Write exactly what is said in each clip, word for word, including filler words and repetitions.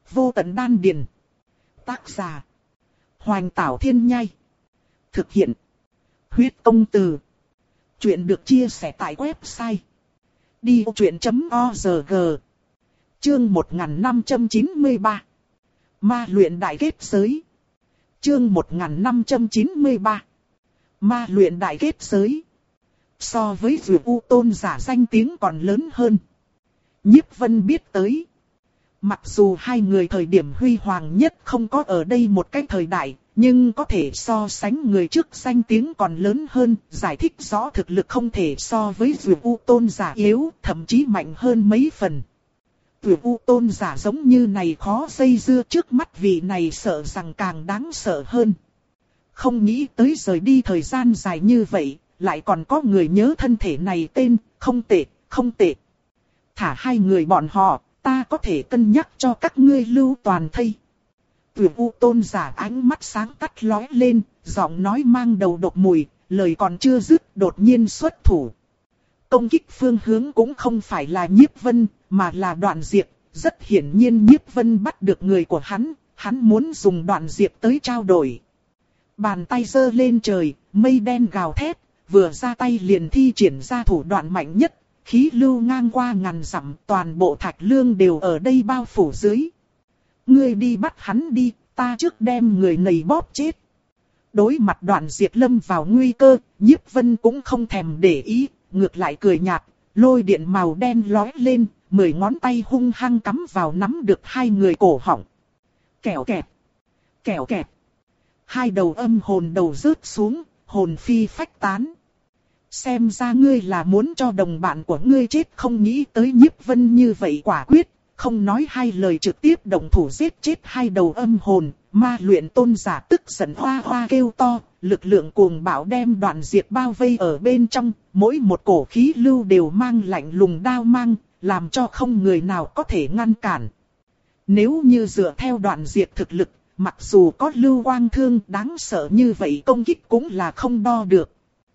Vô tận đan điền. Tác giả. Hoành Tảo Thiên Nhai. Thực hiện. Huyết Công Từ. Chuyện được chia sẻ tại website đi vô chuyện chấm org. Chương một nghìn năm trăm chín mươi ba. Ma luyện đại kết giới. Chương một nghìn năm trăm chín mươi ba. Ma luyện đại kết giới. So với Dược U Tôn giả danh tiếng còn lớn hơn. Nhiếp Vân biết tới. Mặc dù hai người thời điểm huy hoàng nhất không có ở đây một cái thời đại, nhưng có thể so sánh người trước danh tiếng còn lớn hơn, giải thích rõ thực lực không thể so với Dược U Tôn giả yếu, thậm chí mạnh hơn mấy phần. Dược U Tôn giả giống như này khó dây dưa, trước mắt vị này sợ rằng càng đáng sợ hơn. Không nghĩ tới rời đi thời gian dài như vậy, lại còn có người nhớ thân thể này tên, không tệ, không tệ. Thả hai người bọn họ, ta có thể cân nhắc cho các ngươi lưu toàn thây. Dược U Tôn giả ánh mắt sáng tắt lóe lên, giọng nói mang đầu độc mùi, lời còn chưa dứt đột nhiên xuất thủ. Công kích phương hướng cũng không phải là Nhiếp Vân, mà là Đoạn Diệp. Rất hiển nhiên Nhiếp Vân bắt được người của hắn, hắn muốn dùng Đoạn Diệp tới trao đổi. Bàn tay giơ lên trời, mây đen gào thét, vừa ra tay liền thi triển ra thủ đoạn mạnh nhất. Khí lưu ngang qua ngàn dặm, toàn bộ thạch lương đều ở đây bao phủ dưới. Ngươi đi bắt hắn đi, ta trước đem người này bóp chết. Đối mặt Đoạn Diệp lâm vào nguy cơ, Nhiếp Vân cũng không thèm để ý, ngược lại cười nhạt, lôi điện màu đen lóe lên, mười ngón tay hung hăng cắm vào nắm được hai người cổ họng. Kẻo kẹt, kẻo kẹt. Hai đầu âm hồn đầu rớt xuống, hồn phi phách tán. Xem ra ngươi là muốn cho đồng bạn của ngươi chết, không nghĩ tới Nhiếp Vân như vậy quả quyết, không nói hai lời trực tiếp động thủ giết chết hai đầu âm hồn. Ma luyện tôn giả tức giận hoa hoa kêu to, lực lượng cuồng bạo đem Đoạn Diệp bao vây ở bên trong, mỗi một cổ khí lưu đều mang lạnh lùng đao mang, làm cho không người nào có thể ngăn cản. Nếu như dựa theo Đoạn Diệp thực lực, mặc dù có lưu quang thương đáng sợ như vậy công kích cũng là không đo được.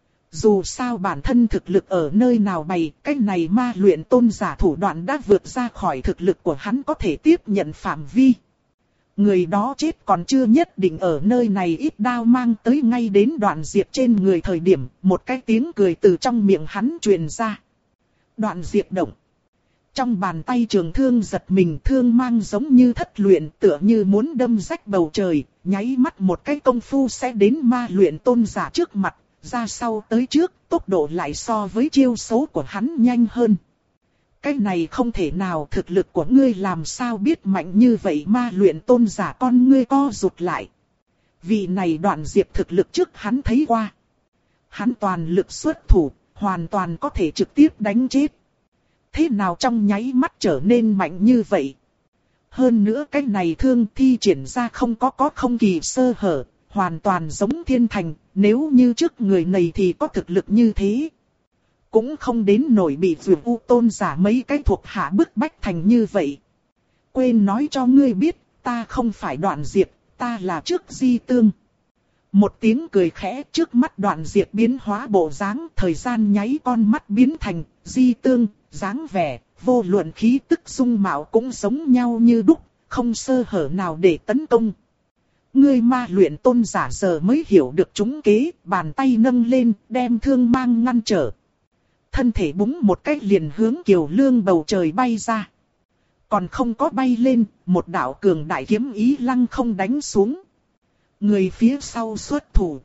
Dù sao bản thân thực lực ở nơi nào bày, cái này ma luyện tôn giả thủ đoạn đã vượt ra khỏi thực lực của hắn có thể tiếp nhận phạm vi. Người đó chết còn chưa nhất định ở nơi này, ít đao mang tới ngay đến Đoạn Diệp trên người thời điểm, một cái tiếng cười từ trong miệng hắn truyền ra. Đoạn Diệp động. Trong bàn tay trường thương giật mình, thương mang giống như thất luyện, tựa như muốn đâm rách bầu trời, nháy mắt một cái công phu sẽ đến ma luyện tôn giả trước mặt. Ra sau tới trước, tốc độ lại so với chiêu số của hắn nhanh hơn. Cái này không thể nào, thực lực của ngươi làm sao biết mạnh như vậy, ma luyện tôn giả con ngươi co rụt lại. Vị này Đoạn Diệp thực lực trước hắn thấy qua. Hắn toàn lực xuất thủ, hoàn toàn có thể trực tiếp đánh chết. Thế nào trong nháy mắt trở nên mạnh như vậy? Hơn nữa cái này thương thi triển ra không có có không kỳ sơ hở. Hoàn toàn giống thiên thành, nếu như trước người này thì có thực lực như thế. Cũng không đến nổi bị Dược U Tôn giả mấy cái thuộc hạ bức bách thành như vậy. Quên nói cho ngươi biết, ta không phải Đoạn Diệp, ta là trước Di Tương. Một tiếng cười khẽ, trước mắt Đoạn Diệp biến hóa bộ dáng, thời gian nháy con mắt biến thành Di Tương, dáng vẻ, vô luận khí tức dung mạo cũng giống nhau như đúc, không sơ hở nào để tấn công. Ngươi ma luyện tôn giả giờ mới hiểu được trúng kế, bàn tay nâng lên, đem thương mang ngăn trở. Thân thể búng một cách liền hướng kiều lương bầu trời bay ra. Còn không có bay lên, một đạo cường đại kiếm ý lăng không đánh xuống. Người phía sau xuất thủ.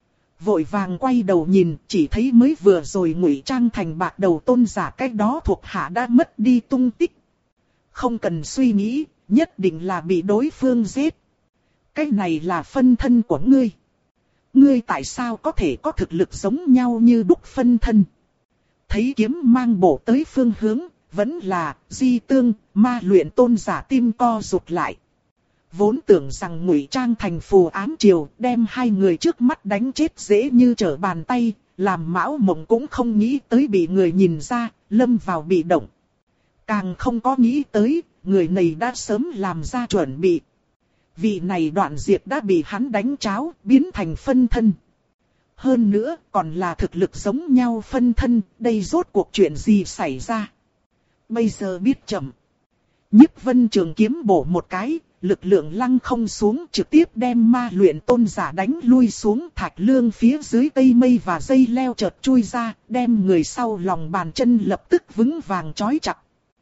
Vội vàng quay đầu nhìn, chỉ thấy mới vừa rồi ngụy trang thành bạc đầu tôn giả cách đó thuộc hạ đã mất đi tung tích. Không cần suy nghĩ, nhất định là bị đối phương giết. Cái này là phân thân của ngươi. Ngươi tại sao có thể có thực lực giống nhau như đúc phân thân? Thấy kiếm mang bổ tới phương hướng, vẫn là Di Tương, ma luyện tôn giả tim co rụt lại. Vốn tưởng rằng ngụy trang thành phù ám triều, đem hai người trước mắt đánh chết dễ như trở bàn tay, làm Mão Mộng cũng không nghĩ tới bị người nhìn ra, lâm vào bị động. Càng không có nghĩ tới, người này đã sớm làm ra chuẩn bị. Vị này Đoạn Diệp đã bị hắn đánh tráo, biến thành phân thân. Hơn nữa, còn là thực lực giống nhau phân thân, đây rốt cuộc chuyện gì xảy ra? Bây giờ biết chậm. Nhiếp Vân trường kiếm bổ một cái, lực lượng lăng không xuống trực tiếp đem ma luyện tôn giả đánh lui xuống. Thạch lương phía dưới cây mây và dây leo chợt chui ra, đem người sau lòng bàn chân lập tức vững vàng trói chặt.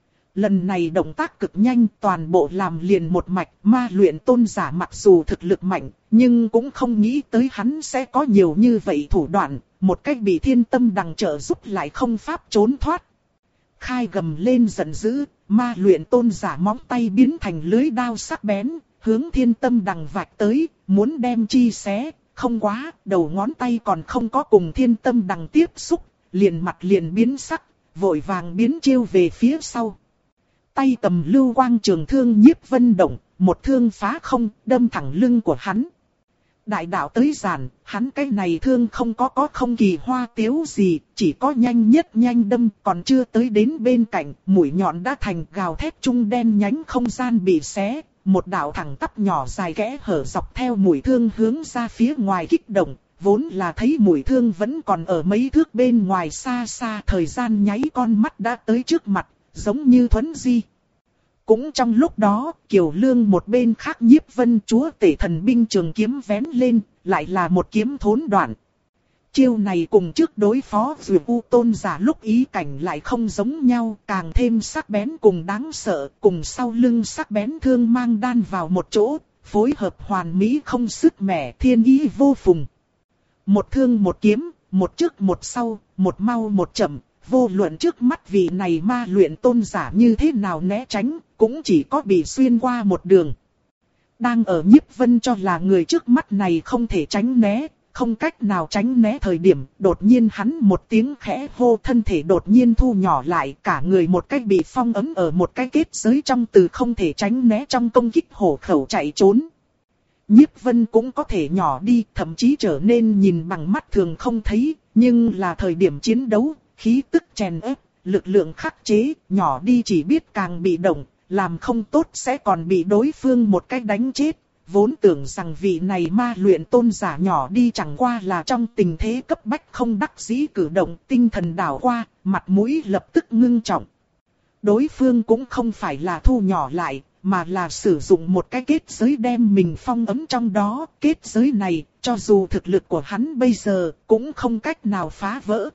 Lần này động tác cực nhanh, toàn bộ làm liền một mạch. Ma luyện tôn giả mặc dù thực lực mạnh, nhưng cũng không nghĩ tới hắn sẽ có nhiều như vậy thủ đoạn. Một cách bị thiên tâm đằng trợ giúp lại không pháp trốn thoát. Khai gầm lên giận dữ, ma luyện tôn giả móng tay biến thành lưới đao sắc bén, hướng thiên tâm đằng vạch tới, muốn đem chi xé. Không quá, đầu ngón tay còn không có cùng thiên tâm đằng tiếp xúc, liền mặt liền biến sắc, vội vàng biến chiêu về phía sau. Tay cầm lưu quang trường thương Nhiếp Vân động, một thương phá không, đâm thẳng lưng của hắn. Đại đạo tới giản, hắn cái này thương không có có không kỳ hoa tiếu gì, chỉ có nhanh nhất nhanh đâm, còn chưa tới đến bên cạnh, mũi nhọn đã thành gào thét trung đen nhánh không gian bị xé, một đạo thẳng tắp nhỏ dài kẽ hở dọc theo mũi thương hướng ra phía ngoài kích động, vốn là thấy mũi thương vẫn còn ở mấy thước bên ngoài xa xa, thời gian nháy con mắt đã tới trước mặt, giống như thuấn di. Cũng trong lúc đó, Kiều Lương một bên khác Nhiếp Vân chúa tể thần binh trường kiếm vén lên, lại là một kiếm thốn đoạn. Chiêu này cùng trước đối phó Dụ U tôn giả lúc ý cảnh lại không giống nhau, càng thêm sắc bén cùng đáng sợ, cùng sau lưng sắc bén thương mang đan vào một chỗ, phối hợp hoàn mỹ không sứt mẻ, thiên ý vô phùng. Một thương một kiếm, một trước một sau, một mau một chậm. Vô luận trước mắt vị này ma luyện tôn giả như thế nào né tránh, cũng chỉ có bị xuyên qua một đường. Đang ở Nhiếp Vân cho là người trước mắt này không thể tránh né, không cách nào tránh né thời điểm, đột nhiên hắn một tiếng khẽ hô, thân thể đột nhiên thu nhỏ lại, cả người một cách bị phong ấn ở một cái kết giới trong, từ không thể tránh né trong công kích hổ khẩu chạy trốn. Nhiếp Vân cũng có thể nhỏ đi, thậm chí trở nên nhìn bằng mắt thường không thấy, nhưng là thời điểm chiến đấu, khí tức chèn ép, lực lượng khắc chế, nhỏ đi chỉ biết càng bị động, làm không tốt sẽ còn bị đối phương một cách đánh chết. Vốn tưởng rằng vị này ma luyện tôn giả nhỏ đi chẳng qua là trong tình thế cấp bách không đắc dĩ cử động, tinh thần đảo qua, mặt mũi lập tức ngưng trọng. Đối phương cũng không phải là thu nhỏ lại, mà là sử dụng một cái kết giới đem mình phong ấn trong đó. Kết giới này, cho dù thực lực của hắn bây giờ, cũng không cách nào phá vỡ.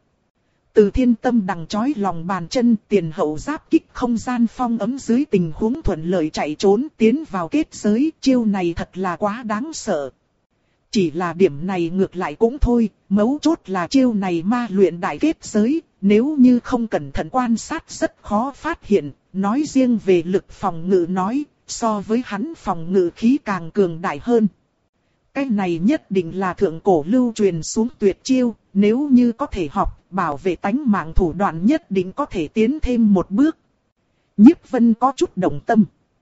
Từ thiên tâm đằng chói lòng bàn chân, tiền hậu giáp kích không gian phong ấm dưới tình huống thuận lợi chạy trốn tiến vào kết giới, chiêu này thật là quá đáng sợ. Chỉ là điểm này ngược lại cũng thôi, mấu chốt là chiêu này ma luyện đại kết giới, nếu như không cẩn thận quan sát rất khó phát hiện, nói riêng về lực phòng ngự nói, so với hắn phòng ngự khí càng cường đại hơn. Cái này nhất định là thượng cổ lưu truyền xuống tuyệt chiêu, nếu như có thể học, bảo vệ tánh mạng thủ đoạn nhất định có thể tiến thêm một bước. Nhiếp Vân có chút động tâm.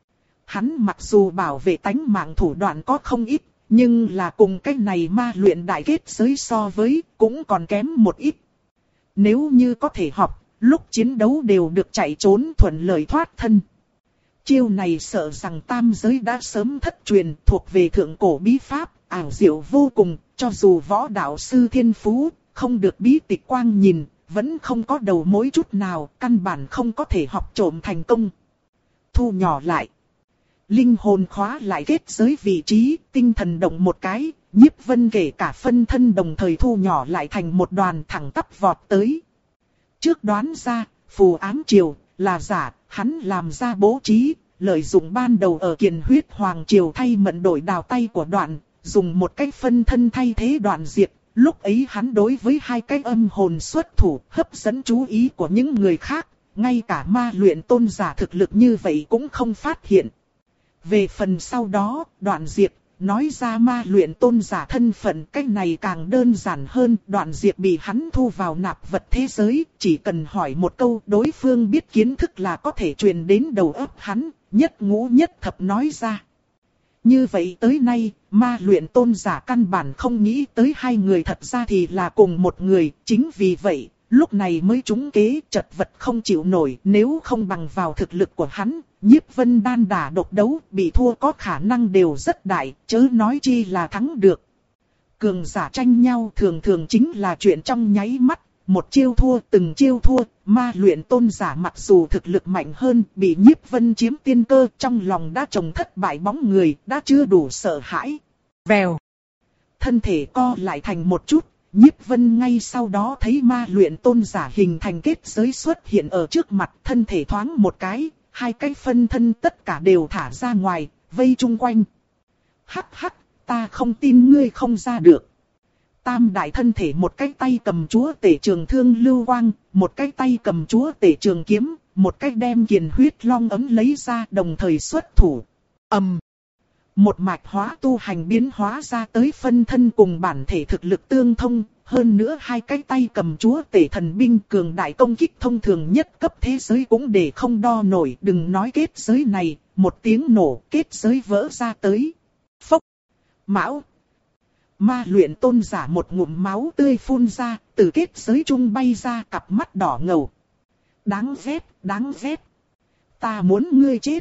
Hắn mặc dù bảo vệ tánh mạng thủ đoạn có không ít, nhưng là cùng cái này ma luyện đại kết giới so với, cũng còn kém một ít. Nếu như có thể học, lúc chiến đấu đều được chạy trốn thuận lợi thoát thân. Chiêu này sợ rằng tam giới đã sớm thất truyền, thuộc về thượng cổ bí pháp, ảo diệu vô cùng, cho dù võ đạo sư thiên phú, không được bí tịch quang nhìn, vẫn không có đầu mối chút nào, căn bản không có thể học trộm thành công. Thu nhỏ lại. Linh hồn khóa lại kết giới vị trí, tinh thần động một cái, Nhiếp Vân kể cả phân thân đồng thời thu nhỏ lại thành một đoàn thẳng tắp vọt tới. Trước đoán ra, phù ám triều, là giả, hắn làm ra bố trí, lợi dụng ban đầu ở Kiền Huyết Hoàng Triều thay mận đổi đào tay của Đoạn, dùng một cách phân thân thay thế Đoạn Diệt. Lúc ấy hắn đối với hai cái âm hồn xuất thủ, hấp dẫn chú ý của những người khác, ngay cả ma luyện tôn giả thực lực như vậy cũng không phát hiện. Về phần sau đó, Đoạn Diệt nói ra ma luyện tôn giả thân phận, cái này càng đơn giản hơn. Đoạn Diệt bị hắn thu vào nạp vật thế giới, chỉ cần hỏi một câu, đối phương biết kiến thức là có thể truyền đến đầu óc hắn, nhất ngũ nhất thập nói ra. Như vậy tới nay, ma luyện tôn giả căn bản không nghĩ tới hai người thật ra thì là cùng một người. Chính vì vậy, lúc này mới trúng kế, chật vật không chịu nổi. Nếu không bằng vào thực lực của hắn, Nhiếp Vân đan đả độc đấu, bị thua có khả năng đều rất đại, chớ nói chi là thắng được. Cường giả tranh nhau thường thường chính là chuyện trong nháy mắt, một chiêu thua từng chiêu thua, ma luyện tôn giả mặc dù thực lực mạnh hơn, bị Nhiếp Vân chiếm tiên cơ, trong lòng đã trồng thất bại bóng người, đã chưa đủ sợ hãi. Vèo. Thân thể co lại thành một chút, Nhiếp Vân ngay sau đó thấy ma luyện tôn giả hình thành kết giới xuất hiện ở trước mặt, thân thể thoáng một cái, hai cái phân thân tất cả đều thả ra ngoài, vây chung quanh. Hắc hắc, ta không tin ngươi không ra được. Tam đại thân thể một cái tay cầm chúa tể trường thương lưu quang, một cái tay cầm chúa tể trường kiếm, một cái đem kiền huyết long ấm lấy ra đồng thời xuất thủ. ầm, um, một mạch hóa tu hành biến hóa ra tới phân thân cùng bản thể thực lực tương thông, hơn nữa hai cái tay cầm chúa tể thần binh cường đại công kích thông thường nhất cấp thế giới cũng để không đo nổi, đừng nói kết giới này, một tiếng nổ kết giới vỡ ra tới. Phốc, mão. Ma luyện tôn giả một ngụm máu tươi phun ra, từ kết giới trung bay ra cặp mắt đỏ ngầu. Đáng ghét, đáng ghét. Ta muốn ngươi chết.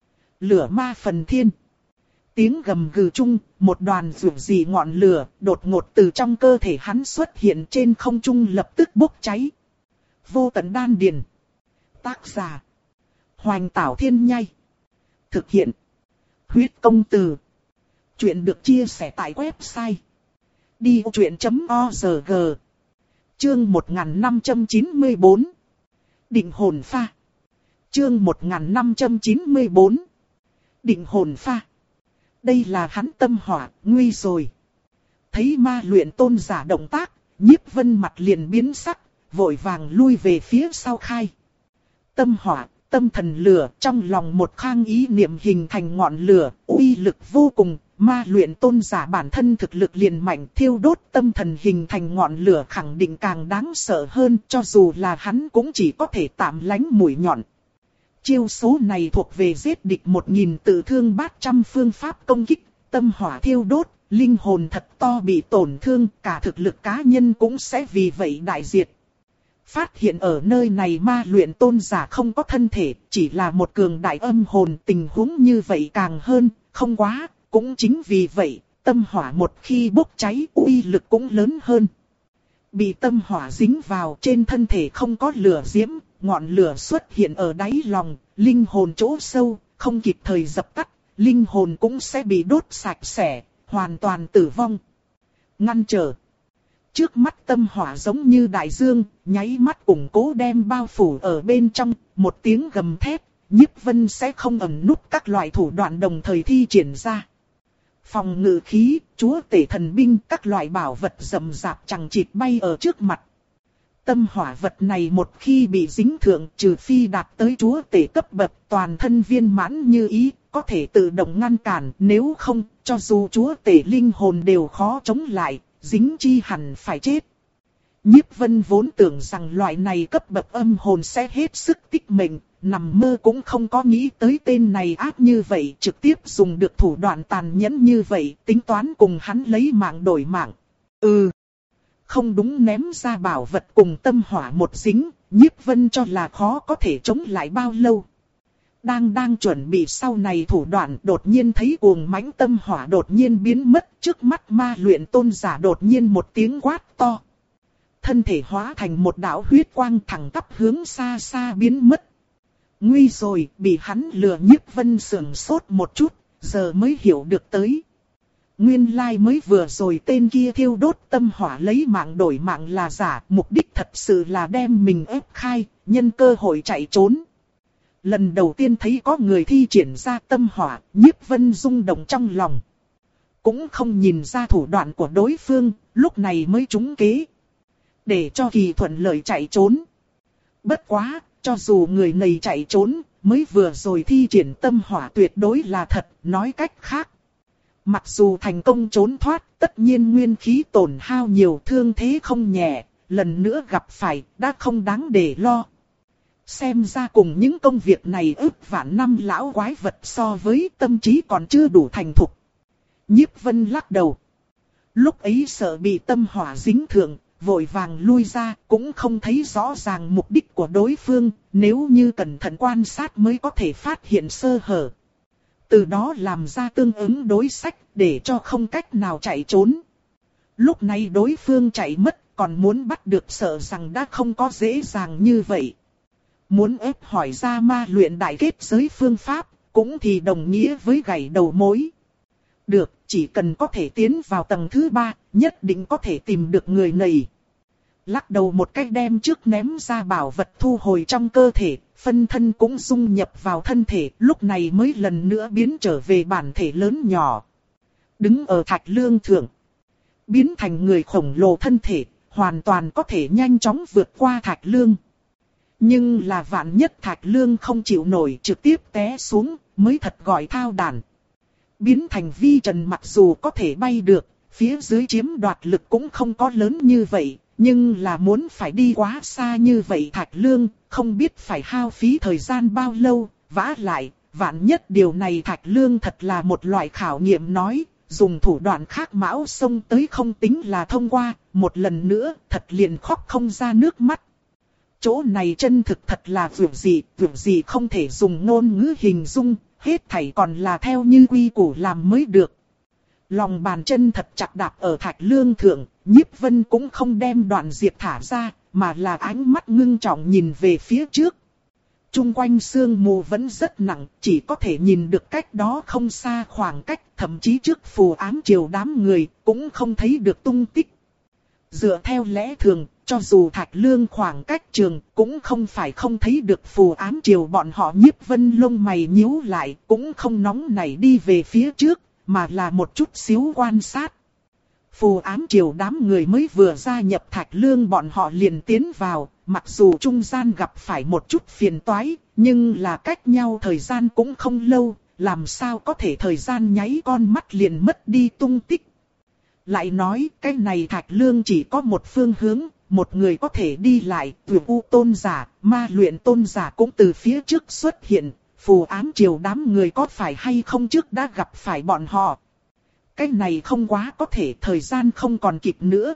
Lửa ma phần thiên. Tiếng gầm gừ chung, một đoàn rủ rì ngọn lửa, đột ngột từ trong cơ thể hắn xuất hiện trên không trung lập tức bốc cháy. Vô tận đan điền. Tác giả. Hoành Tảo Thiên Nhai. Thực hiện. Huyết Công Từ. Chuyện được chia sẻ tại website đi vô chuyện chấm org. Chương một nghìn năm trăm chín mươi tư. Định hồn pha. Chương một nghìn năm trăm chín mươi tư. Định hồn pha. Đây là hắn tâm hỏa, nguy rồi. Thấy ma luyện tôn giả động tác, Nhiếp Vân mặt liền biến sắc, vội vàng lui về phía sau khai. Tâm hỏa, tâm thần lửa, trong lòng một khang ý niệm hình thành ngọn lửa, uy lực vô cùng. Ma luyện tôn giả bản thân thực lực liền mạnh, thiêu đốt tâm thần hình thành ngọn lửa khẳng định càng đáng sợ hơn, cho dù là hắn cũng chỉ có thể tạm lánh mũi nhọn. Chiêu số này thuộc về giết địch một nghìn tự thương bát trăm phương pháp công kích, tâm hỏa thiêu đốt, linh hồn thật to bị tổn thương, cả thực lực cá nhân cũng sẽ vì vậy đại diệt. Phát hiện ở nơi này ma luyện tôn giả không có thân thể, chỉ là một cường đại âm hồn, tình huống như vậy càng hơn, không quá. Cũng chính vì vậy, tâm hỏa một khi bốc cháy uy lực cũng lớn hơn. Bị tâm hỏa dính vào trên thân thể không có lửa diễm, ngọn lửa xuất hiện ở đáy lòng, linh hồn chỗ sâu, không kịp thời dập tắt, linh hồn cũng sẽ bị đốt sạch sẽ, hoàn toàn tử vong. Ngăn trở. Trước mắt tâm hỏa giống như đại dương, nháy mắt củng cố đem bao phủ ở bên trong, một tiếng gầm thét, Nhiếp Vân sẽ không ẩn núp các loại thủ đoạn đồng thời thi triển ra. Phòng ngự khí, chúa tể thần binh, các loại bảo vật rầm rạp chằng chịt bay ở trước mặt. Tâm hỏa vật này một khi bị dính thượng, trừ phi đạt tới chúa tể cấp bậc toàn thân viên mãn như ý, có thể tự động ngăn cản, nếu không, cho dù chúa tể linh hồn đều khó chống lại, dính chi hẳn phải chết. Nhiếp Vân vốn tưởng rằng loại này cấp bậc âm hồn sẽ hết sức tích mệnh, nằm mơ cũng không có nghĩ tới tên này ác như vậy, trực tiếp dùng được thủ đoạn tàn nhẫn như vậy, tính toán cùng hắn lấy mạng đổi mạng. Ừ, không đúng, ném ra bảo vật cùng tâm hỏa một dính, Nhiếp Vân cho là khó có thể chống lại bao lâu. Đang đang chuẩn bị sau này thủ đoạn, đột nhiên thấy cuồng mãnh tâm hỏa đột nhiên biến mất, trước mắt ma luyện tôn giả đột nhiên một tiếng quát to. Thân thể hóa thành một đạo huyết quang thẳng tắp hướng xa xa biến mất. Nguy rồi, bị hắn lừa. Nhiếp Vân sửng sốt một chút, giờ mới hiểu được tới. Nguyên lai mới vừa rồi tên kia thiêu đốt tâm hỏa lấy mạng đổi mạng là giả, mục đích thật sự là đem mình ép khai, nhân cơ hội chạy trốn. Lần đầu tiên thấy có người thi triển ra tâm hỏa, Nhiếp Vân rung động trong lòng. Cũng không nhìn ra thủ đoạn của đối phương, lúc này mới trúng kế. Để cho kỳ thuận lợi chạy trốn. Bất quá, cho dù người này chạy trốn, mới vừa rồi thi triển tâm hỏa tuyệt đối là thật, nói cách khác. Mặc dù thành công trốn thoát, tất nhiên nguyên khí tổn hao nhiều, thương thế không nhẹ, lần nữa gặp phải, đã không đáng để lo. Xem ra cùng những công việc này ức vạn năm lão quái vật so với tâm trí còn chưa đủ thành thục. Nhiếp Vân lắc đầu. Lúc ấy sợ bị tâm hỏa dính thượng, vội vàng lui ra, cũng không thấy rõ ràng mục đích của đối phương, nếu như cẩn thận quan sát mới có thể phát hiện sơ hở. Từ đó làm ra tương ứng đối sách, để cho không cách nào chạy trốn. Lúc này đối phương chạy mất, còn muốn bắt được sợ rằng đã không có dễ dàng như vậy. Muốn ép hỏi ra ma luyện đại kết giới phương pháp, cũng thì đồng nghĩa với gãy đầu mối. Được, chỉ cần có thể tiến vào tầng thứ ba, nhất định có thể tìm được người này. Lắc đầu một cách đem trước ném ra bảo vật thu hồi trong cơ thể, phân thân cũng dung nhập vào thân thể, lúc này mới lần nữa biến trở về bản thể lớn nhỏ. Đứng ở thạch lương thượng, biến thành người khổng lồ thân thể, hoàn toàn có thể nhanh chóng vượt qua thạch lương. Nhưng là vạn nhất thạch lương không chịu nổi trực tiếp té xuống, mới thật gọi thao đàn. Biến thành vi trần mặc dù có thể bay được, phía dưới chiếm đoạt lực cũng không có lớn như vậy, nhưng là muốn phải đi quá xa như vậy thạch lương, không biết phải hao phí thời gian bao lâu, vả lại, vạn nhất điều này thạch lương thật là một loại khảo nghiệm nói, dùng thủ đoạn khác mão xông tới không tính là thông qua, một lần nữa thật liền khóc không ra nước mắt. Chỗ này chân thực thật là vượt gì, vượt gì không thể dùng ngôn ngữ hình dung, hết thảy còn là theo như quy củ làm mới được. Lòng bàn chân thật chặt đạp ở thạch lương thượng, Nhiếp Vân cũng không đem Đoạn Diệp thả ra, mà là ánh mắt ngưng trọng nhìn về phía trước. Trung quanh sương mù vẫn rất nặng, chỉ có thể nhìn được cách đó không xa khoảng cách, thậm chí trước phù ám triều đám người, cũng không thấy được tung tích. Dựa theo lẽ thường, cho dù thạch lương khoảng cách trường, cũng không phải không thấy được phù ám triều bọn họ. Nhiếp Vân lông mày nhíu lại, cũng không nóng nảy đi về phía trước, mà là một chút xíu quan sát. Phù ám triều đám người mới vừa gia nhập thạch lương bọn họ liền tiến vào, mặc dù trung gian gặp phải một chút phiền toái, nhưng là cách nhau thời gian cũng không lâu, làm sao có thể thời gian nháy con mắt liền mất đi tung tích. Lại nói cái này thạch lương chỉ có một phương hướng, một người có thể đi lại, Tuyệt U tôn giả, ma luyện tôn giả cũng từ phía trước xuất hiện, phù ám triều đám người có phải hay không trước đã gặp phải bọn họ. Cái này không quá có thể, thời gian không còn kịp nữa.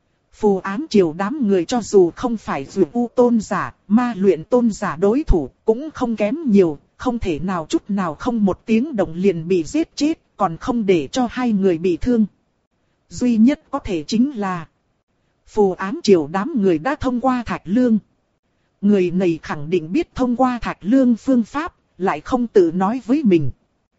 Phù ám triều đám người cho dù không phải Tuyệt U tôn giả, ma luyện tôn giả đối thủ, cũng không kém nhiều, không thể nào chút nào không một tiếng động liền bị giết chết, còn không để cho hai người bị thương. Duy nhất có thể chính là phù ám triều đám người đã thông qua thạch lương. Người này khẳng định biết thông qua thạch lương phương pháp, lại không tự nói với mình.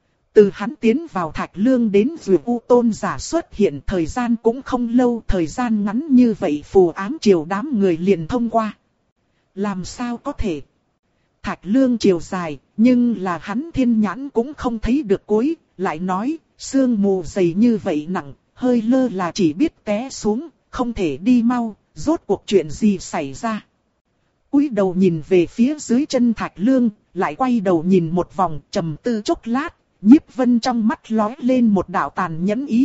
Từ hắn tiến vào thạch lương đến Dược U tôn giả xuất hiện thời gian cũng không lâu, thời gian ngắn như vậy phù ám triều đám người liền thông qua. Làm sao có thể? Thạch lương chiều dài, nhưng là hắn thiên nhãn cũng không thấy được cuối, lại nói, sương mù dày như vậy nặng, hơi lơ là chỉ biết té xuống, không thể đi mau, rốt cuộc chuyện gì xảy ra. Cúi đầu nhìn về phía dưới chân thạch lương, lại quay đầu nhìn một vòng, trầm tư chốc lát, Nhiếp Vân trong mắt lóe lên một đạo tàn nhẫn ý.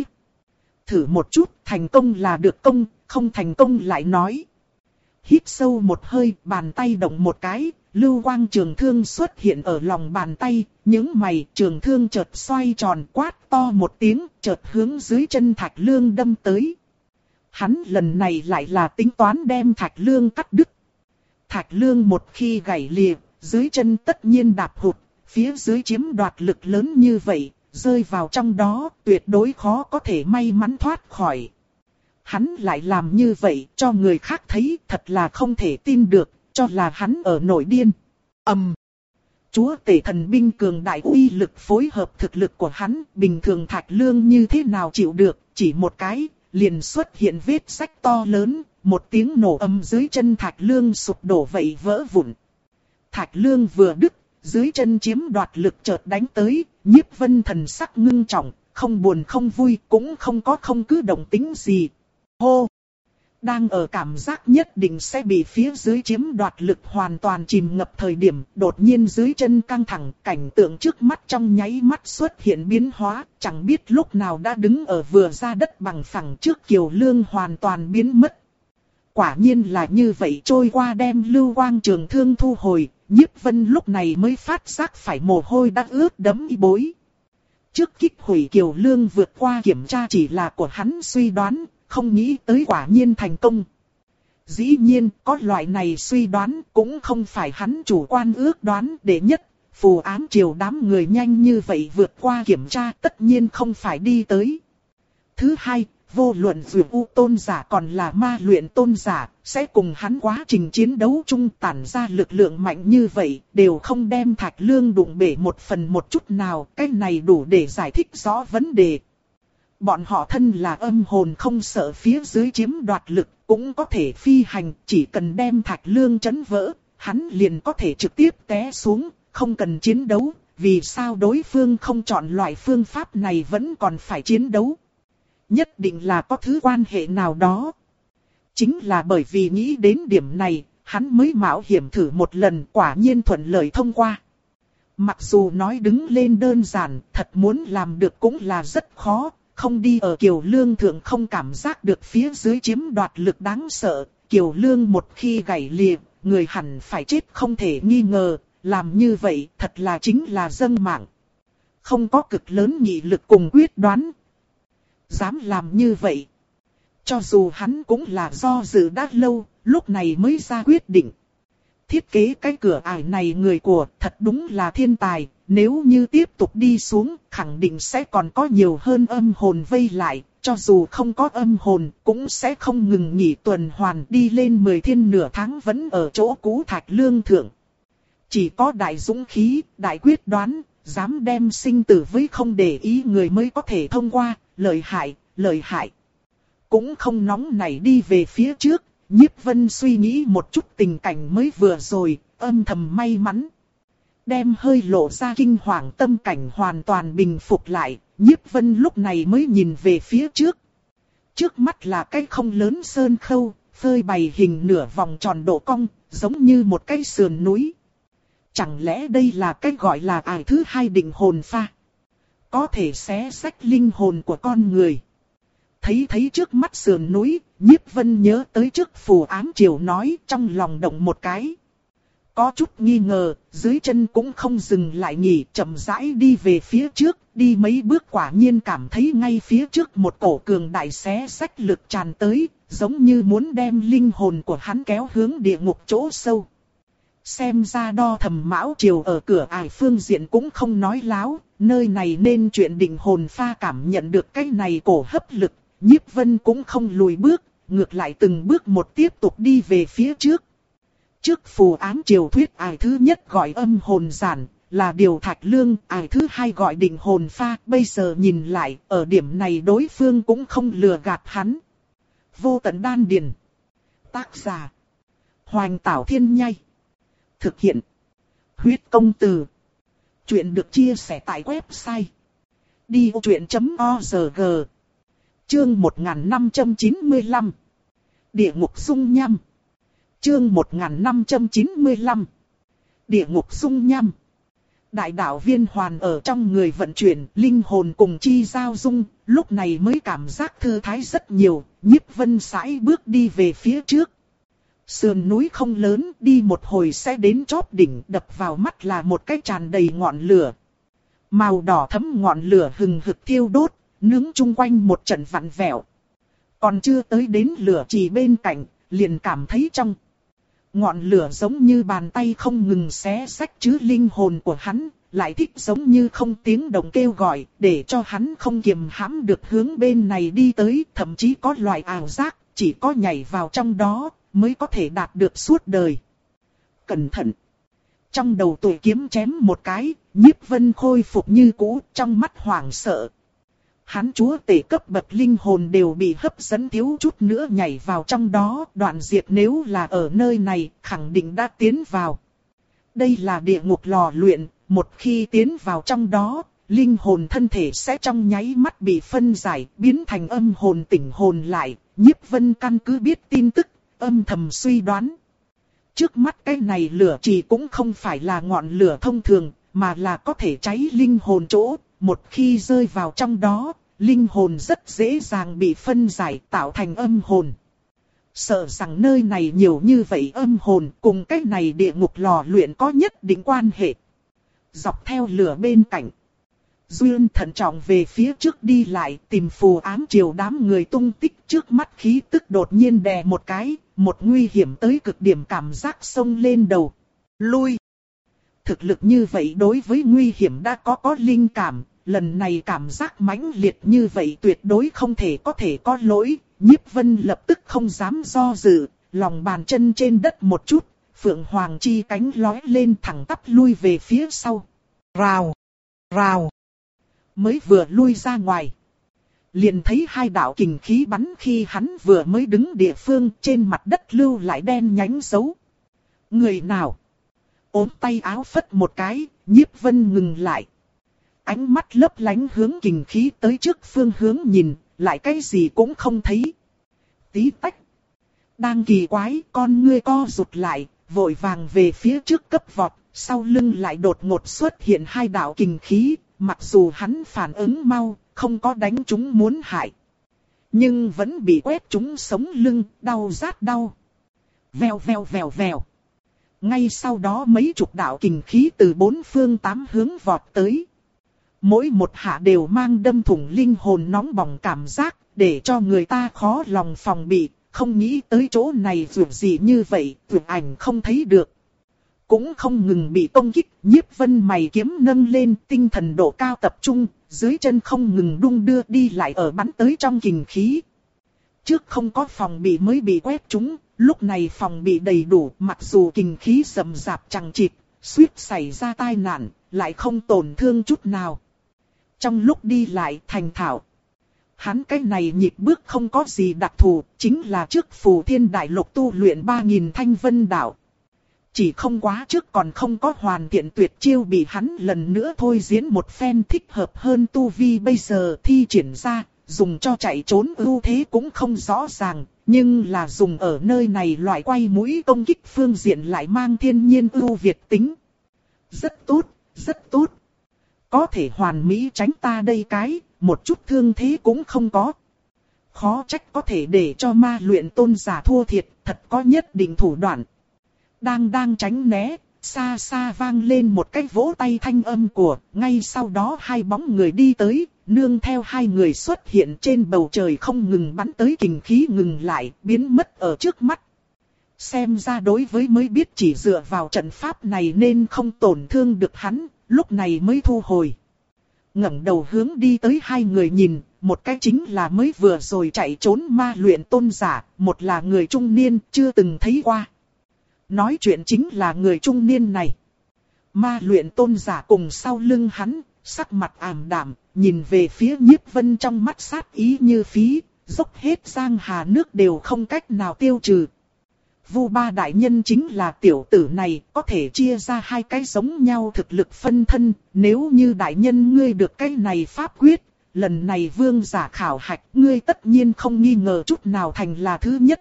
Thử một chút, thành công là được công, không thành công lại nói. Hít sâu một hơi, bàn tay động một cái, lưu quang trường thương xuất hiện ở lòng bàn tay, những mày trường thương chợt xoay tròn quát to một tiếng, chợt hướng dưới chân thạch lương đâm tới. Hắn lần này lại là tính toán đem thạch lương cắt đứt. Thạch lương một khi gãy lìa, dưới chân tất nhiên đạp hụt, phía dưới chiếm đoạt lực lớn như vậy, rơi vào trong đó tuyệt đối khó có thể may mắn thoát khỏi. Hắn lại làm như vậy cho người khác thấy thật là không thể tin được, cho là hắn ở nổi điên. Ầm. Um. Chúa tể thần binh cường đại uy lực phối hợp thực lực của hắn, bình thường thạch lương như thế nào chịu được, chỉ một cái, liền xuất hiện vết rách to lớn, một tiếng nổ âm dưới chân thạch lương sụp đổ vậy vỡ vụn. Thạch lương vừa đứt, dưới chân chiếm đoạt lực chợt đánh tới, Nhiếp Vân thần sắc ngưng trọng, không buồn không vui, cũng không có không cứ động tính gì. Hô! Đang ở cảm giác nhất định sẽ bị phía dưới chiếm đoạt lực hoàn toàn chìm ngập thời điểm, đột nhiên dưới chân căng thẳng, cảnh tượng trước mắt trong nháy mắt xuất hiện biến hóa, chẳng biết lúc nào đã đứng ở vừa ra đất bằng phẳng trước Kiều Lương hoàn toàn biến mất. Quả nhiên là như vậy, trôi qua đem lưu quang trường thương thu hồi, Nhiếp Vân lúc này mới phát giác phải mồ hôi đã ướt đẫm y bối. Trước kích hủy Kiều Lương vượt qua kiểm tra chỉ là của hắn suy đoán, không nghĩ tới quả nhiên thành công. Dĩ nhiên, có loại này suy đoán cũng không phải hắn chủ quan ước đoán. Đệ nhất, phù ám triều đám người nhanh như vậy vượt qua kiểm tra tất nhiên không phải đi tới. Thứ hai, vô luận dược u tôn giả còn là ma luyện tôn giả, sẽ cùng hắn quá trình chiến đấu chung tản ra lực lượng mạnh như vậy, đều không đem Thạch Lương đụng bể một phần một chút nào, cái này đủ để giải thích rõ vấn đề. Bọn họ thân là âm hồn không sợ phía dưới chiếm đoạt lực, cũng có thể phi hành, chỉ cần đem Thạch Lương chấn vỡ, hắn liền có thể trực tiếp té xuống, không cần chiến đấu. Vì sao đối phương không chọn loại phương pháp này vẫn còn phải chiến đấu? Nhất định là có thứ quan hệ nào đó. Chính là bởi vì nghĩ đến điểm này, hắn mới mạo hiểm thử một lần, quả nhiên thuận lợi thông qua. Mặc dù nói đứng lên đơn giản, thật muốn làm được cũng là rất khó, không đi ở Kiều Lương thượng không cảm giác được phía dưới chiếm đoạt lực đáng sợ. Kiều Lương một khi gãy lìa, người hẳn phải chết không thể nghi ngờ. Làm như vậy thật là chính là dâng mạng. Không có cực lớn nghị lực cùng quyết đoán. Dám làm như vậy. Cho dù hắn cũng là do dự đã lâu, lúc này mới ra quyết định. Thiết kế cái cửa ải này người của thật đúng là thiên tài. Nếu như tiếp tục đi xuống, khẳng định sẽ còn có nhiều hơn âm hồn vây lại. Cho dù không có âm hồn, cũng sẽ không ngừng nghỉ tuần hoàn đi lên mười thiên nửa tháng vẫn ở chỗ cũ Thạch Lương thượng. Chỉ có đại dũng khí, đại quyết đoán, dám đem sinh tử với không để ý người mới có thể thông qua, lợi hại, lợi hại. Cũng không nóng nảy đi về phía trước, Nhiếp Vân suy nghĩ một chút tình cảnh mới vừa rồi, âm thầm may mắn. Đem hơi lộ ra kinh hoàng tâm cảnh hoàn toàn bình phục lại, Nhiếp Vân lúc này mới nhìn về phía trước. Trước mắt là cái không lớn sơn khâu, phơi bày hình nửa vòng tròn độ cong, giống như một cái sườn núi. Chẳng lẽ đây là cái gọi là ải thứ hai định hồn pha? Có thể xé xách linh hồn của con người. Thấy thấy trước mắt sườn núi, Nhiếp Vân nhớ tới trước phù ám triều nói trong lòng động một cái. Có chút nghi ngờ, dưới chân cũng không dừng lại nghỉ, chậm rãi đi về phía trước, đi mấy bước quả nhiên cảm thấy ngay phía trước một cổ cường đại xé xách lực tràn tới, giống như muốn đem linh hồn của hắn kéo hướng địa ngục chỗ sâu. Xem ra đo thầm mão triều ở cửa ải phương diện cũng không nói láo, nơi này nên chuyện định hồn pha cảm nhận được cái này cổ hấp lực, Nhiếp Vân cũng không lùi bước, ngược lại từng bước một tiếp tục đi về phía trước. Trước phù ám triều thuyết ải thứ nhất gọi âm hồn giản, là điều Thạch Lương, ải thứ hai gọi định hồn pha, bây giờ nhìn lại, ở điểm này đối phương cũng không lừa gạt hắn. Vô tận đan điền. Tác giả. Hoành Tảo Thiên Nhai. Thực hiện. Huyết công từ. Chuyện được chia sẻ tại website. đi ô chuyện chấm org. Chương một nghìn năm trăm chín mươi lăm. Địa ngục dung nham. Chương một nghìn năm trăm chín mươi lăm. Địa ngục dung nham. Đại đạo viên hoàn ở trong người vận chuyển, linh hồn cùng chi giao dung, lúc này mới cảm giác thư thái rất nhiều, Nhiếp Vân sải bước đi về phía trước. Sườn núi không lớn, đi một hồi sẽ đến chóp đỉnh, đập vào mắt là một cái tràn đầy ngọn lửa. Màu đỏ thẫm ngọn lửa hừng hực thiêu đốt, nướng chung quanh một trận vặn vẹo. Còn chưa tới đến lửa trì bên cạnh, liền cảm thấy trong. Ngọn lửa giống như bàn tay không ngừng xé xách chứ linh hồn của hắn, lại thích giống như không tiếng động kêu gọi, để cho hắn không kiềm hãm được hướng bên này đi tới, thậm chí có loại ảo giác, chỉ có nhảy vào trong đó, mới có thể đạt được suốt đời. Cẩn thận! Trong đầu tuổi kiếm chém một cái, Nhiếp Vân khôi phục như cũ, trong mắt hoảng sợ. Hắn chúa tể cấp bậc linh hồn đều bị hấp dẫn thiếu chút nữa nhảy vào trong đó, Đoạn Diệt nếu là ở nơi này, khẳng định đã tiến vào. Đây là địa ngục lò luyện, một khi tiến vào trong đó, linh hồn thân thể sẽ trong nháy mắt bị phân giải, biến thành âm hồn tỉnh hồn lại. Nhiếp Vân căn cứ biết tin tức, âm thầm suy đoán. Trước mắt cái này lửa trì cũng không phải là ngọn lửa thông thường, mà là có thể cháy linh hồn chỗ. Một khi rơi vào trong đó, linh hồn rất dễ dàng bị phân giải tạo thành âm hồn. Sợ rằng nơi này nhiều như vậy âm hồn cùng cái này địa ngục lò luyện có nhất định quan hệ. Dọc theo lửa bên cạnh, Duyên thận trọng về phía trước đi lại tìm phù ám triều đám người tung tích, trước mắt khí tức đột nhiên đè một cái, một nguy hiểm tới cực điểm cảm giác xông lên đầu. Lui! Thực lực như vậy đối với nguy hiểm đã có có linh cảm, lần này cảm giác mãnh liệt như vậy tuyệt đối không thể có thể có lỗi. Nhiếp Vân lập tức không dám do dự, lòng bàn chân trên đất một chút, Phượng Hoàng chi cánh lói lên thẳng tắp lui về phía sau. Rào, rào, mới vừa lui ra ngoài. Liền thấy hai đạo kình khí bắn khi hắn vừa mới đứng địa phương trên mặt đất lưu lại đen nhánh dấu. Người nào? Ốm tay áo phất một cái, Nhiếp Vân ngừng lại. Ánh mắt lấp lánh hướng kình khí tới trước phương hướng nhìn, lại cái gì cũng không thấy. Tí tách. Đang kỳ quái, con ngươi co rụt lại, vội vàng về phía trước cấp vọt, sau lưng lại đột ngột xuất hiện hai đạo kình khí, mặc dù hắn phản ứng mau, không có đánh chúng muốn hại. Nhưng vẫn bị quét chúng sống lưng, đau rát đau. Vèo vèo vèo vèo. Ngay sau đó mấy chục đạo kình khí từ bốn phương tám hướng vọt tới. Mỗi một hạ đều mang đâm thủng linh hồn nóng bỏng cảm giác, để cho người ta khó lòng phòng bị, không nghĩ tới chỗ này vượt gì như vậy, vượt ảnh không thấy được. Cũng không ngừng bị công kích, Nhiếp Vân mày kiếm nâng lên, tinh thần độ cao tập trung, dưới chân không ngừng đung đưa đi lại ở bắn tới trong kình khí. Trước không có phòng bị mới bị quét trúng, lúc này phòng bị đầy đủ, mặc dù kình khí rầm rạp chằng chịt, suýt xảy ra tai nạn, lại không tổn thương chút nào. Trong lúc đi lại thành thạo, hắn cái này nhịp bước không có gì đặc thù, chính là trước Phù Thiên Đại Lục tu luyện ba nghìn thanh vân đạo. Chỉ không quá trước còn không có hoàn thiện tuyệt chiêu bị hắn lần nữa thôi diễn một phen thích hợp hơn tu vi bây giờ thi triển ra, dùng cho chạy trốn ưu thế cũng không rõ ràng, nhưng là dùng ở nơi này loại quay mũi công kích phương diện lại mang thiên nhiên ưu việt tính. Rất tốt, rất tốt. Có thể hoàn mỹ tránh ta đây cái, một chút thương thế cũng không có. Khó trách có thể để cho ma luyện tôn giả thua thiệt, thật có nhất định thủ đoạn. Đang đang tránh né, xa xa vang lên một cái vỗ tay thanh âm của, ngay sau đó hai bóng người đi tới, nương theo hai người xuất hiện trên bầu trời không ngừng bắn tới kình khí ngừng lại, biến mất ở trước mắt. Xem ra đối với mới biết chỉ dựa vào trận pháp này nên không tổn thương được hắn, lúc này mới thu hồi. Ngẩng đầu hướng đi tới hai người nhìn, một cái chính là mới vừa rồi chạy trốn ma luyện tôn giả, một là người trung niên chưa từng thấy qua. Nói chuyện chính là người trung niên này. Ma luyện tôn giả cùng sau lưng hắn, sắc mặt ảm đạm, nhìn về phía Nhiếp Vân trong mắt sát ý như phí, dốc hết giang hà nước đều không cách nào tiêu trừ. Vu Ba đại nhân chính là tiểu tử này, có thể chia ra hai cái giống nhau thực lực phân thân, nếu như đại nhân ngươi được cái này pháp quyết, lần này vương giả khảo hạch, ngươi tất nhiên không nghi ngờ chút nào thành là thứ nhất.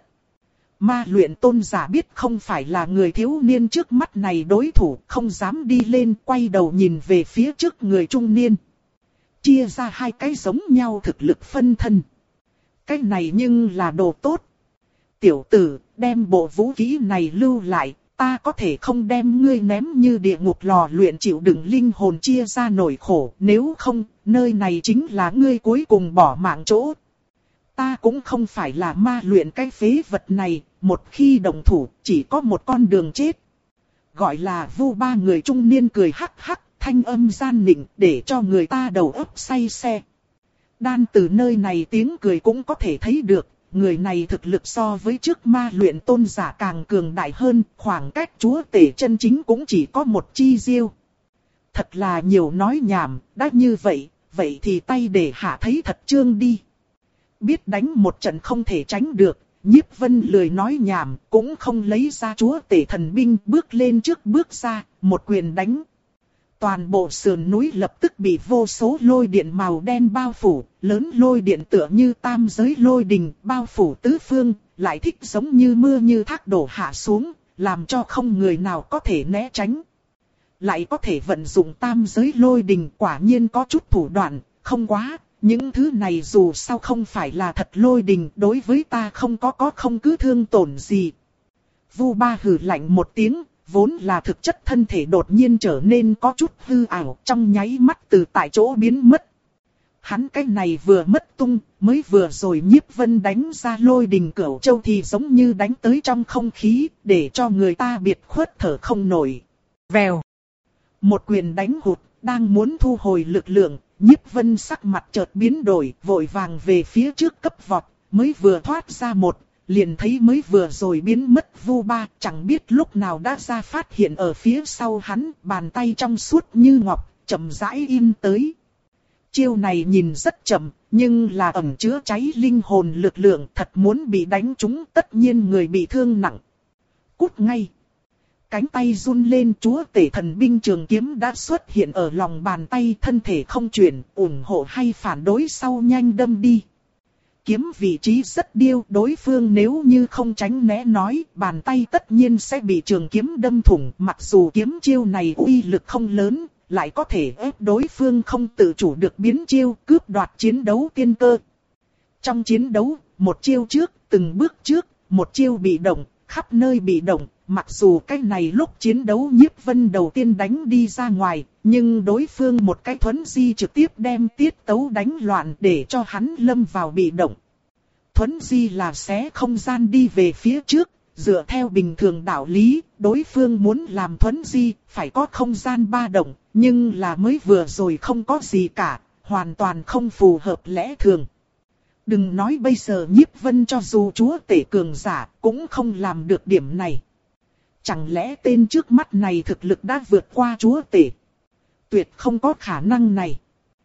Ma luyện tôn giả biết không phải là người thiếu niên trước mắt này đối thủ, không dám đi lên, quay đầu nhìn về phía trước người trung niên. Chia ra hai cái giống nhau thực lực phân thân. Cái này nhưng là đồ tốt. Tiểu tử, đem bộ vũ khí này lưu lại, ta có thể không đem ngươi ném như địa ngục lò luyện chịu đựng linh hồn chia ra nỗi khổ, nếu không, nơi này chính là ngươi cuối cùng bỏ mạng chỗ. Ta cũng không phải là ma luyện cái phế vật này, một khi đồng thủ, chỉ có một con đường chết. Gọi là Vu Ba người trung niên cười hắc hắc, thanh âm gian nịnh để cho người ta đầu óc say xe. Đan từ nơi này tiếng cười cũng có thể thấy được, người này thực lực so với trước ma luyện tôn giả càng cường đại hơn, khoảng cách chúa tể chân chính cũng chỉ có một chi diêu. Thật là nhiều nói nhảm, đã như vậy, vậy thì tay để hạ thấy thật trương đi. Biết đánh một trận không thể tránh được, Nhiếp Vân lười nói nhảm, cũng không lấy ra chúa tể thần binh, bước lên trước bước ra, một quyền đánh. Toàn bộ sườn núi lập tức bị vô số lôi điện màu đen bao phủ, lớn lôi điện tựa như tam giới lôi đình, bao phủ tứ phương, lại thích giống như mưa như thác đổ hạ xuống, làm cho không người nào có thể né tránh. Lại có thể vận dụng tam giới lôi đình, quả nhiên có chút thủ đoạn, không quá. Những thứ này dù sao không phải là thật lôi đình, đối với ta không có có không cứ thương tổn gì. Vu Ba hừ lạnh một tiếng, vốn là thực chất thân thể đột nhiên trở nên có chút hư ảo, trong nháy mắt từ tại chỗ biến mất. Hắn cái này vừa mất tung, mới vừa rồi Nhiếp Vân đánh ra lôi đình Cửu Châu thì giống như đánh tới trong không khí, để cho người ta biệt khuất thở không nổi. Vèo. Một quyền đánh hụt, đang muốn thu hồi lực lượng, Nhiếp Vân sắc mặt chợt biến đổi, vội vàng về phía trước cấp vọt, mới vừa thoát ra một, liền thấy mới vừa rồi biến mất Vu Ba, chẳng biết lúc nào đã ra phát hiện ở phía sau hắn, bàn tay trong suốt như ngọc, chậm rãi in tới. Chiêu này nhìn rất chậm, nhưng là ẩn chứa cháy linh hồn lực lượng, thật muốn bị đánh trúng tất nhiên người bị thương nặng. Cút ngay! Cánh tay run lên, chúa tể thần binh trường kiếm đã xuất hiện ở lòng bàn tay, thân thể không chuyển, ủng hộ hay phản đối sau nhanh đâm đi. Kiếm vị trí rất điêu, đối phương nếu như không tránh né nói, bàn tay tất nhiên sẽ bị trường kiếm đâm thủng, mặc dù kiếm chiêu này uy lực không lớn, lại có thể ép đối phương không tự chủ được biến chiêu, cướp đoạt chiến đấu tiên cơ. Trong chiến đấu, một chiêu trước, từng bước trước, một chiêu bị động, khắp nơi bị động, mặc dù cái này lúc chiến đấu Nhiếp Vân đầu tiên đánh đi ra ngoài, nhưng đối phương một cái thuấn di trực tiếp đem tiết tấu đánh loạn để cho hắn lâm vào bị động. Thuấn di là xé không gian đi về phía trước, dựa theo bình thường đạo lý, đối phương muốn làm thuấn di, phải có không gian ba động, nhưng là mới vừa rồi không có gì cả, hoàn toàn không phù hợp lẽ thường. Đừng nói bây giờ Nhiếp Vân cho dù chúa tể cường giả, cũng không làm được điểm này. Chẳng lẽ tên trước mắt này thực lực đã vượt qua chúa tể? Tuyệt không có khả năng này.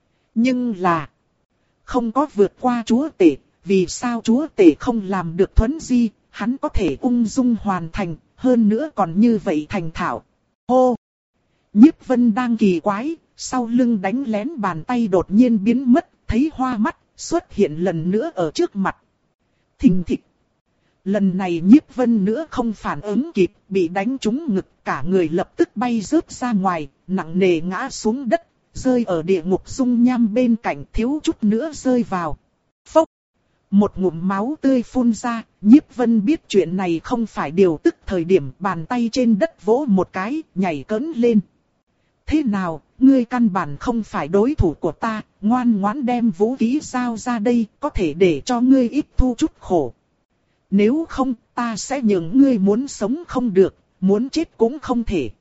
Nhưng là, không có vượt qua chúa tể, vì sao chúa tể không làm được thuấn di, hắn có thể ung dung hoàn thành, hơn nữa còn như vậy thành thạo. Hô! Nhiếp Vân đang kỳ quái, sau lưng đánh lén bàn tay đột nhiên biến mất, thấy hoa mắt, xuất hiện lần nữa ở trước mặt. Thình thịch! Lần này Nhiếp Vân nữa không phản ứng kịp, bị đánh trúng ngực, cả người lập tức bay rớt ra ngoài, nặng nề ngã xuống đất, rơi ở địa ngục dung nham bên cạnh, thiếu chút nữa rơi vào. Phốc! Một ngụm máu tươi phun ra, Nhiếp Vân biết chuyện này không phải điều tức thời điểm, bàn tay trên đất vỗ một cái, nhảy cẫng lên. Thế nào, ngươi căn bản không phải đối thủ của ta, ngoan ngoãn đem vũ khí giao ra đây, có thể để cho ngươi ít thu chút khổ. Nếu không, ta sẽ nhường ngươi muốn sống không được, muốn chết cũng không thể.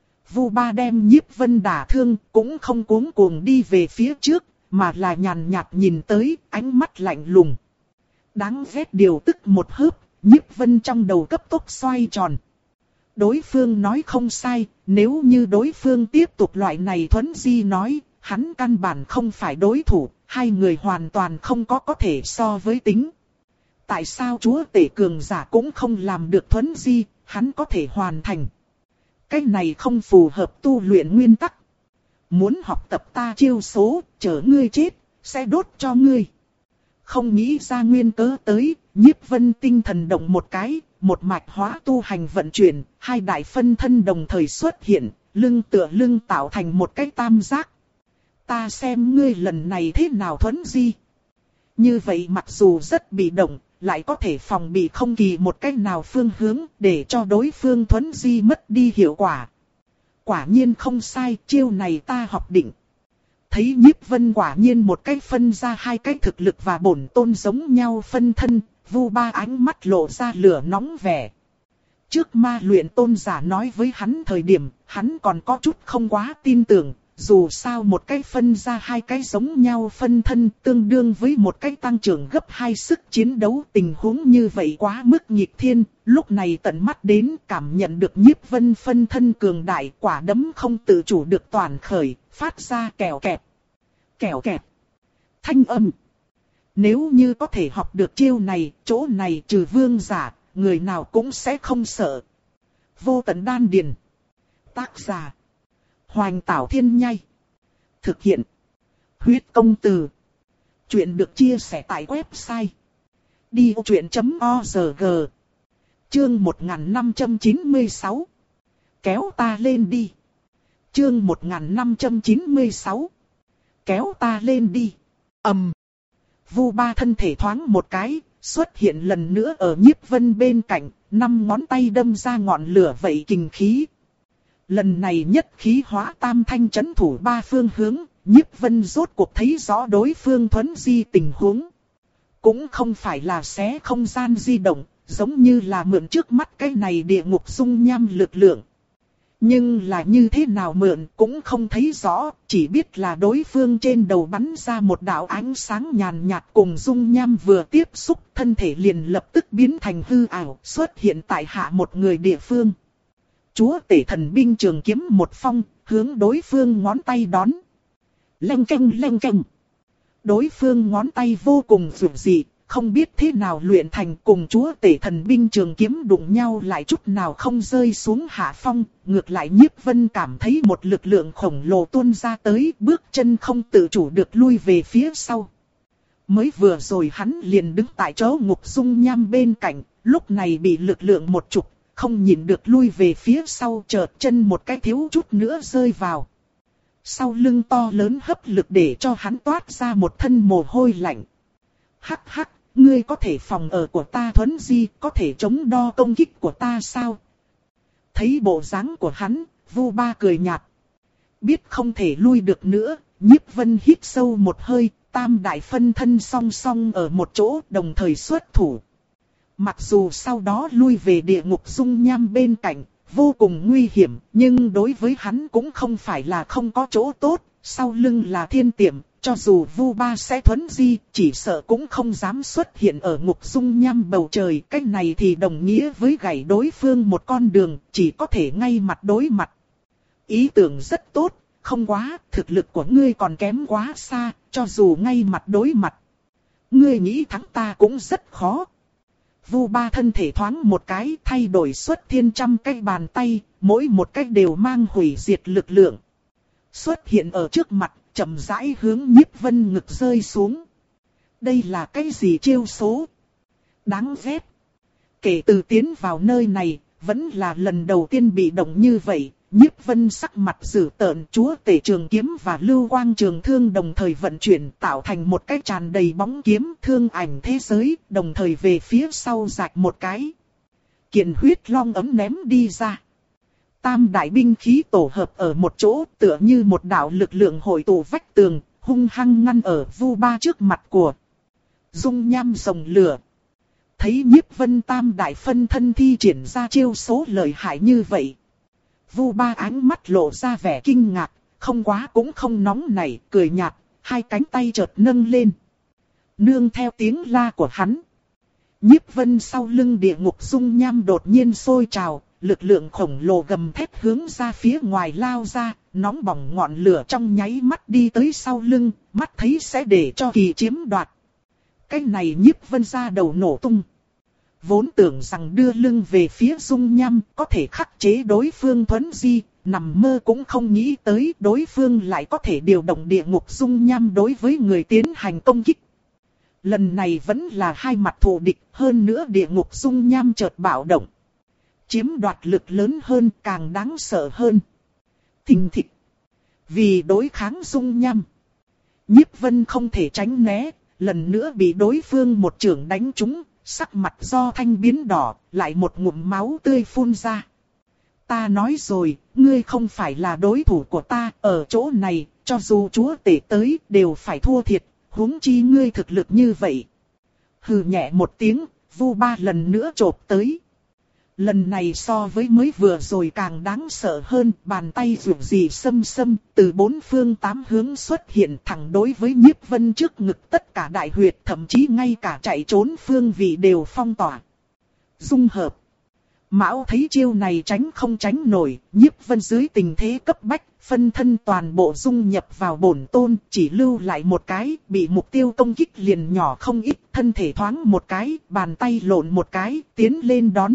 Vu Ba đem Nhiếp Vân đả thương, cũng không cuống cuồng đi về phía trước, mà là nhàn nhạt nhìn tới, ánh mắt lạnh lùng. Đáng ghét điều tức một hớp, Nhiếp Vân trong đầu cấp tốc xoay tròn. Đối phương nói không sai, nếu như đối phương tiếp tục loại này thuấn di nói, hắn căn bản không phải đối thủ, hai người hoàn toàn không có có thể so với tính. Tại sao chúa tể cường giả cũng không làm được thuấn di, hắn có thể hoàn thành? Cái này không phù hợp tu luyện nguyên tắc. Muốn học tập ta chiêu số, chờ ngươi chết, sẽ đốt cho ngươi. Không nghĩ ra nguyên cớ tới, Nhiếp Vân tinh thần động một cái, một mạch hóa tu hành vận chuyển, hai đại phân thân đồng thời xuất hiện, lưng tựa lưng tạo thành một cái tam giác. Ta xem ngươi lần này thế nào thuấn di. Như vậy mặc dù rất bị động, lại có thể phòng bị không kỳ một cách nào phương hướng để cho đối phương thuấn di mất đi hiệu quả. Quả nhiên không sai, chiêu này ta học định. Thấy Nhiếp Vân quả nhiên một cách phân ra hai cái thực lực và bổn tôn giống nhau phân thân, Vu Ba ánh mắt lộ ra lửa nóng vẻ. Trước ma luyện tôn giả nói với hắn thời điểm, hắn còn có chút không quá tin tưởng, dù sao một cái phân ra hai cái giống nhau phân thân tương đương với một cái tăng trưởng gấp hai sức chiến đấu, tình huống như vậy quá mức nghịch thiên, lúc này tận mắt đến cảm nhận được Nhiếp Vân phân thân cường đại, quả đấm không tự chủ được toàn khởi, phát ra kèo kẹt, kèo kẹt, thanh âm. Nếu như có thể học được chiêu này, chỗ này trừ vương giả, người nào cũng sẽ không sợ. Vô tận đan điền. Tác giả Hoành Tảo Thiên Nhai. Thực hiện Huyết Công Từ. Chuyện được chia sẻ tại website đi ô chuyện chấm org. Chương một nghìn năm trăm chín mươi sáu. Kéo ta lên đi. Chương một nghìn năm trăm chín mươi sáu. Kéo ta lên đi. Ầm. Um. Vu Ba thân thể thoáng một cái, xuất hiện lần nữa ở Nhiếp Vân bên cạnh, năm ngón tay đâm ra ngọn lửa vậy kình khí. Lần này nhất khí hóa tam thanh chấn thủ ba phương hướng, Nhiếp Vân rốt cuộc thấy rõ đối phương thuấn di tình huống. Cũng không phải là xé không gian di động, giống như là mượn trước mắt cái này địa ngục dung nham lực lượng. Nhưng là như thế nào mượn cũng không thấy rõ, chỉ biết là đối phương trên đầu bắn ra một đạo ánh sáng nhàn nhạt cùng dung nham vừa tiếp xúc, thân thể liền lập tức biến thành hư ảo, xuất hiện tại hạ một người địa phương. Chúa tể thần binh trường kiếm một phong, hướng đối phương ngón tay đón. Leng keng leng keng. Đối phương ngón tay vô cùng dữ dị, không biết thế nào luyện thành, cùng chúa tể thần binh trường kiếm đụng nhau lại chút nào không rơi xuống hạ phong. Ngược lại Nhiếp Vân cảm thấy một lực lượng khổng lồ tuôn ra tới, bước chân không tự chủ được lui về phía sau. Mới vừa rồi hắn liền đứng tại chỗ ngục dung nham bên cạnh, lúc này bị lực lượng một chụp, không nhìn được lui về phía sau, chợt chân một cái thiếu chút nữa rơi vào. Sau lưng to lớn hấp lực để cho hắn toát ra một thân mồ hôi lạnh. Hắc hắc, ngươi có thể phòng ở của ta thuấn di, có thể chống đo công kích của ta sao? Thấy bộ dáng của hắn, Vu Ba cười nhạt. Biết không thể lui được nữa, Nhiếp Vân hít sâu một hơi, tam đại phân thân song song ở một chỗ đồng thời xuất thủ. Mặc dù sau đó lui về địa ngục dung nham bên cạnh, vô cùng nguy hiểm, nhưng đối với hắn cũng không phải là không có chỗ tốt, sau lưng là thiên tiệm, cho dù Vu Ba sẽ thuấn di, chỉ sợ cũng không dám xuất hiện ở ngục dung nham bầu trời, cách này thì đồng nghĩa với gãy đối phương một con đường, chỉ có thể ngay mặt đối mặt. Ý tưởng rất tốt, không quá, thực lực của ngươi còn kém quá xa, cho dù ngay mặt đối mặt. Ngươi nghĩ thắng ta cũng rất khó. Vu Ba thân thể thoáng một cái, thay đổi xuất thiên trăm cái bàn tay, mỗi một cái đều mang hủy diệt lực lượng. Xuất hiện ở trước mặt, chậm rãi hướng Nhiếp Vân ngực rơi xuống. Đây là cái gì chiêu số? Đáng ghét. Kể từ tiến vào nơi này, vẫn là lần đầu tiên bị động như vậy. Nhiếp Vân sắc mặt dữ tợn, chúa tể trường kiếm và lưu quang trường thương đồng thời vận chuyển, tạo thành một cái tràn đầy bóng kiếm thương ảnh thế giới, đồng thời về phía sau rạch một cái. Kiện huyết long ấm ném đi ra. Tam đại binh khí tổ hợp ở một chỗ, tựa như một đạo lực lượng hội tụ vách tường, hung hăng ngăn ở Vu Ba trước mặt của dung nham rồng lửa. Thấy Nhiếp Vân tam đại phân thân thi triển ra chiêu số lợi hại như vậy, Vu Ba ánh mắt lộ ra vẻ kinh ngạc, không quá cũng không nóng nảy, cười nhạt, hai cánh tay chợt nâng lên. Nương theo tiếng la của hắn, Nhiếp Vân sau lưng địa ngục dung nham đột nhiên sôi trào, lực lượng khổng lồ gầm thét hướng ra phía ngoài lao ra, nóng bỏng ngọn lửa trong nháy mắt đi tới sau lưng, mắt thấy sẽ để cho kỳ chiếm đoạt. Cái này Nhiếp Vân ra đầu nổ tung. Vốn tưởng rằng đưa lưng về phía dung nham có thể khắc chế đối phương thuấn di, nằm mơ cũng không nghĩ tới đối phương lại có thể điều động địa ngục dung nham đối với người tiến hành công kích. Lần này vẫn là hai mặt thù địch, hơn nữa địa ngục dung nham chợt bạo động. Chiếm đoạt lực lớn hơn, càng đáng sợ hơn. Thình thịch. Vì đối kháng dung nham, Nhiếp Vân không thể tránh né, lần nữa bị đối phương một chưởng đánh trúng, sắc mặt do thanh biến đỏ, lại một ngụm máu tươi phun ra. Ta nói rồi, ngươi không phải là đối thủ của ta, ở chỗ này, cho dù chúa tể tới, đều phải thua thiệt, huống chi ngươi thực lực như vậy. Hừ nhẹ một tiếng, Vu Ba lần nữa chộp tới. Lần này so với mới vừa rồi càng đáng sợ hơn, bàn tay rủ rì xâm xâm, từ bốn phương tám hướng xuất hiện thẳng đối với Nhiếp Vân trước ngực, tất cả đại huyệt, thậm chí ngay cả chạy trốn phương vị đều phong tỏa. Dung hợp. Mão thấy chiêu này tránh không tránh nổi, Nhiếp Vân dưới tình thế cấp bách, phân thân toàn bộ dung nhập vào bổn tôn, chỉ lưu lại một cái, bị mục tiêu công kích liền nhỏ không ít, thân thể thoáng một cái, bàn tay lộn một cái, tiến lên đón.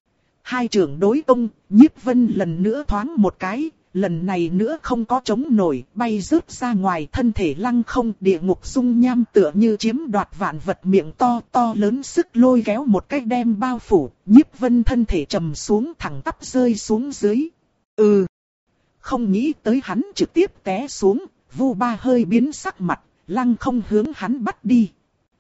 Hai trưởng đối công, Nhiếp Vân lần nữa thoáng một cái, lần này nữa không có chống nổi, bay rớt ra ngoài, thân thể lăng không, địa ngục dung nham tựa như chiếm đoạt vạn vật, miệng to to lớn sức lôi kéo một cái đem bao phủ, Nhiếp Vân thân thể trầm xuống, thẳng tắp rơi xuống dưới. Ừ, không nghĩ tới hắn trực tiếp té xuống, Vu Ba hơi biến sắc mặt, lăng không hướng hắn bắt đi.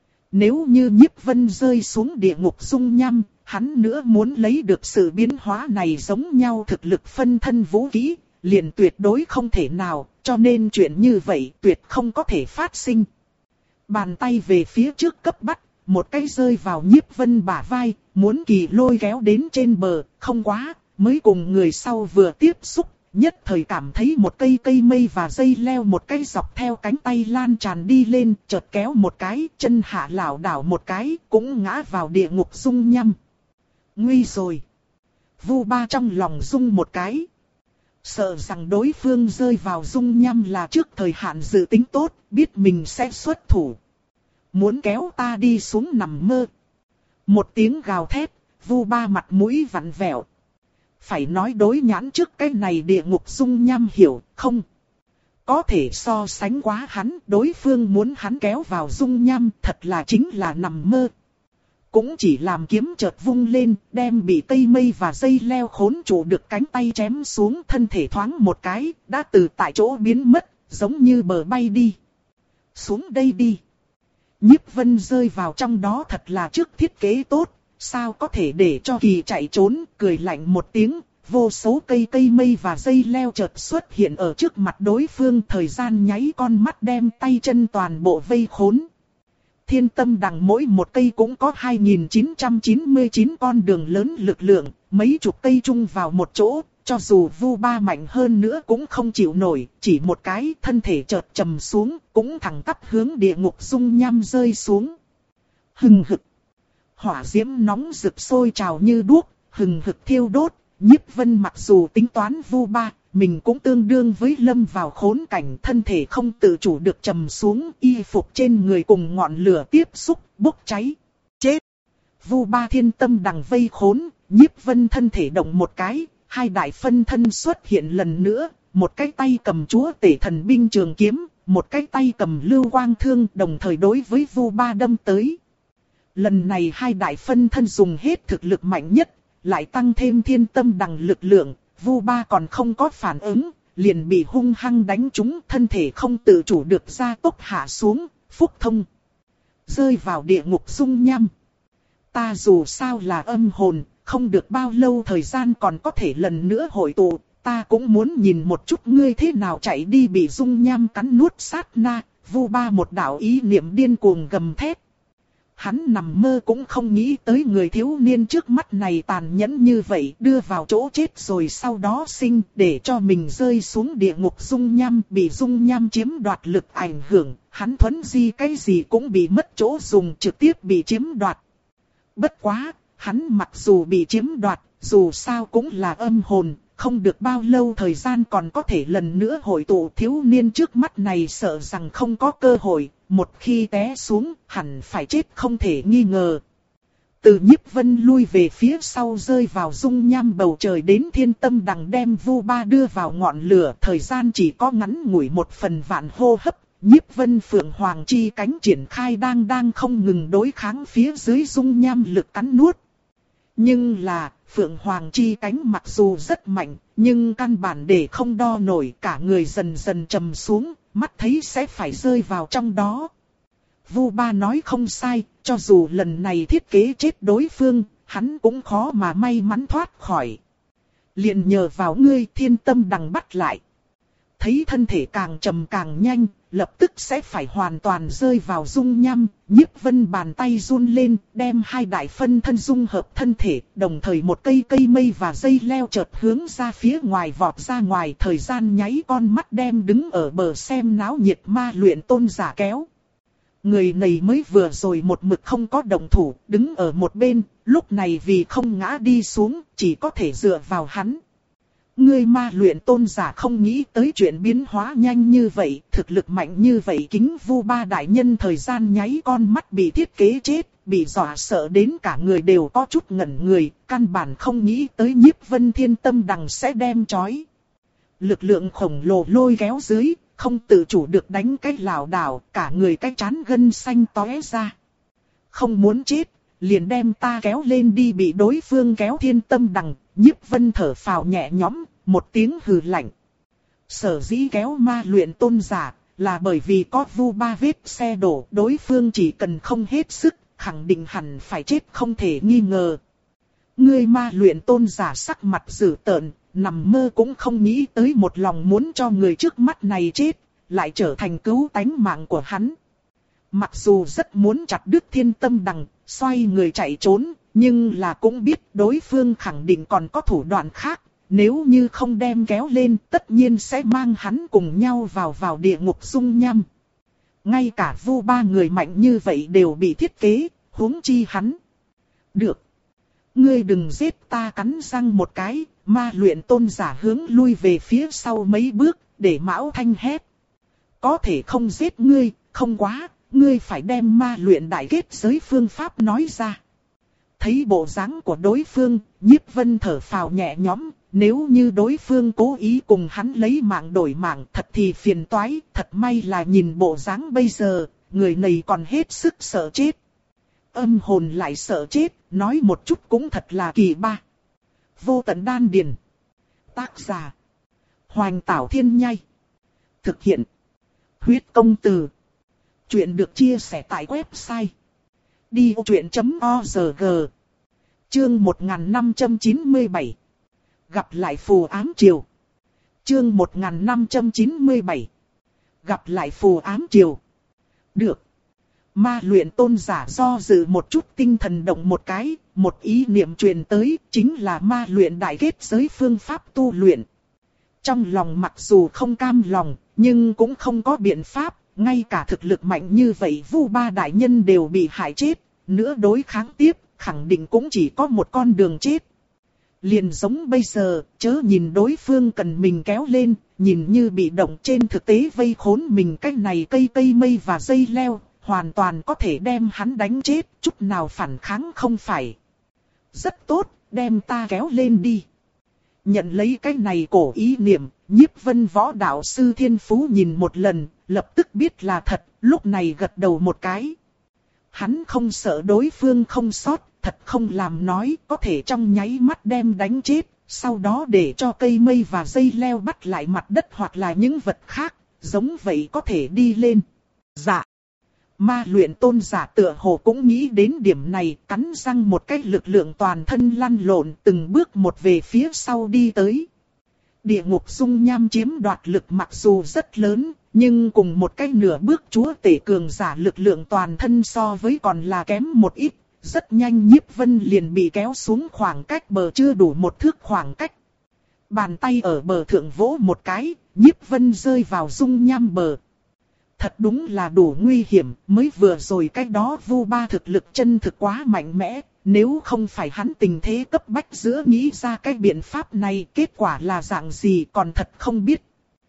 Nếu như Nhiếp Vân rơi xuống địa ngục dung nham, hắn nữa muốn lấy được sự biến hóa này giống nhau thực lực phân thân vũ khí, liền tuyệt đối không thể nào, cho nên chuyện như vậy tuyệt không có thể phát sinh. Bàn tay về phía trước cấp bắt, một cái rơi vào Nhiếp Vân bả vai, muốn kỳ lôi kéo đến trên bờ, không quá, mới cùng người sau vừa tiếp xúc, nhất thời cảm thấy một cây cây mây và dây leo một cái dọc theo cánh tay lan tràn đi lên, chợt kéo một cái, chân hạ lảo đảo một cái, cũng ngã vào địa ngục dung nhăm. Nguy rồi! Vu Ba trong lòng rung một cái. Sợ rằng đối phương rơi vào dung nhăm là trước thời hạn dự tính tốt, biết mình sẽ xuất thủ. Muốn kéo ta đi xuống nằm mơ. Một tiếng gào thét, Vu Ba mặt mũi vặn vẹo. Phải nói đối nhãn trước cái này địa ngục dung nham hiểu không? Có thể so sánh quá hắn, đối phương muốn hắn kéo vào dung nham thật là chính là nằm mơ. Cũng chỉ làm kiếm chợt vung lên, đem bị cây mây và dây leo khốn trụ được cánh tay chém xuống, thân thể thoáng một cái, đã từ tại chỗ biến mất, giống như bờ bay đi. Xuống đây đi. Nhiếp Vân rơi vào trong đó thật là trước thiết kế tốt, sao có thể để cho kỳ chạy trốn, cười lạnh một tiếng, vô số cây cây mây và dây leo chợt xuất hiện ở trước mặt đối phương, thời gian nháy con mắt đem tay chân toàn bộ vây khốn. Thiên tâm đằng mỗi một cây cũng có hai nghìn chín trăm chín mươi chín con đường lớn lực lượng, mấy chục cây chung vào một chỗ, cho dù Vu Ba mạnh hơn nữa cũng không chịu nổi, chỉ một cái thân thể chợt trầm xuống, cũng thẳng tắp hướng địa ngục dung nham rơi xuống. Hừng hực. Hỏa diễm nóng rực sôi trào như đuốc, hừng hực thiêu đốt, Nhiếp Vân mặc dù tính toán Vu Ba, mình cũng tương đương với lâm vào khốn cảnh, thân thể không tự chủ được trầm xuống, y phục trên người cùng ngọn lửa tiếp xúc, bốc cháy. Chết! Vu Ba thiên tâm đằng vây khốn, Nhiếp Vân thân thể động một cái, hai đại phân thân xuất hiện lần nữa, một cái tay cầm chúa tể thần binh trường kiếm, một cái tay cầm lưu quang thương, đồng thời đối với Vu Ba đâm tới. Lần này hai đại phân thân dùng hết thực lực mạnh nhất, lại tăng thêm thiên tâm đằng lực lượng, Vu Ba còn không có phản ứng, liền bị hung hăng đánh trúng, thân thể không tự chủ được gia tốc hạ xuống, phúc thông. Rơi vào địa ngục dung nham. Ta dù sao là âm hồn, không được bao lâu thời gian còn có thể lần nữa hội tụ, ta cũng muốn nhìn một chút ngươi thế nào chạy đi, bị dung nham cắn nuốt sát na. Vu Ba một đạo ý niệm điên cuồng gầm thét. Hắn nằm mơ cũng không nghĩ tới người thiếu niên trước mắt này tàn nhẫn như vậy, đưa vào chỗ chết rồi sau đó sinh, để cho mình rơi xuống địa ngục dung nham, bị dung nham chiếm đoạt lực ảnh hưởng, hắn thuấn di cái gì cũng bị mất chỗ dùng, trực tiếp bị chiếm đoạt. Bất quá, hắn mặc dù bị chiếm đoạt, dù sao cũng là âm hồn, không được bao lâu thời gian còn có thể lần nữa hội tụ, thiếu niên trước mắt này sợ rằng không có cơ hội. Một khi té xuống, hẳn phải chết không thể nghi ngờ. Từ Nhiếp Vân lui về phía sau rơi vào dung nham bầu trời đến thiên tâm đằng đem Vu Ba đưa vào ngọn lửa. Thời gian chỉ có ngắn ngủi một phần vạn hô hấp. Nhiếp Vân Phượng Hoàng chi cánh triển khai đang đang không ngừng đối kháng phía dưới dung nham lực cắn nuốt. Nhưng là, Phượng Hoàng chi cánh mặc dù rất mạnh, nhưng căn bản để không đo nổi, cả người dần dần trầm xuống. Mắt thấy sẽ phải rơi vào trong đó. Vu Ba nói không sai, cho dù lần này thiết kế chết đối phương, hắn cũng khó mà may mắn thoát khỏi. Liền nhờ vào ngươi thiên tâm đằng bắt lại. Thấy thân thể càng trầm càng nhanh, lập tức sẽ phải hoàn toàn rơi vào dung nham. Nhiếp Vân bàn tay run lên, đem hai đại phân thân dung hợp thân thể, đồng thời một cây cây mây và dây leo chợt hướng ra phía ngoài vọt ra ngoài. Thời gian nháy con mắt đem đứng ở bờ xem náo nhiệt Ma Luyện Tôn giả kéo. Người này mới vừa rồi một mực không có động thủ, đứng ở một bên, lúc này vì không ngã đi xuống, chỉ có thể dựa vào hắn. Ngươi Ma Luyện Tôn giả không nghĩ tới chuyện biến hóa nhanh như vậy, thực lực mạnh như vậy. Kính Vu Ba đại nhân thời gian nháy con mắt bị thiết kế chết, bị dọa sợ đến cả người đều có chút ngẩn người, căn bản không nghĩ tới Nhiếp Vân thiên tâm đằng sẽ đem trói. Lực lượng khổng lồ lôi kéo dưới, không tự chủ được đánh cái lảo đảo, cả người cái trán gân xanh tóe ra. Không muốn chết, liền đem ta kéo lên đi, bị đối phương kéo thiên tâm đằng. Nhiếp Vân thở phào nhẹ nhõm, một tiếng hừ lạnh. Sở dĩ kéo Ma Luyện Tôn giả, là bởi vì có Vu Ba vết xe đổ, đối phương chỉ cần không hết sức, khẳng định hẳn phải chết không thể nghi ngờ. Ngươi Ma Luyện Tôn giả sắc mặt dữ tợn, nằm mơ cũng không nghĩ tới một lòng muốn cho người trước mắt này chết, lại trở thành cứu tánh mạng của hắn. Mặc dù rất muốn chặt đứt thiên tâm đằng, xoay người chạy trốn, nhưng là cũng biết đối phương khẳng định còn có thủ đoạn khác. Nếu như không đem kéo lên, tất nhiên sẽ mang hắn cùng nhau vào vào địa ngục dung nham. Ngay cả Vu ba người mạnh như vậy đều bị thiết kế, huống chi hắn. Được. Ngươi đừng giết ta, cắn răng một cái, ma luyện tôn giả hướng lui về phía sau mấy bước, để Mão Thanh hét. Có thể không giết ngươi, không quá, ngươi phải đem ma luyện đại kết giới phương pháp nói ra. Thấy bộ dáng của đối phương, Nhiếp Vân thở phào nhẹ nhõm. Nếu như đối phương cố ý cùng hắn lấy mạng đổi mạng, thật thì phiền toái. Thật may là nhìn bộ dáng bây giờ, người này còn hết sức sợ chết. Âm hồn lại sợ chết, nói một chút cũng thật là kỳ ba. Vô tận đan điền. Tác giả: Hoành Tảo Thiên Nhai. Thực hiện: Huyết Công Từ. Chuyện được chia sẻ tại website đi ô chuyện chấm org. Chương một nghìn năm trăm chín mươi bảy. Gặp lại phù ám triều. Chương một nghìn năm trăm chín mươi bảy. Gặp lại phù ám triều. Được. Ma luyện tôn giả do dự một chút, tinh thần động một cái, một ý niệm truyền tới, chính là ma luyện đại kết giới phương pháp tu luyện. Trong lòng mặc dù không cam lòng, nhưng cũng không có biện pháp, ngay cả thực lực mạnh như vậy Vu ba đại nhân đều bị hại chết, nữa đối kháng tiếp, khẳng định cũng chỉ có một con đường chết. Liền giống bây giờ, chớ nhìn đối phương cần mình kéo lên, nhìn như bị động, trên thực tế vây khốn mình cái này cây cây mây và dây leo, hoàn toàn có thể đem hắn đánh chết, chút nào phản kháng không phải. Rất tốt, đem ta kéo lên đi. Nhận lấy cái này cổ ý niệm, Nhiếp Vân võ đạo sư thiên phú nhìn một lần, lập tức biết là thật, lúc này gật đầu một cái. Hắn không sợ đối phương không sót, thật không làm nói, có thể trong nháy mắt đem đánh chết, sau đó để cho cây mây và dây leo bắt lại mặt đất hoặc là những vật khác, giống vậy có thể đi lên. Dạ. Ma luyện tôn giả tựa hồ cũng nghĩ đến điểm này, cắn răng một cái, lực lượng toàn thân lăn lộn, từng bước một về phía sau đi tới. Địa ngục dung nham chiếm đoạt lực mặc dù rất lớn, nhưng cùng một cái nửa bước chúa tể cường giả lực lượng toàn thân so với còn là kém một ít. Rất nhanh Nhiếp Vân liền bị kéo xuống khoảng cách bờ chưa đủ một thước khoảng cách. Bàn tay ở bờ thượng vỗ một cái, Nhiếp Vân rơi vào dung nham bờ. Thật đúng là đủ nguy hiểm, mới vừa rồi cái đó Vu ba thực lực chân thực quá mạnh mẽ, nếu không phải hắn tình thế cấp bách giữa nghĩ ra cái biện pháp này, kết quả là dạng gì còn thật không biết.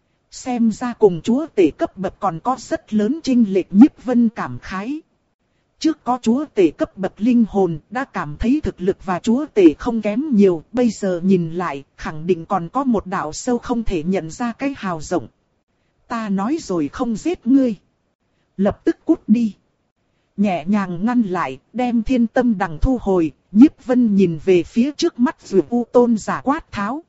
Xem ra cùng chúa tể cấp bậc còn có rất lớn chênh lệch, Nhiếp Vân cảm khái. Trước có chúa tể cấp bậc linh hồn, đã cảm thấy thực lực và chúa tể không kém nhiều, bây giờ nhìn lại, khẳng định còn có một đạo sâu không thể nhận ra cái hào rộng. Ta nói rồi không giết ngươi. Lập tức cút đi. Nhẹ nhàng ngăn lại, đem thiên tâm đằng thu hồi, Nhiếp Vân nhìn về phía trước mắt Dược U tôn giả quát tháo.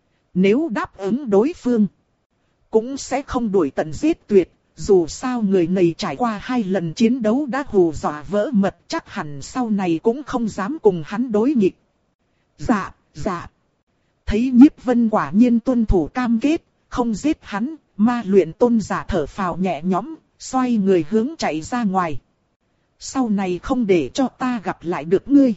Nếu đáp ứng đối phương, cũng sẽ không đuổi tận giết tuyệt. Dù sao người này trải qua hai lần chiến đấu đã hù dọa vỡ mật, chắc hẳn sau này cũng không dám cùng hắn đối nghịch. Dạ, dạ. Thấy Nhiếp Vân quả nhiên tuân thủ cam kết, không giết hắn, ma luyện tôn giả thở phào nhẹ nhõm, xoay người hướng chạy ra ngoài. Sau này không để cho ta gặp lại được ngươi.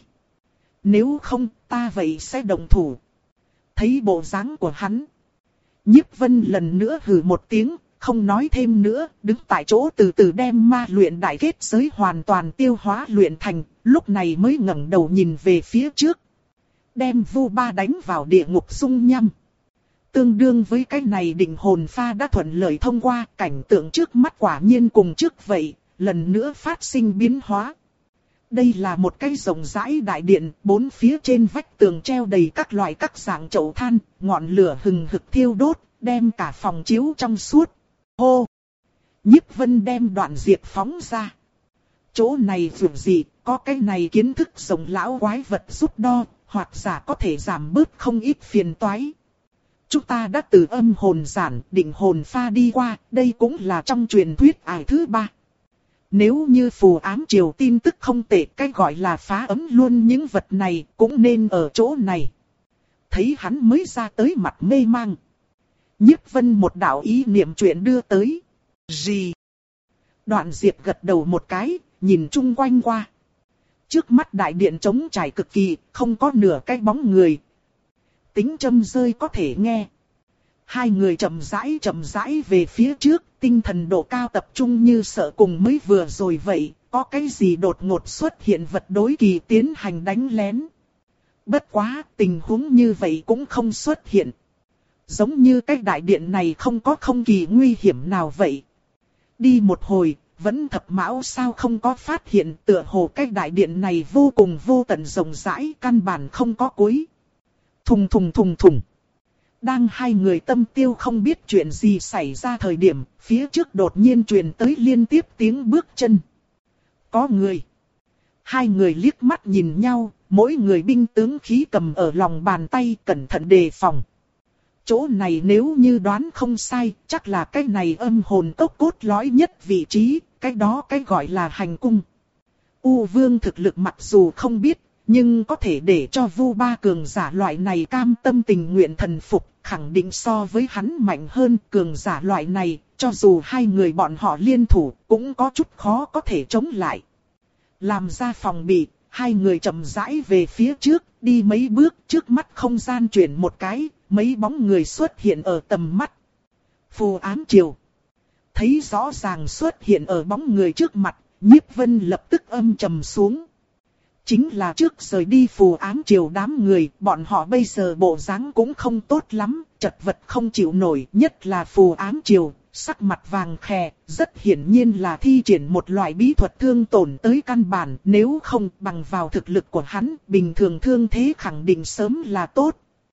Nếu không, ta vậy sẽ động thủ. Thấy bộ dáng của hắn, Nhiếp Vân lần nữa hừ một tiếng, không nói thêm nữa, đứng tại chỗ từ từ đem ma luyện đại kết giới hoàn toàn tiêu hóa luyện thành, lúc này mới ngẩng đầu nhìn về phía trước. Đem Vu ba đánh vào địa ngục dung nham. Tương đương với cái này định hồn pha đã thuận lợi thông qua, cảnh tượng trước mắt quả nhiên cùng trước vậy, lần nữa phát sinh biến hóa. Đây là một cái rộng rãi đại điện, bốn phía trên vách tường treo đầy các loại các dạng chậu than, ngọn lửa hừng hực thiêu đốt, đem cả phòng chiếu trong suốt. Hô! Nhiếp Vân đem đoạn diệt phóng ra. Chỗ này vượt gì, có cái này kiến thức rộng lão quái vật giúp đo, hoặc giả có thể giảm bớt không ít phiền toái. Chúng ta đã từ âm hồn giản, định hồn pha đi qua, đây cũng là trong truyền thuyết ải thứ ba. Nếu như phù ám triều tin tức không tệ, cái gọi là phá ấm luôn những vật này, cũng nên ở chỗ này. Thấy hắn mới ra tới mặt mê mang. Nhiếp Vân một đạo ý niệm chuyện đưa tới. Gì? Đoạn Diệp gật đầu một cái, nhìn chung quanh qua. Trước mắt đại điện trống trải cực kỳ, không có nửa cái bóng người. Tính châm rơi có thể nghe. Hai người chậm rãi chậm rãi về phía trước, tinh thần độ cao tập trung như sợ cùng mới vừa rồi vậy, có cái gì đột ngột xuất hiện vật đối kỳ tiến hành đánh lén. Bất quá, tình huống như vậy cũng không xuất hiện. Giống như cái đại điện này không có không kỳ nguy hiểm nào vậy. Đi một hồi, vẫn thập mão sao không có phát hiện, tựa hồ cái đại điện này vô cùng vô tận rộng rãi, căn bản không có cuối. Thùng thùng thùng thùng. Đang hai người tâm tiêu không biết chuyện gì xảy ra thời điểm, phía trước đột nhiên truyền tới liên tiếp tiếng bước chân. Có người. Hai người liếc mắt nhìn nhau, mỗi người binh tướng khí cầm ở lòng bàn tay, cẩn thận đề phòng. Chỗ này nếu như đoán không sai, chắc là cái này âm hồn cốc cốt lõi nhất vị trí, cái đó cái gọi là hành cung. U Vương thực lực mặc dù không biết, nhưng có thể để cho Vu Ba cường giả loại này cam tâm tình nguyện thần phục, khẳng định so với hắn mạnh hơn cường giả loại này, cho dù hai người bọn họ liên thủ, cũng có chút khó có thể chống lại. Làm ra phòng bị, hai người chậm rãi về phía trước, đi mấy bước, trước mắt không gian chuyển một cái, mấy bóng người xuất hiện ở tầm mắt. Phù Ám Triều. Thấy rõ ràng xuất hiện ở bóng người trước mặt, Nhiếp Vân lập tức âm trầm xuống. Chính là trước rời đi Phù Ám Triều đám người, bọn họ bây giờ bộ dáng cũng không tốt lắm, chật vật không chịu nổi, nhất là Phù Ám Triều, sắc mặt vàng khè, rất hiển nhiên là thi triển một loại bí thuật thương tổn tới căn bản, nếu không bằng vào thực lực của hắn, bình thường thương thế khẳng định sớm là tốt.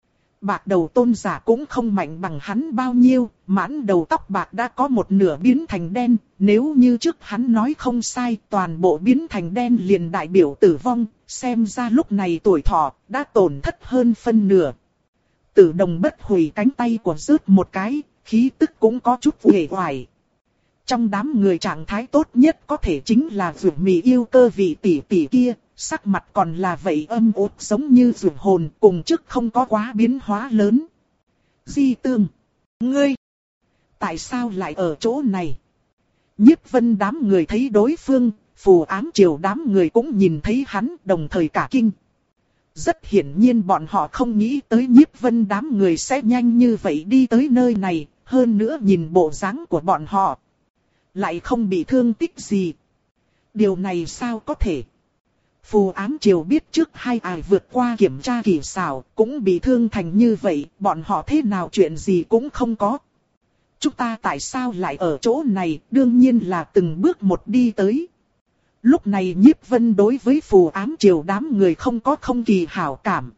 Bạc đầu tôn giả cũng không mạnh bằng hắn bao nhiêu, mãn đầu tóc bạc đã có một nửa biến thành đen, nếu như trước hắn nói không sai, toàn bộ biến thành đen liền đại biểu tử vong, xem ra lúc này tuổi thọ đã tổn thất hơn phân nửa. Tử Đồng bất hủy cánh tay của rớt một cái, khí tức cũng có chút uể oải. Trong đám người trạng thái tốt nhất có thể chính là Dụ Mị yêu cơ vị tỷ tỷ kia, sắc mặt còn là vậy âm uất giống như dụ hồn, cùng trước không có quá biến hóa lớn. Di Tương, ngươi, tại sao lại ở chỗ này? Nhiếp Vân đám người thấy đối phương, Phù Ám Triều đám người cũng nhìn thấy hắn, đồng thời cả kinh. Rất hiển nhiên bọn họ không nghĩ tới Nhiếp Vân đám người sẽ nhanh như vậy đi tới nơi này, hơn nữa nhìn bộ dáng của bọn họ, lại không bị thương tích gì. Điều này sao có thể? Phù Ám Triều biết trước hai ai vượt qua kiểm tra kỳ xảo, cũng bị thương thành như vậy, bọn họ thế nào chuyện gì cũng không có. Chúng ta tại sao lại ở chỗ này, đương nhiên là từng bước một đi tới. Lúc này Nhiếp Vân đối với Phù Ám Triều đám người không có không kỳ hảo cảm.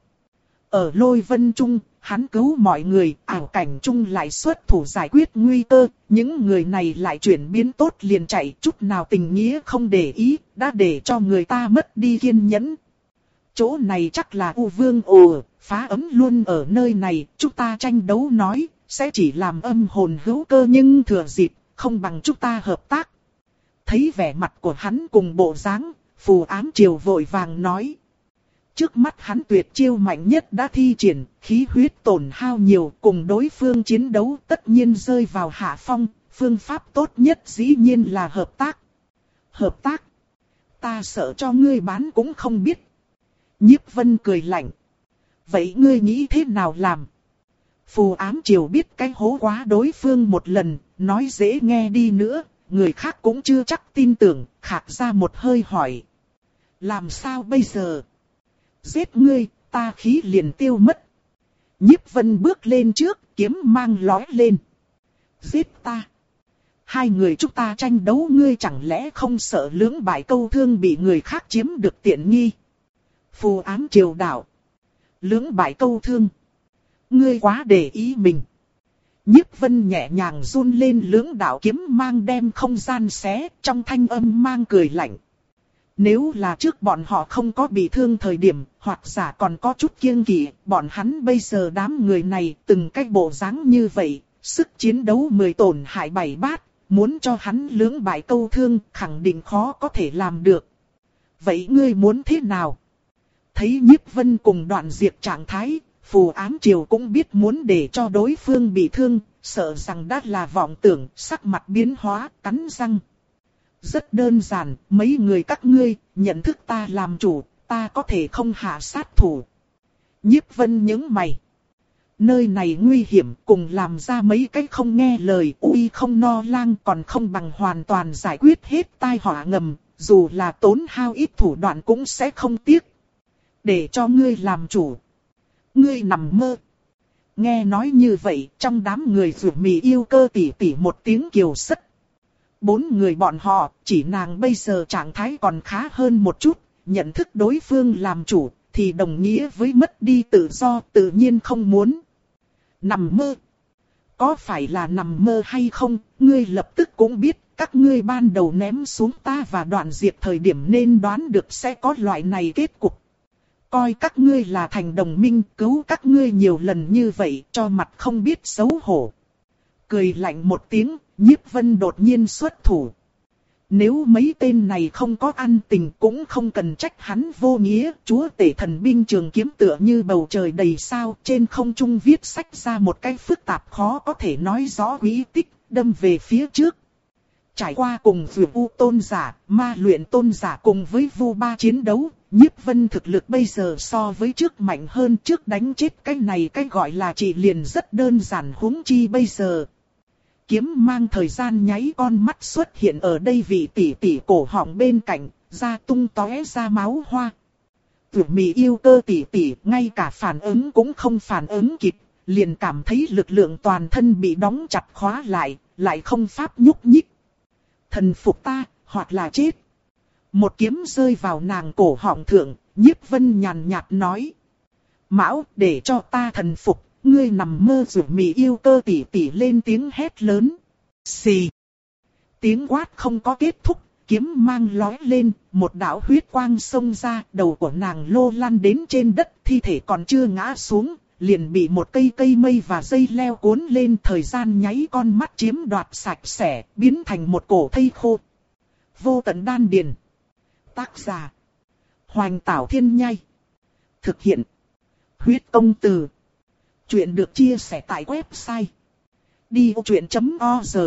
Ở Lôi Vân Trung, hắn cứu mọi người, ảo cảnh Trung lại xuất thủ giải quyết nguy cơ, những người này lại chuyển biến tốt liền chạy, chút nào tình nghĩa không để ý, đã để cho người ta mất đi kiên nhẫn. Chỗ này chắc là U Vương ồ, phá ấm luôn ở nơi này, chúng ta tranh đấu nói, sẽ chỉ làm âm hồn hữu cơ nhưng thừa dịp, không bằng chúng ta hợp tác. Thấy vẻ mặt của hắn cùng bộ dáng, Phù Ám Triều vội vàng nói. Trước mắt hắn tuyệt chiêu mạnh nhất đã thi triển, khí huyết tổn hao nhiều, cùng đối phương chiến đấu tất nhiên rơi vào hạ phong, phương pháp tốt nhất dĩ nhiên là hợp tác. Hợp tác? Ta sợ cho ngươi bán cũng không biết. Nhiếp Vân cười lạnh. Vậy ngươi nghĩ thế nào làm? Phù Ám Triều biết cái hố quá đối phương một lần, nói dễ nghe đi nữa, người khác cũng chưa chắc tin tưởng, khạc ra một hơi hỏi. Làm sao bây giờ? Giết ngươi, ta khí liền tiêu mất. Nhiếp Vân bước lên trước, kiếm mang lói lên. Giết ta. Hai người chúng ta tranh đấu, ngươi chẳng lẽ không sợ lưỡng bại câu thương bị người khác chiếm được tiện nghi? Phù Ám Triều đạo. Lưỡng bại câu thương. Ngươi quá để ý mình. Nhiếp Vân nhẹ nhàng run lên lưỡng đạo kiếm mang đem không gian xé, trong thanh âm mang cười lạnh. Nếu là trước bọn họ không có bị thương thời điểm, hoặc giả còn có chút kiêng kỵ, bọn hắn bây giờ đám người này từng cái bộ dáng như vậy, sức chiến đấu mười tổn hại bảy bát, muốn cho hắn lưỡng bại câu thương, khẳng định khó có thể làm được. Vậy ngươi muốn thế nào? Thấy Nhiếp Vân cùng Đoạn Diệp trạng thái, Phù Ám Triều cũng biết muốn để cho đối phương bị thương, sợ rằng đã là vọng tưởng, sắc mặt biến hóa, cắn răng. Rất đơn giản, mấy người các ngươi, nhận thức ta làm chủ, ta có thể không hạ sát thủ. Nhiếp Vân nhướng mày. Nơi này nguy hiểm, cùng làm ra mấy cái không nghe lời uy không no lang còn không bằng hoàn toàn giải quyết hết tai họa ngầm, dù là tốn hao ít thủ đoạn cũng sẽ không tiếc. Để cho ngươi làm chủ. Ngươi nằm mơ. Nghe nói như vậy, trong đám người rủ mì yêu cơ tỉ tỉ một tiếng kiều sất. Bốn người bọn họ, chỉ nàng bây giờ trạng thái còn khá hơn một chút, nhận thức đối phương làm chủ, thì đồng nghĩa với mất đi tự do, tự nhiên không muốn. Nằm mơ. Có phải là nằm mơ hay không, ngươi lập tức cũng biết, các ngươi ban đầu ném xuống ta và Đoạn Diệp thời điểm nên đoán được sẽ có loại này kết cục. Coi các ngươi là thành đồng minh, cứu các ngươi nhiều lần như vậy, cho mặt không biết xấu hổ. Cười lạnh một tiếng, Nhiếp Vân đột nhiên xuất thủ. Nếu mấy tên này không có ăn tình cũng không cần trách hắn vô nghĩa. Chúa tể thần binh trường kiếm tựa như bầu trời đầy sao, trên không trung viết sách ra một cái phức tạp khó có thể nói rõ quý tích, đâm về phía trước. Trải qua cùng Dược U tôn giả, ma luyện tôn giả cùng với Vu Ba chiến đấu, Nhiếp Vân thực lực bây giờ so với trước mạnh hơn. Trước đánh chết cái này cái gọi là chỉ liền rất đơn giản, huống chi bây giờ. Kiếm mang thời gian nháy con mắt xuất hiện ở đây vị tỷ tỷ cổ họng bên cạnh, ra tung tóe ra máu hoa. Tử mì yêu cơ tỷ tỷ ngay cả phản ứng cũng không phản ứng kịp, liền cảm thấy lực lượng toàn thân bị đóng chặt khóa lại, lại không pháp nhúc nhích. Thần phục ta, hoặc là chết. Một kiếm rơi vào nàng cổ họng thượng, Nhiếp Vân nhàn nhạt nói. Mão, để cho ta thần phục. Ngươi nằm mơ rủ mì yêu cơ tỉ tỉ lên tiếng hét lớn. Xì. Tiếng quát không có kết thúc, kiếm mang lói lên, một đạo huyết quang xông ra, đầu của nàng lô lăn đến trên đất, thi thể còn chưa ngã xuống, liền bị một cây cây mây và dây leo cuốn lên, thời gian nháy con mắt chiếm đoạt sạch sẽ, biến thành một cổ thây khô. Vô tận đan điền. Tác giả. Hoành Tảo Thiên Nhai. Thực hiện. Huyết Công Từ. Chuyện được chia sẻ tại website đi ô chuyện chấm org.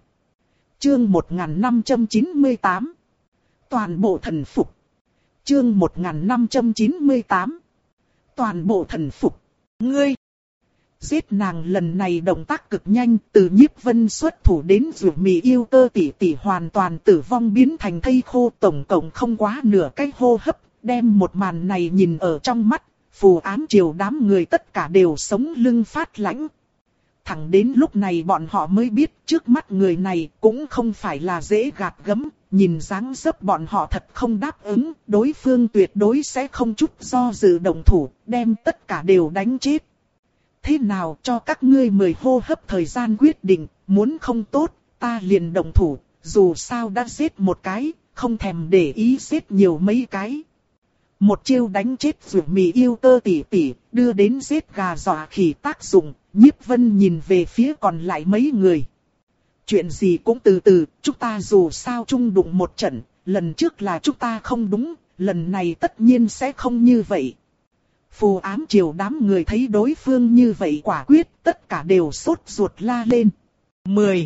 Chương một nghìn năm trăm chín mươi tám. Toàn bộ thần phục. Chương một nghìn năm trăm chín mươi tám. Toàn bộ thần phục. Ngươi. Giết nàng lần này động tác cực nhanh, từ Nhiếp Vân xuất thủ đến rủ mì yêu cơ tỷ tỷ hoàn toàn tử vong biến thành thây khô, tổng cộng không quá nửa cái hô hấp, đem một màn này nhìn ở trong mắt. Phù ám triều đám người tất cả đều sống lưng phát lãnh. Thẳng đến lúc này bọn họ mới biết trước mắt người này cũng không phải là dễ gạt gẫm, nhìn dáng dấp bọn họ thật không đáp ứng, đối phương tuyệt đối sẽ không chút do dự động thủ, đem tất cả đều đánh chết. Thế nào cho các ngươi mười hô hấp thời gian quyết định, muốn không tốt, ta liền động thủ, dù sao đã giết một cái, không thèm để ý giết nhiều mấy cái. Một chiêu đánh chết rủ mì yêu cơ tỷ tỷ, đưa đến giết gà dọa khỉ tác dụng, Nhiếp Vân nhìn về phía còn lại mấy người. Chuyện gì cũng từ từ, chúng ta dù sao chung đụng một trận, lần trước là chúng ta không đúng, lần này tất nhiên sẽ không như vậy. Phù ám triều đám người thấy đối phương như vậy quả quyết, tất cả đều sốt ruột la lên. Mười.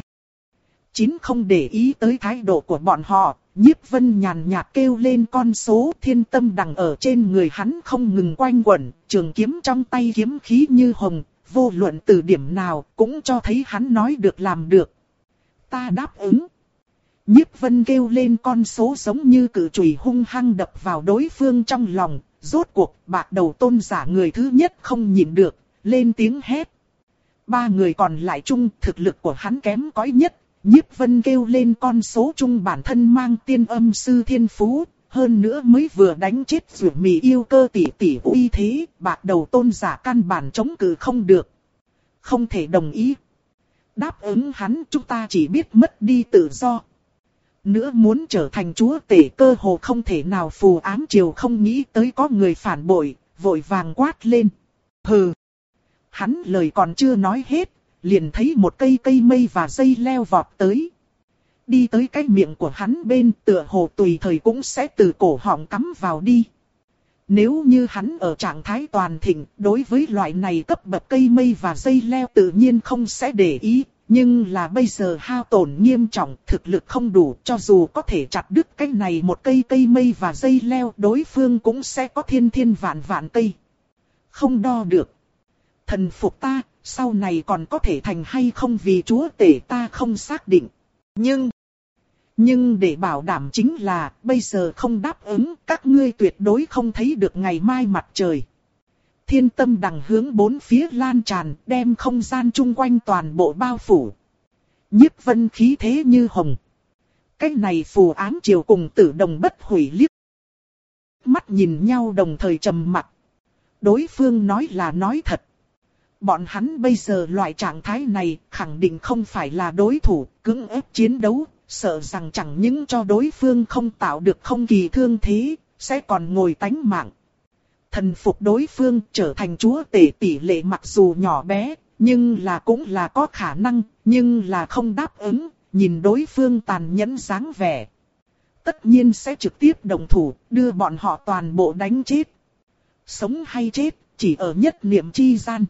Chín không để ý tới thái độ của bọn họ. Nhiếp Vân nhàn nhạt kêu lên con số, thiên tâm đằng ở trên người hắn không ngừng quanh quẩn, trường kiếm trong tay kiếm khí như hồng, vô luận từ điểm nào cũng cho thấy hắn nói được làm được. Ta đáp ứng. Nhiếp Vân kêu lên con số giống như cự chùy hung hăng đập vào đối phương trong lòng, rốt cuộc bạc đầu tôn giả người thứ nhất không nhịn được, lên tiếng hét. Ba người còn lại chung thực lực của hắn kém cỏi nhất. Nhiếp Vân kêu lên con số chung bản thân mang tiên âm sư thiên phú, hơn nữa mới vừa đánh chết rủ mì yêu cơ tỷ tỷ uy thế, bạc đầu tôn giả căn bản chống cự không được. Không thể đồng ý. Đáp ứng hắn chúng ta chỉ biết mất đi tự do. Nữa muốn trở thành chúa tể cơ hồ không thể nào. Phù ám triều không nghĩ tới có người phản bội, vội vàng quát lên. Hừ. Hắn lời còn chưa nói hết. Liền thấy một cây cây mây và dây leo vọt tới. Đi tới cái miệng của hắn bên, tựa hồ tùy thời cũng sẽ từ cổ họng cắm vào đi. Nếu như hắn ở trạng thái toàn thịnh, đối với loại này cấp bậc cây mây và dây leo tự nhiên không sẽ để ý. Nhưng là bây giờ hao tổn nghiêm trọng, thực lực không đủ, cho dù có thể chặt đứt cái này một cây cây mây và dây leo, đối phương cũng sẽ có thiên thiên vạn vạn cây. Không đo được. Thần phục ta, sau này còn có thể thành hay không vì chúa tể ta không xác định. Nhưng, nhưng để bảo đảm chính là, bây giờ không đáp ứng, các ngươi tuyệt đối không thấy được ngày mai mặt trời. Thiên tâm đằng hướng bốn phía lan tràn, đem không gian chung quanh toàn bộ bao phủ. Nhiếp Vân khí thế như hồng. Cái này phù ám triều cùng Tử Đồng Bất Hủy liếc mắt nhìn nhau đồng thời trầm mặc. Đối phương nói là nói thật. Bọn hắn bây giờ loại trạng thái này khẳng định không phải là đối thủ, cưỡng ép chiến đấu, sợ rằng chẳng những cho đối phương không tạo được không kỳ thương thế, sẽ còn ngồi tánh mạng. Thần phục đối phương trở thành chúa tể tỷ lệ mặc dù nhỏ bé, nhưng là cũng là có khả năng, nhưng là không đáp ứng, nhìn đối phương tàn nhẫn dáng vẻ. Tất nhiên sẽ trực tiếp động thủ, đưa bọn họ toàn bộ đánh chết. Sống hay chết, chỉ ở nhất niệm chi gian.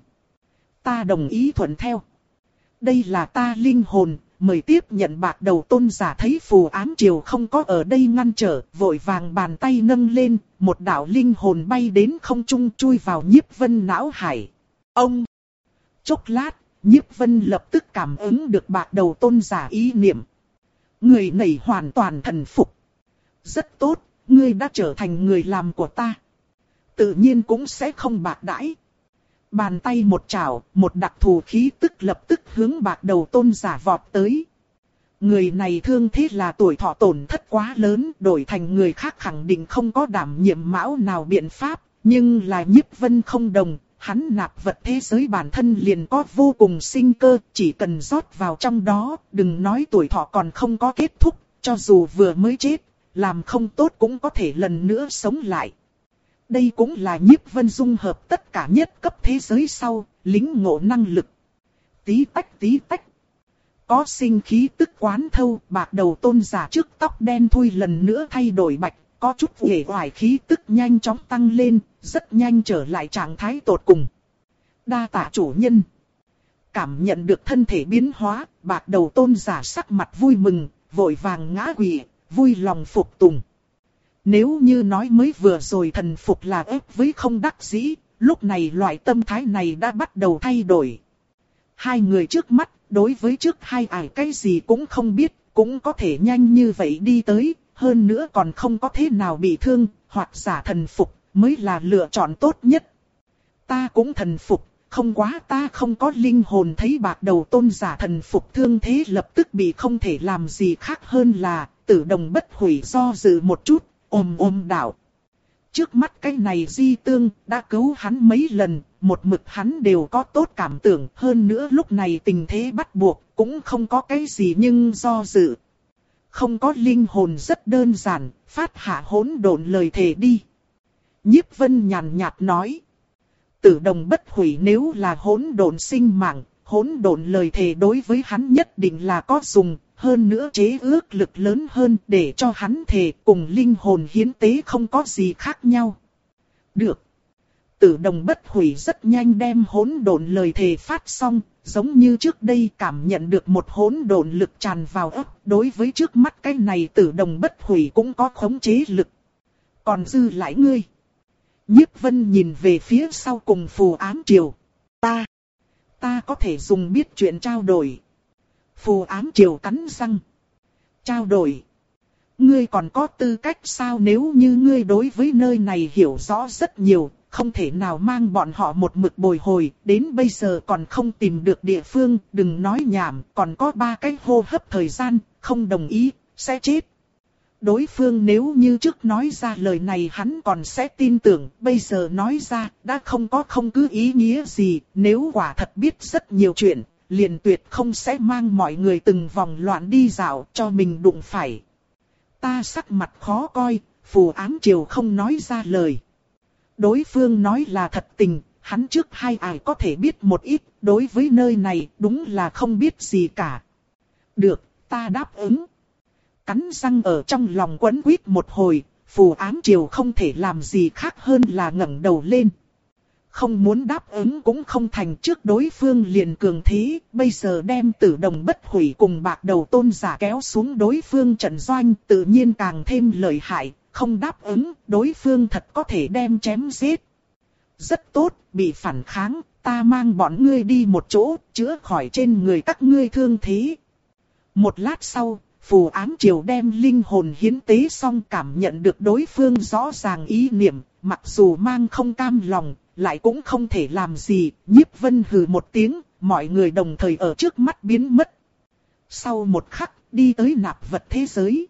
Ta đồng ý thuận theo. Đây là ta linh hồn, mời tiếp nhận bạc đầu tôn giả thấy phù ám triều không có ở đây ngăn trở, vội vàng bàn tay nâng lên, một đạo linh hồn bay đến không trung chui vào Nhiếp Vân não hải. Ông! Chốc lát, Nhiếp Vân lập tức cảm ứng được bạc đầu tôn giả ý niệm. Người này hoàn toàn thần phục. Rất tốt, ngươi đã trở thành người làm của ta. Tự nhiên cũng sẽ không bạc đãi. Bàn tay một chảo, một đặc thù khí tức lập tức hướng bạc đầu tôn giả vọt tới. Người này thương thế là tuổi thọ tổn thất quá lớn, đổi thành người khác khẳng định không có đảm nhiệm mão nào biện pháp, nhưng là Nhiếp Vân không đồng, hắn nạp vật thế giới bản thân liền có vô cùng sinh cơ, chỉ cần rót vào trong đó, đừng nói tuổi thọ còn không có kết thúc, cho dù vừa mới chết, làm không tốt cũng có thể lần nữa sống lại. Đây cũng là Nhiếp Vân dung hợp tất cả nhất cấp thế giới sau, lính ngộ năng lực. Tí tách tí tách. Có sinh khí tức quán thâu, bạc đầu tôn giả trước tóc đen thui lần nữa thay đổi bạch, có chút uể oải khí tức nhanh chóng tăng lên, rất nhanh trở lại trạng thái tột cùng. Đa tạ chủ nhân. Cảm nhận được thân thể biến hóa, bạc đầu tôn giả sắc mặt vui mừng, vội vàng ngã quỵ, vui lòng phục tùng. Nếu như nói mới vừa rồi thần phục là ép với không đắc dĩ, lúc này loại tâm thái này đã bắt đầu thay đổi. Hai người trước mắt, đối với trước hai ải cái gì cũng không biết, cũng có thể nhanh như vậy đi tới, hơn nữa còn không có thế nào bị thương, hoặc giả thần phục, mới là lựa chọn tốt nhất. Ta cũng thần phục, không quá ta không có linh hồn thấy bạc đầu tôn giả thần phục thương thế lập tức bị không thể làm gì khác hơn là, Tử Đồng Bất Hủy do dự một chút. Ôm ôm đạo. Trước mắt cái này di tương đã cứu hắn mấy lần, một mực hắn đều có tốt cảm tưởng. Hơn nữa lúc này tình thế bắt buộc, cũng không có cái gì nhưng do dự. Không có linh hồn rất đơn giản, phát hạ hỗn độn lời thề đi. Nhiếp Vân nhàn nhạt nói. Tử Đồng Bất Hủy nếu là hỗn độn sinh mạng, hỗn độn lời thề đối với hắn nhất định là có dùng. Hơn nữa chế ước lực lớn hơn để cho hắn thề cùng linh hồn hiến tế không có gì khác nhau. Được. Tử Đồng Bất Hủy rất nhanh đem hỗn độn lời thề phát xong, giống như trước đây cảm nhận được một hỗn độn lực tràn vào ấp. Đối với trước mắt cái này Tử Đồng Bất Hủy cũng có khống chế lực. Còn dư lại ngươi. Nhiếp Vân nhìn về phía sau cùng phù ám triều. Ta. Ta có thể dùng biết chuyện trao đổi. Phù ám triều cắn răng. Trao đổi. Ngươi còn có tư cách sao nếu như ngươi đối với nơi này hiểu rõ rất nhiều, không thể nào mang bọn họ một mực bồi hồi, đến bây giờ còn không tìm được địa phương, đừng nói nhảm, còn có ba cái hô hấp thời gian, không đồng ý, sẽ chết. Đối phương nếu như trước nói ra lời này hắn còn sẽ tin tưởng, bây giờ nói ra, đã không có không cứ ý nghĩa gì, nếu quả thật biết rất nhiều chuyện. Liền tuyệt không sẽ mang mọi người từng vòng loạn đi dạo cho mình đụng phải. Ta sắc mặt khó coi, phù ám triều không nói ra lời. Đối phương nói là thật tình, hắn trước hai ai có thể biết một ít, đối với nơi này đúng là không biết gì cả. Được, ta đáp ứng. Cắn răng ở trong lòng quấn quýt một hồi, phù ám triều không thể làm gì khác hơn là ngẩng đầu lên. Không muốn đáp ứng cũng không thành, trước đối phương liền cường thế, bây giờ đem Tử Đồng Bất Hủy cùng Bạc Đầu Tôn giả kéo xuống đối phương trận doanh, tự nhiên càng thêm lợi hại, không đáp ứng, đối phương thật có thể đem chém giết. Rất tốt, bị phản kháng, ta mang bọn ngươi đi một chỗ, chữa khỏi trên người các ngươi thương thế. Một lát sau, Phù Ám Triều đem linh hồn hiến tế xong, cảm nhận được đối phương rõ ràng ý niệm, mặc dù mang không cam lòng, lại cũng không thể làm gì. Nhiếp Vân hừ một tiếng, mọi người đồng thời ở trước mắt biến mất. Sau một khắc, đi tới nạp vật thế giới.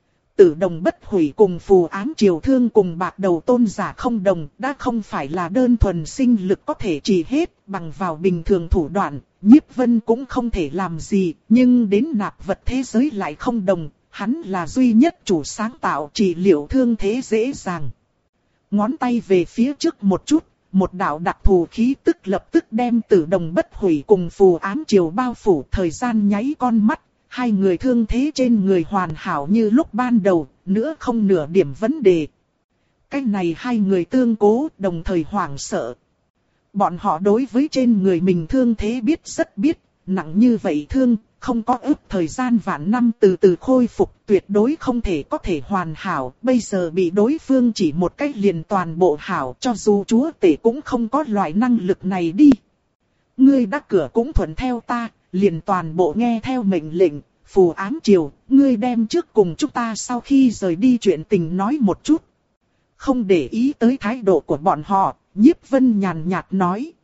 Tử Đồng Bất Hủy cùng Phù Ám Triều thương cùng Bạc Đầu Tôn giả không đồng, đã không phải là đơn thuần sinh lực có thể trị hết, bằng vào bình thường thủ đoạn, Nhiếp Vân cũng không thể làm gì, nhưng đến nạp vật thế giới lại không đồng, hắn là duy nhất chủ sáng tạo trị liệu thương thế dễ dàng. Ngón tay về phía trước một chút, một đạo đặc thù khí tức lập tức đem Tử Đồng Bất Hủy cùng Phù Ám Triều bao phủ, thời gian nháy con mắt. Hai người thương thế trên người hoàn hảo như lúc ban đầu, nữa không nửa điểm vấn đề. Cái này hai người tương cố, đồng thời hoảng sợ. Bọn họ đối với trên người mình thương thế biết rất biết, nặng như vậy thương, không có ước thời gian vạn năm từ từ khôi phục, tuyệt đối không thể có thể hoàn hảo. Bây giờ bị đối phương chỉ một cách liền toàn bộ hảo, cho dù chúa tể cũng không có loại năng lực này đi. Ngươi đã cửa cũng thuận theo ta. Liền toàn bộ nghe theo mệnh lệnh. Phù Ám Triều, ngươi đem trước cùng chúng ta sau khi rời đi chuyện tình nói một chút. Không để ý tới thái độ của bọn họ, Nhiếp Vân nhàn nhạt nói.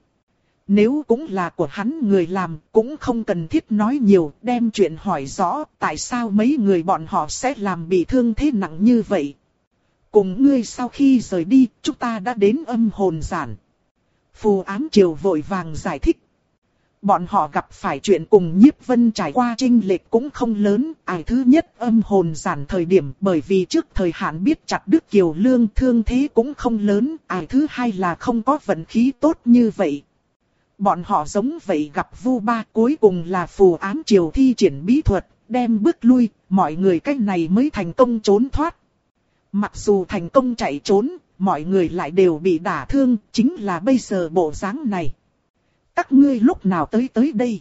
Nếu cũng là của hắn người làm, cũng không cần thiết nói nhiều, đem chuyện hỏi rõ, tại sao mấy người bọn họ sẽ làm bị thương thế nặng như vậy. Cùng ngươi sau khi rời đi, chúng ta đã đến âm hồn giản. Phù Ám Triều vội vàng giải thích. Bọn họ gặp phải chuyện cùng Nhiếp Vân trải qua chênh lệch cũng không lớn, ai thứ nhất âm hồn giản thời điểm bởi vì trước thời hạn biết chặt đứt Kiều Lương thương thế cũng không lớn, ai thứ hai là không có vận khí tốt như vậy. Bọn họ giống vậy gặp Vu Ba, cuối cùng là Phù Ám Triều thi triển bí thuật, đem bước lui, mọi người cách này mới thành công trốn thoát. Mặc dù thành công chạy trốn, mọi người lại đều bị đả thương, chính là bây giờ bộ dáng này. Các ngươi lúc nào tới tới đây?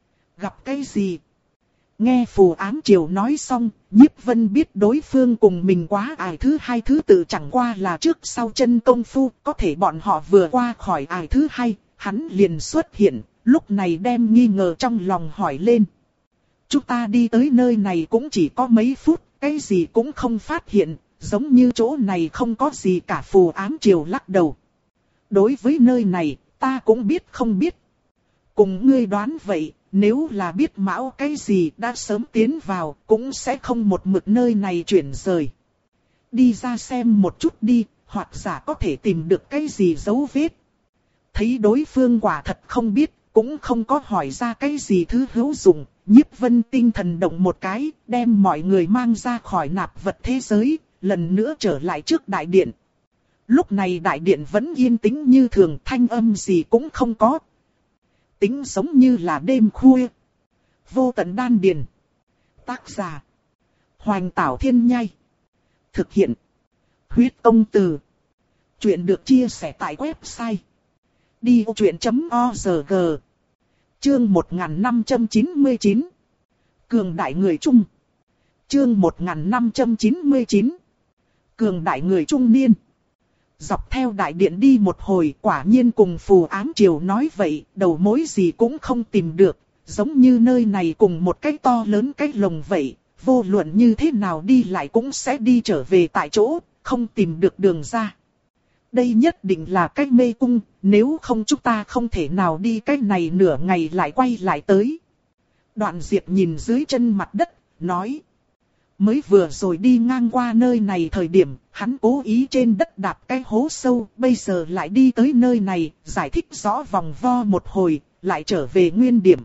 Gặp cái gì? Nghe Phù Ám Triều nói xong, Nhiếp Vân biết đối phương cùng mình quá ải thứ hai thứ tự chẳng qua là trước sau chân công phu, có thể bọn họ vừa qua khỏi ải thứ hai, hắn liền xuất hiện, lúc này đem nghi ngờ trong lòng hỏi lên. Chúng ta đi tới nơi này cũng chỉ có mấy phút, cái gì cũng không phát hiện, giống như chỗ này không có gì cả. Phù Ám Triều lắc đầu. Đối với nơi này, ta cũng biết không biết. Cùng ngươi đoán vậy, nếu là biết mão cái gì đã sớm tiến vào, cũng sẽ không một mực nơi này chuyển rời. Đi ra xem một chút đi, hoặc giả có thể tìm được cái gì dấu vết. Thấy đối phương quả thật không biết, cũng không có hỏi ra cái gì thứ hữu dụng, Nhiếp Vân tinh thần động một cái, đem mọi người mang ra khỏi nạp vật thế giới, lần nữa trở lại trước đại điện. Lúc này đại điện vẫn yên tĩnh như thường, thanh âm gì cũng không có. Tính giống như là đêm khuya. Vô tận đan điền. Tác giả: Hoành Tảo Thiên Nhai. Thực hiện: Huyết Công Từ. Chuyện được chia sẻ tại website đi ô chuyện chấm org. Chương một nghìn năm trăm chín mươi chín. Cường đại người Trung. Chương một nghìn năm trăm chín mươi chín. Cường đại người trung niên. Dọc theo đại điện đi một hồi, quả nhiên cùng Phù Ám Triều nói vậy, đầu mối gì cũng không tìm được, giống như nơi này cùng một cái to lớn cái lồng vậy, vô luận như thế nào đi lại cũng sẽ đi trở về tại chỗ, không tìm được đường ra. Đây nhất định là cái mê cung, nếu không chúng ta không thể nào đi cái này nửa ngày lại quay lại tới. Đoạn Diệp nhìn dưới chân mặt đất, nói. Mới vừa rồi đi ngang qua nơi này thời điểm, hắn cố ý trên đất đạp cái hố sâu, bây giờ lại đi tới nơi này, giải thích rõ vòng vo một hồi, lại trở về nguyên điểm.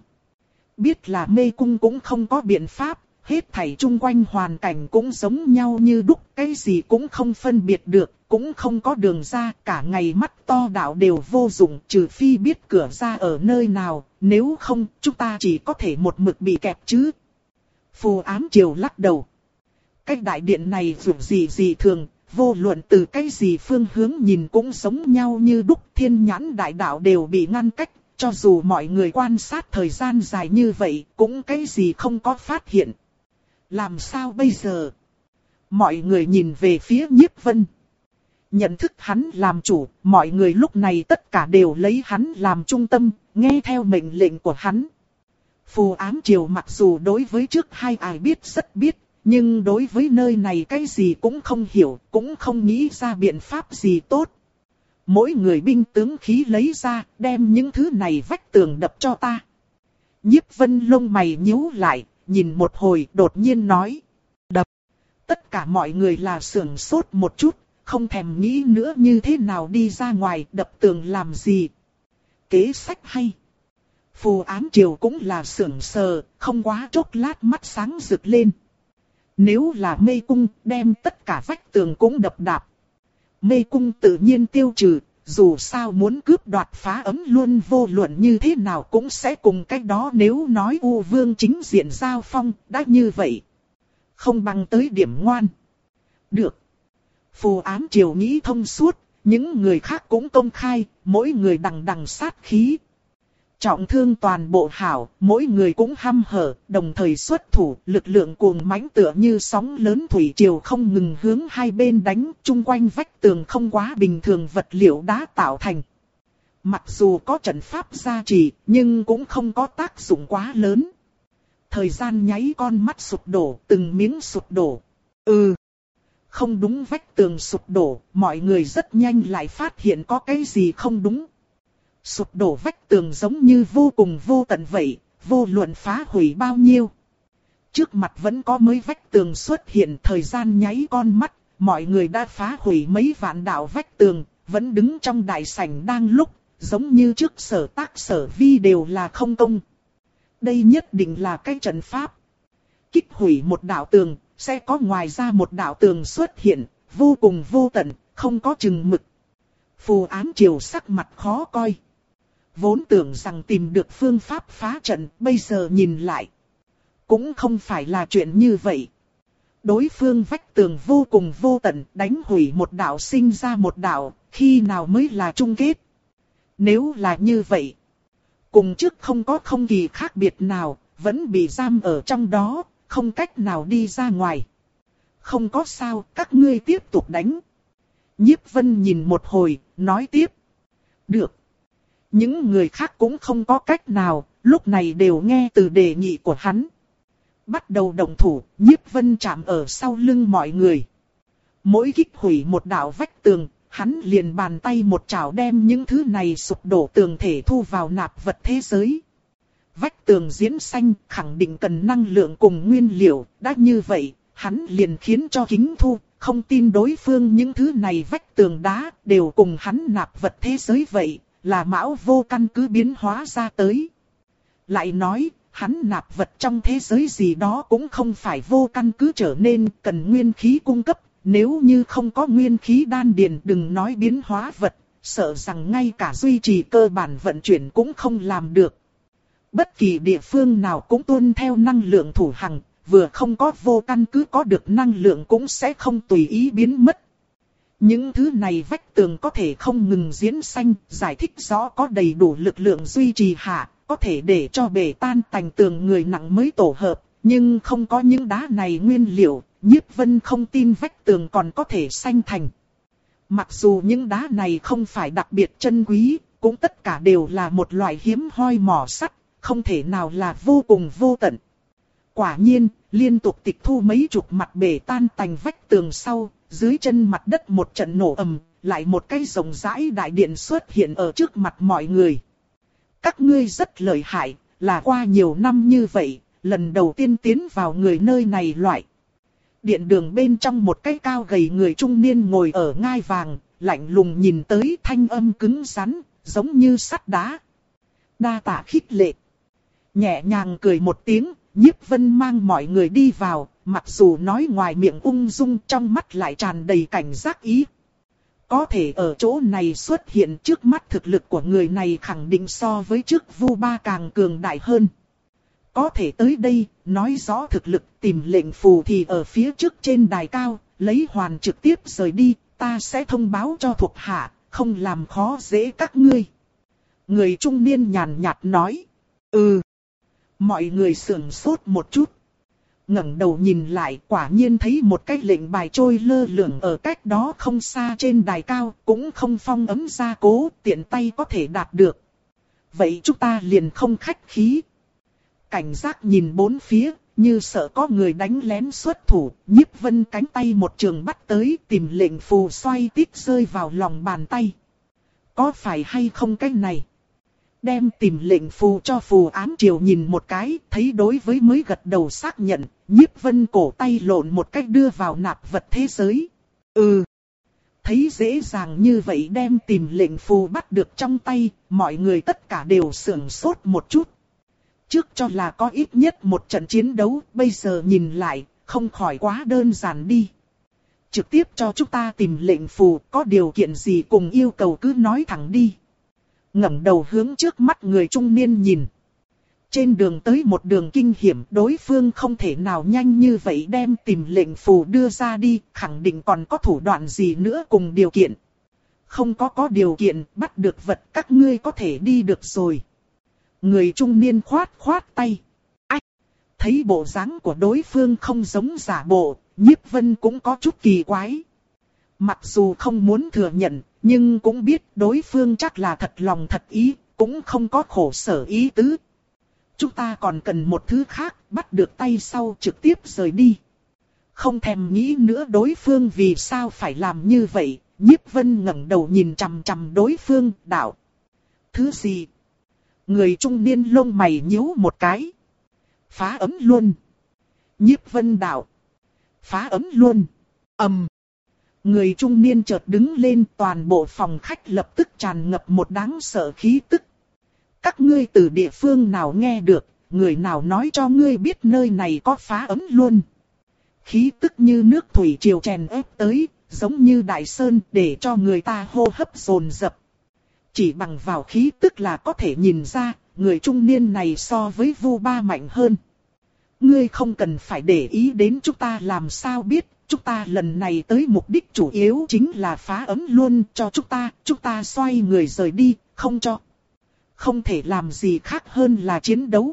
Biết là mê cung cũng không có biện pháp, hết thảy chung quanh hoàn cảnh cũng giống nhau như đúc, cái gì cũng không phân biệt được, cũng không có đường ra, cả ngày mắt to đạo đều vô dụng, trừ phi biết cửa ra ở nơi nào, nếu không, chúng ta chỉ có thể một mực bị kẹp chứ. Phù Ám Triều lắc đầu. Cái đại điện này dù gì gì thường, vô luận từ cái gì phương hướng nhìn cũng giống nhau như đúc, thiên nhãn đại đạo đều bị ngăn cách, cho dù mọi người quan sát thời gian dài như vậy, cũng cái gì không có phát hiện. Làm sao bây giờ? Mọi người nhìn về phía Nhiếp Vân. Nhận thức hắn làm chủ, mọi người lúc này tất cả đều lấy hắn làm trung tâm, nghe theo mệnh lệnh của hắn. Phù Ám Triều mặc dù đối với trước hai ai biết rất biết, nhưng đối với nơi này cái gì cũng không hiểu, cũng không nghĩ ra biện pháp gì tốt. Mỗi người binh tướng khí lấy ra, đem những thứ này vách tường đập cho ta. Nhiếp Vân lông mày nhíu lại, nhìn một hồi đột nhiên nói. Đập. Tất cả mọi người là sưởng sốt một chút, không thèm nghĩ nữa như thế nào đi ra ngoài đập tường làm gì. Kế sách hay. Phù Ám Triều cũng là sưởng sờ, không quá chốc lát mắt sáng rực lên. Nếu là mê cung, đem tất cả vách tường cũng đập đạp. Mê cung tự nhiên tiêu trừ, dù sao muốn cướp đoạt phá ấm luôn vô luận như thế nào cũng sẽ cùng cách đó, nếu nói U Vương chính diện giao phong, đã như vậy. Không bằng tới điểm ngoan. Được. Phù Ám Triều nghĩ thông suốt, những người khác cũng công khai, mỗi người đằng đằng sát khí. Trọng thương toàn bộ hảo, mỗi người cũng hăm hở, đồng thời xuất thủ, lực lượng cuồng mãnh tựa như sóng lớn thủy triều không ngừng hướng hai bên đánh, chung quanh vách tường không quá bình thường vật liệu đá tạo thành. Mặc dù có trận pháp gia trì, nhưng cũng không có tác dụng quá lớn. Thời gian nháy con mắt sụp đổ, từng miếng sụp đổ. Ừ, không đúng, vách tường sụp đổ, mọi người rất nhanh lại phát hiện có cái gì không đúng. Sụp đổ vách tường giống như vô cùng vô tận vậy, vô luận phá hủy bao nhiêu. Trước mặt vẫn có mới vách tường xuất hiện, thời gian nháy con mắt, mọi người đã phá hủy mấy vạn đạo vách tường, vẫn đứng trong đại sảnh đang lúc, giống như trước sở tác sở vi đều là không công. Đây nhất định là cái trận pháp. Kích hủy một đạo tường, sẽ có ngoài ra một đạo tường xuất hiện, vô cùng vô tận, không có chừng mực. Phù Ám Triều sắc mặt khó coi. Vốn tưởng rằng tìm được phương pháp phá trận, bây giờ nhìn lại. Cũng không phải là chuyện như vậy. Đối phương vách tường vô cùng vô tận, đánh hủy một đạo sinh ra một đạo, khi nào mới là chung kết. Nếu là như vậy, cùng trước không có không kỳ khác biệt nào, vẫn bị giam ở trong đó, không cách nào đi ra ngoài. Không có sao, các ngươi tiếp tục đánh. Nhiếp Vân nhìn một hồi, nói tiếp. Được. Những người khác cũng không có cách nào, lúc này đều nghe từ đề nghị của hắn. Bắt đầu động thủ, Nhiếp Vân chạm ở sau lưng mọi người. Mỗi kích hủy một đạo vách tường, hắn liền bàn tay một chảo đem những thứ này sụp đổ tường thể thu vào nạp vật thế giới. Vách tường diễn xanh khẳng định cần năng lượng cùng nguyên liệu, đã như vậy, hắn liền khiến cho Kính Thu, không tin đối phương những thứ này vách tường đá đều cùng hắn nạp vật thế giới vậy, là mão vô căn cứ biến hóa ra tới. Lại nói, hắn nạp vật trong thế giới gì đó cũng không phải vô căn cứ trở nên cần nguyên khí cung cấp, nếu như không có nguyên khí đan điền đừng nói biến hóa vật, sợ rằng ngay cả duy trì cơ bản vận chuyển cũng không làm được. Bất kỳ địa phương nào cũng tuân theo năng lượng thủ hằng, vừa không có vô căn cứ có được năng lượng cũng sẽ không tùy ý biến mất. Những thứ này vách tường có thể không ngừng diễn xanh, giải thích rõ có đầy đủ lực lượng duy trì hạ, có thể để cho bể tan tành tường người nặng mới tổ hợp, nhưng không có những đá này nguyên liệu, Nhiếp Vân không tin vách tường còn có thể xanh thành. Mặc dù những đá này không phải đặc biệt chân quý, cũng tất cả đều là một loại hiếm hoi mỏ sắt, không thể nào là vô cùng vô tận. Quả nhiên, liên tục tịch thu mấy chục mặt bể tan tành vách tường sau, dưới chân mặt đất một trận nổ ầm, lại một cái rộng rãi đại điện xuất hiện ở trước mặt mọi người. Các ngươi rất lợi hại, là qua nhiều năm như vậy, lần đầu tiên tiến vào người nơi này loại. Điện đường bên trong một cái cao gầy người trung niên ngồi ở ngai vàng, lạnh lùng nhìn tới, thanh âm cứng rắn, giống như sắt đá. Đa tạ khích lệ. Nhẹ nhàng cười một tiếng, Nhiếp Vân mang mọi người đi vào, mặc dù nói ngoài miệng ung dung, trong mắt lại tràn đầy cảnh giác ý. Có thể ở chỗ này xuất hiện trước mắt, thực lực của người này khẳng định so với trước Vu Ba càng cường đại hơn. Có thể tới đây, nói rõ thực lực, tìm lệnh phù thì ở phía trước trên đài cao, lấy hoàn trực tiếp rời đi, ta sẽ thông báo cho thuộc hạ, không làm khó dễ các ngươi. Người trung niên nhàn nhạt nói. Ừ. Mọi người sửng sốt một chút. Ngẩng đầu nhìn lại, quả nhiên thấy một cái lệnh bài trôi lơ lửng ở cách đó không xa trên đài cao, cũng không phong ấn gia cố, tiện tay có thể đạt được. Vậy chúng ta liền không khách khí. Cảnh giác nhìn bốn phía, như sợ có người đánh lén xuất thủ, Nhiếp Vân cánh tay một trường bắt tới, tìm lệnh phù xoay tít rơi vào lòng bàn tay. Có phải hay không cái này? Đem tìm lệnh phù cho phù ám triều nhìn một cái, thấy đối với mới gật đầu xác nhận, Nhiếp Vân cổ tay lộn một cách đưa vào nạp vật thế giới. Ừ. Thấy dễ dàng như vậy đem tìm lệnh phù bắt được trong tay, mọi người tất cả đều sửng sốt một chút. Trước cho là có ít nhất một trận chiến đấu, bây giờ nhìn lại, không khỏi quá đơn giản đi. Trực tiếp cho chúng ta tìm lệnh phù, có điều kiện gì cùng yêu cầu cứ nói thẳng đi. Ngẩng đầu hướng trước mắt người trung niên nhìn. Trên đường tới một đường kinh hiểm, đối phương không thể nào nhanh như vậy đem tìm lệnh phù đưa ra đi, khẳng định còn có thủ đoạn gì nữa cùng điều kiện. Không có có điều kiện, bắt được vật các ngươi có thể đi được rồi. Người trung niên khoát khoát tay. Ách! Thấy bộ dáng của đối phương không giống giả bộ, Nhiếp Vân cũng có chút kỳ quái. Mặc dù không muốn thừa nhận, nhưng cũng biết đối phương chắc là thật lòng thật ý, cũng không có khổ sở ý tứ. Chúng ta còn cần một thứ khác, bắt được tay sau trực tiếp rời đi. Không thèm nghĩ nữa đối phương vì sao phải làm như vậy, Nhiếp Vân ngẩng đầu nhìn chằm chằm đối phương, đạo. Thứ gì? Người trung niên lông mày nhíu một cái. Phá ấm luôn. Nhiếp Vân đạo. Phá ấm luôn. Ầm. Người trung niên chợt đứng lên, toàn bộ phòng khách lập tức tràn ngập một đáng sợ khí tức. Các ngươi từ địa phương nào nghe được, người nào nói cho ngươi biết nơi này có phá ấm luôn. Khí tức như nước thủy triều chèn ép tới, giống như đại sơn để cho người ta hô hấp dồn dập. Chỉ bằng vào khí tức là có thể nhìn ra, người trung niên này so với Vu Ba mạnh hơn. Ngươi không cần phải để ý đến chúng ta làm sao biết, chúng ta lần này tới mục đích chủ yếu chính là phá ấm luôn cho chúng ta, chúng ta xoay người rời đi, không cho. Không thể làm gì khác hơn là chiến đấu.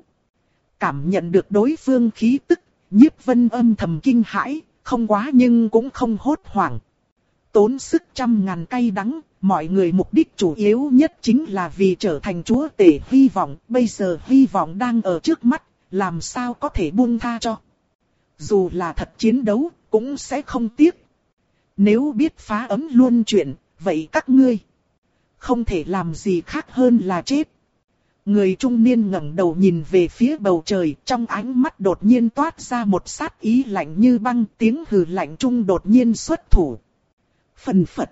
Cảm nhận được đối phương khí tức, Nhiếp Vân âm thầm kinh hãi, không quá nhưng cũng không hốt hoảng. Tốn sức trăm ngàn cay đắng, mọi người mục đích chủ yếu nhất chính là vì trở thành chúa tể hy vọng, bây giờ hy vọng đang ở trước mắt, làm sao có thể buông tha cho. Dù là thật chiến đấu, cũng sẽ không tiếc. Nếu biết phá ấm luôn chuyện, vậy các ngươi không thể làm gì khác hơn là chết. Người trung niên ngẩng đầu nhìn về phía bầu trời, trong ánh mắt đột nhiên toát ra một sát ý lạnh như băng, tiếng hừ lạnh trung đột nhiên xuất thủ. Phần phật.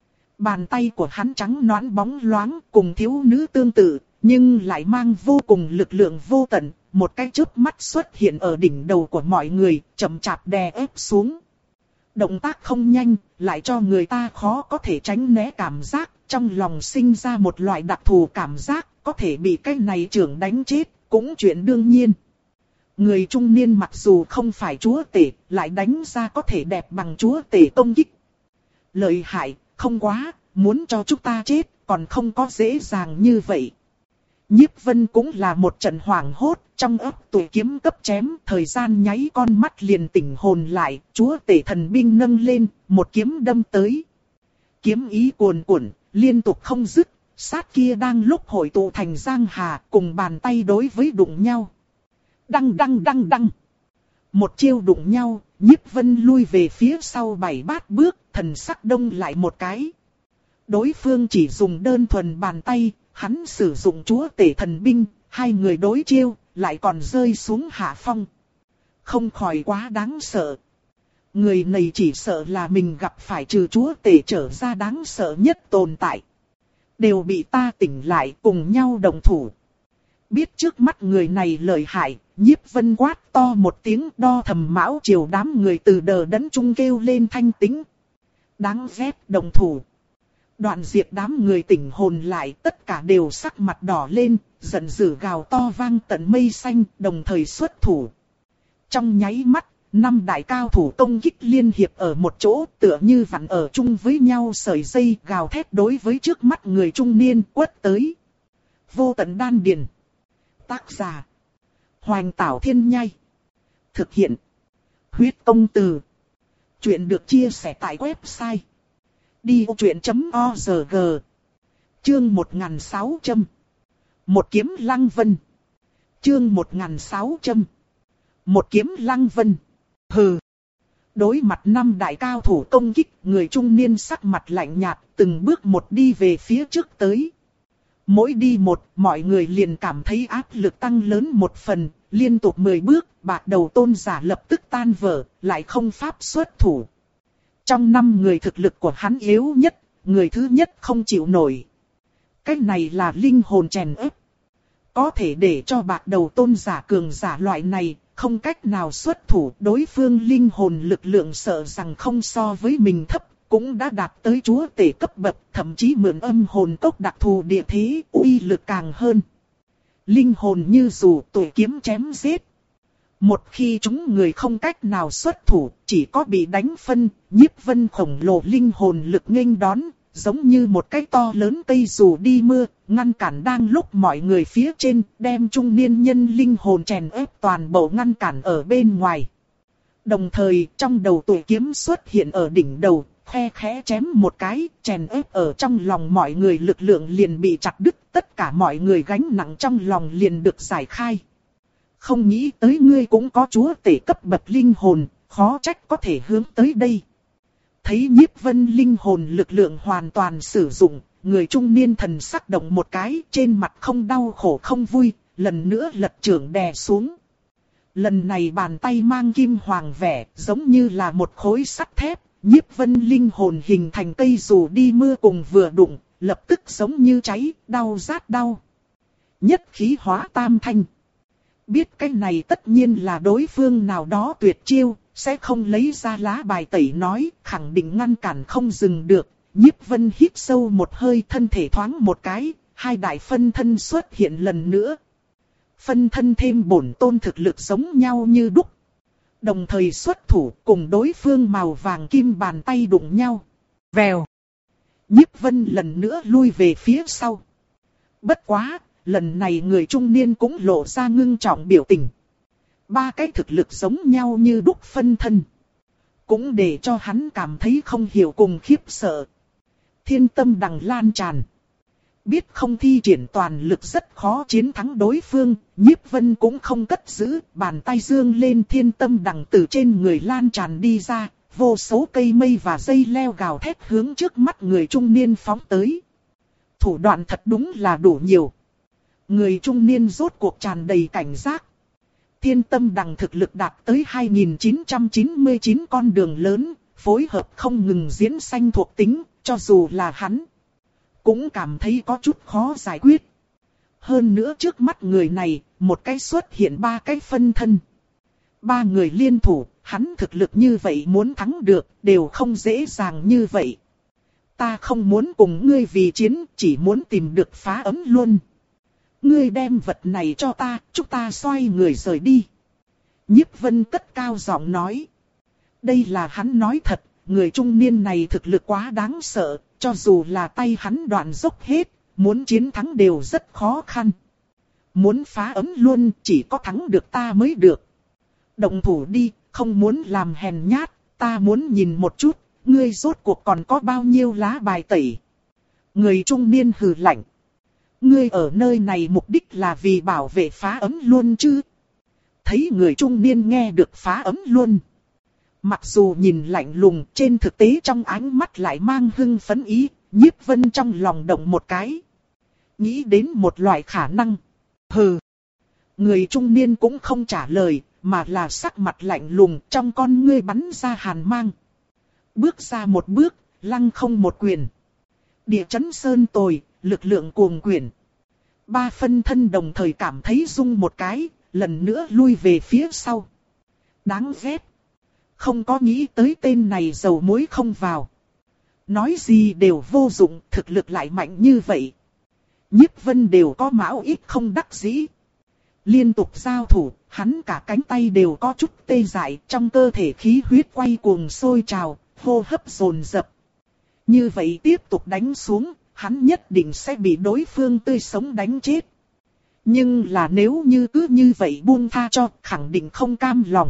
Bàn tay của hắn trắng nõn bóng loáng, cùng thiếu nữ tương tự, nhưng lại mang vô cùng lực lượng vô tận, một cái chớp mắt xuất hiện ở đỉnh đầu của mọi người, chậm chạp đè ép xuống. Động tác không nhanh, lại cho người ta khó có thể tránh né cảm giác, trong lòng sinh ra một loại đặc thù cảm giác, có thể bị cái này trưởng đánh chết, cũng chuyện đương nhiên. Người trung niên mặc dù không phải chúa tể, lại đánh ra có thể đẹp bằng chúa tể công kích. Lợi hại, không quá, muốn cho chúng ta chết, còn không có dễ dàng như vậy. Nhiếp Vân cũng là một trận hoảng hốt, trong ấp tuổi kiếm cấp chém, thời gian nháy con mắt liền tỉnh hồn lại, chúa tể thần binh nâng lên, một kiếm đâm tới. Kiếm ý cuồn cuộn, liên tục không dứt, sát kia đang lúc hội tụ thành giang hà, cùng bàn tay đối với đụng nhau. Đăng đăng đăng đăng. Một chiêu đụng nhau, Nhiếp Vân lui về phía sau bảy bát bước, thần sắc đông lại một cái. Đối phương chỉ dùng đơn thuần bàn tay, hắn sử dụng chúa tể thần binh, hai người đối chiêu, lại còn rơi xuống hạ phong. Không khỏi quá đáng sợ. Người này chỉ sợ là mình gặp phải trừ chúa tể trở ra đáng sợ nhất tồn tại. Đều bị ta tỉnh lại cùng nhau đồng thủ. Biết trước mắt người này lợi hại, Nhiếp Vân quát to một tiếng đo thầm mão chiều đám người từ đờ đẫn trung kêu lên thanh tĩnh. Đáng ghét đồng thủ. Đoạn diệt đám người tỉnh hồn lại tất cả đều sắc mặt đỏ lên, giận dữ gào to vang tận mây xanh đồng thời xuất thủ. Trong nháy mắt, năm đại cao thủ công kích liên hiệp ở một chỗ, tựa như vặn ở chung với nhau sợi dây, gào thét đối với trước mắt người trung niên quất tới. Vô tận đan điền. Tác giả: Hoành Tảo Thiên Nhai. Thực hiện: Huyết Công Từ. Chuyện được chia sẻ tại website đi ô chuyện chấm org. Chương một nghìn sáu trăm. Một kiếm lăng vân. Chương một nghìn sáu trăm. Một kiếm lăng vân. Hừ. Đối mặt năm đại cao thủ công kích, người trung niên sắc mặt lạnh nhạt, từng bước một đi về phía trước tới. Mỗi đi một, mọi người liền cảm thấy áp lực tăng lớn một phần, liên tục mười bước, bạc đầu tôn giả lập tức tan vỡ, lại không pháp xuất thủ. Trong năm người thực lực của hắn yếu nhất, người thứ nhất không chịu nổi. Cái này là linh hồn chèn ép. Có thể để cho bạc đầu tôn giả cường giả loại này, không cách nào xuất thủ, đối phương linh hồn lực lượng sợ rằng không so với mình thấp, cũng đã đạt tới chúa tể cấp bậc, thậm chí mượn âm hồn cốc đặc thù địa thế, uy lực càng hơn. Linh hồn như dù tuổi kiếm chém giết. Một khi chúng người không cách nào xuất thủ, chỉ có bị đánh phân, nhiếp vân khổng lồ linh hồn lực nghênh đón, giống như một cái to lớn cây dù đi mưa, ngăn cản đang lúc mọi người phía trên, đem trung niên nhân linh hồn chèn ép toàn bộ ngăn cản ở bên ngoài. Đồng thời, trong đầu tuổi kiếm xuất hiện ở đỉnh đầu, khe khẽ chém một cái, chèn ép ở trong lòng mọi người, lực lượng liền bị chặt đứt, tất cả mọi người gánh nặng trong lòng liền được giải khai. Không nghĩ tới ngươi cũng có chúa tể cấp bậc linh hồn, khó trách có thể hướng tới đây. Thấy nhiếp vân linh hồn lực lượng hoàn toàn sử dụng, người trung niên thần sắc động một cái, trên mặt không đau khổ không vui, lần nữa lật chưởng đè xuống. Lần này bàn tay mang kim hoàng vẻ, giống như là một khối sắt thép, nhiếp vân linh hồn hình thành cây dù đi mưa cùng vừa đụng, lập tức giống như cháy, đau rát đau. Nhất khí hóa tam thanh. Biết cái này tất nhiên là đối phương nào đó tuyệt chiêu, sẽ không lấy ra lá bài tẩy nói, khẳng định ngăn cản không dừng được. Nhiếp vân hít sâu một hơi, thân thể thoáng một cái, hai đại phân thân xuất hiện lần nữa. Phân thân thêm bổn tôn thực lực giống nhau như đúc. Đồng thời xuất thủ cùng đối phương màu vàng kim bàn tay đụng nhau. Vèo. Nhiếp vân lần nữa lui về phía sau. Bất quá, lần này người trung niên cũng lộ ra ngưng trọng biểu tình. Ba cái thực lực giống nhau như đúc phân thân. Cũng để cho hắn cảm thấy không hiểu cùng khiếp sợ. Thiên tâm đằng lan tràn. Biết không thi triển toàn lực rất khó chiến thắng đối phương, nhiếp vân cũng không cất giữ, bàn tay dương lên thiên tâm đằng từ trên người lan tràn đi ra, vô số cây mây và dây leo gào thét hướng trước mắt người trung niên phóng tới. Thủ đoạn thật đúng là đủ nhiều. Người trung niên rốt cuộc tràn đầy cảnh giác. Thiên tâm đằng thực lực đạt tới hai nghìn chín trăm chín mươi chín con đường lớn, phối hợp không ngừng diễn sanh thuộc tính, cho dù là hắn cũng cảm thấy có chút khó giải quyết. Hơn nữa trước mắt người này, một cái xuất hiện ba cái phân thân. Ba người liên thủ, hắn thực lực như vậy muốn thắng được, đều không dễ dàng như vậy. Ta không muốn cùng ngươi vì chiến, chỉ muốn tìm được phá ấm luôn. Ngươi đem vật này cho ta, chúng ta xoay người rời đi. Nhiếp vân cất cao giọng nói. Đây là hắn nói thật, người trung niên này thực lực quá đáng sợ, cho dù là tay hắn đoạn dốc hết, muốn chiến thắng đều rất khó khăn. Muốn phá ấm luôn, chỉ có thắng được ta mới được. Động thủ đi, không muốn làm hèn nhát, ta muốn nhìn một chút, ngươi rốt cuộc còn có bao nhiêu lá bài tẩy. Người trung niên hừ lạnh. Ngươi ở nơi này mục đích là vì bảo vệ phá ấm luôn chứ? Thấy người trung niên nghe được phá ấm luôn. Mặc dù nhìn lạnh lùng, trên thực tế trong ánh mắt lại mang hưng phấn ý, nhiếp vân trong lòng động một cái. Nghĩ đến một loại khả năng. Hừ. Người trung niên cũng không trả lời, mà là sắc mặt lạnh lùng, trong con ngươi bắn ra hàn mang. Bước ra một bước, lăng không một quyền. Địa chấn sơn tồi, lực lượng cuồng quyển. Ba phân thân đồng thời cảm thấy rung một cái, lần nữa lui về phía sau. Đáng ghét. Không có nghĩ tới tên này dầu muối không vào. Nói gì đều vô dụng, thực lực lại mạnh như vậy. Nhiếp vân đều có mão ít không đắc dĩ. Liên tục giao thủ, hắn cả cánh tay đều có chút tê dại, trong cơ thể khí huyết quay cuồng sôi trào, hô hấp dồn dập. Như vậy tiếp tục đánh xuống, hắn nhất định sẽ bị đối phương tươi sống đánh chết. Nhưng là nếu như cứ như vậy buông tha cho, khẳng định không cam lòng.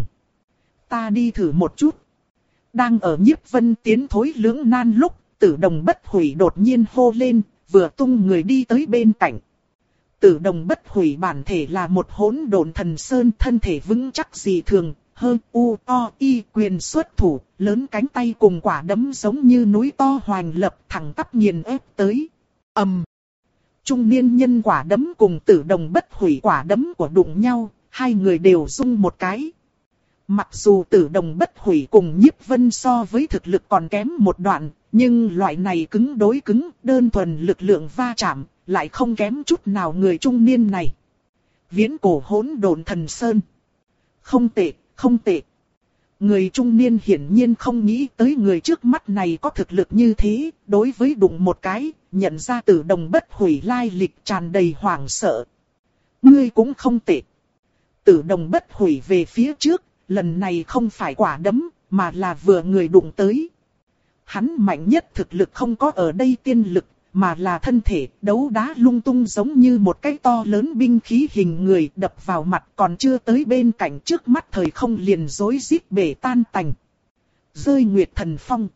Ta đi thử một chút. Đang ở Nhiếp Vân tiến thối lưỡng nan lúc, Tử Đồng Bất Hủy đột nhiên hô lên, vừa tung người đi tới bên cạnh. Tử Đồng Bất Hủy bản thể là một hỗn độn thần sơn, thân thể vững chắc dị thường, hơn u o y quyền xuất thủ, lớn cánh tay cùng quả đấm giống như núi to hoành lập, thẳng tắp nghiền ép tới. Ầm. Trung niên nhân quả đấm cùng Tử Đồng Bất Hủy quả đấm của đụng nhau, hai người đều rung một cái. Mặc dù Tử Đồng Bất Hủy cùng Nhiếp Vân so với thực lực còn kém một đoạn, nhưng loại này cứng đối cứng, đơn thuần lực lượng va chạm, lại không kém chút nào người trung niên này. Viễn cổ hỗn độn thần sơn. Không tệ, không tệ. Người trung niên hiển nhiên không nghĩ tới người trước mắt này có thực lực như thế, đối với đụng một cái, nhận ra Tử Đồng Bất Hủy lai lịch tràn đầy hoảng sợ. Ngươi cũng không tệ. Tử Đồng Bất Hủy về phía trước, lần này không phải quả đấm, mà là vừa người đụng tới. Hắn mạnh nhất thực lực không có ở đây tiên lực, mà là thân thể đấu đá lung tung giống như một cái to lớn binh khí hình người đập vào mặt, còn chưa tới bên cạnh, trước mắt thời không liền rối rít bể tan tành. Rơi Nguyệt Thần Phong.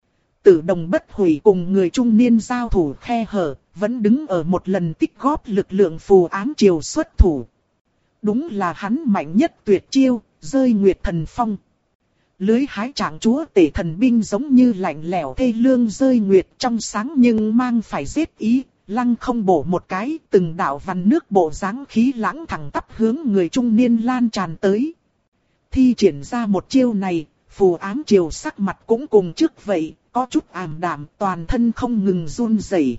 Tử Đồng Bất Hủy cùng người trung niên giao thủ khe hở, vẫn đứng ở một lần tích góp lực lượng phù ám triều xuất thủ. Đúng là hắn mạnh nhất tuyệt chiêu, Rơi Nguyệt Thần Phong. Lưới hái trạng chúa tể thần binh giống như lạnh lẽo thê lương rơi nguyệt trong sáng nhưng mang phải giết ý, lăng không bổ một cái, từng đạo vằn nước bộ dáng khí lãng thẳng tắp hướng người trung niên lan tràn tới. Thi triển ra một chiêu này, phù ám triều sắc mặt cũng cùng trước vậy, có chút ảm đạm, toàn thân không ngừng run rẩy.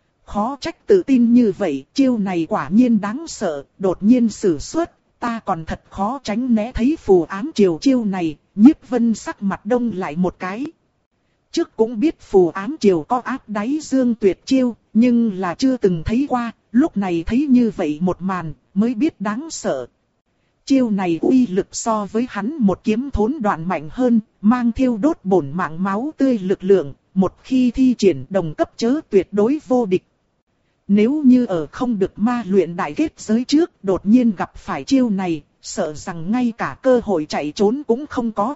Khó trách tự tin như vậy, chiêu này quả nhiên đáng sợ, đột nhiên sử xuất, ta còn thật khó tránh né thấy phù ám triều chiêu này. Nhiếp Vân sắc mặt đông lại một cái. Trước cũng biết phù ám triều có áp đáy dương tuyệt chiêu, nhưng là chưa từng thấy qua, lúc này thấy như vậy một màn, mới biết đáng sợ. Chiêu này uy lực so với hắn một kiếm thốn đoạn mạnh hơn, mang thiêu đốt bổn mạng máu tươi lực lượng, một khi thi triển đồng cấp chớ tuyệt đối vô địch. Nếu như ở không được ma luyện đại kết giới trước, đột nhiên gặp phải chiêu này, sợ rằng ngay cả cơ hội chạy trốn cũng không có.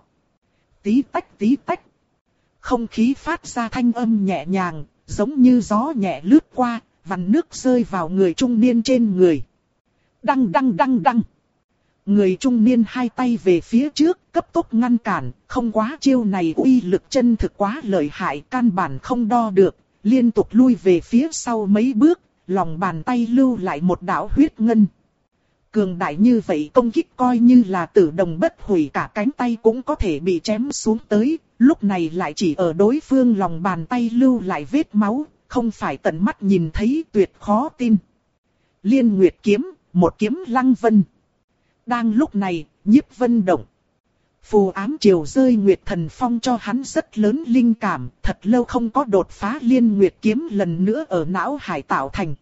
Tí tách tí tách. Không khí phát ra thanh âm nhẹ nhàng, giống như gió nhẹ lướt qua, vằn nước rơi vào người trung niên trên người. Đăng đăng đăng đăng. Người trung niên hai tay về phía trước, cấp tốc ngăn cản, không quá chiêu này uy lực chân thực quá lợi hại, căn bản không đo được, liên tục lui về phía sau mấy bước, lòng bàn tay lưu lại một đạo huyết ngân. Cường đại như vậy công kích coi như là Tử Đồng Bất Hủy cả cánh tay cũng có thể bị chém xuống tới, lúc này lại chỉ ở đối phương lòng bàn tay lưu lại vết máu, không phải tận mắt nhìn thấy tuyệt khó tin. Liên Nguyệt kiếm, một kiếm Lăng Vân. Đang lúc này, Nhiếp Vân động. Phù ám triều Rơi Nguyệt Thần Phong cho hắn rất lớn linh cảm, thật lâu không có đột phá Liên Nguyệt kiếm lần nữa ở não hải tạo thành.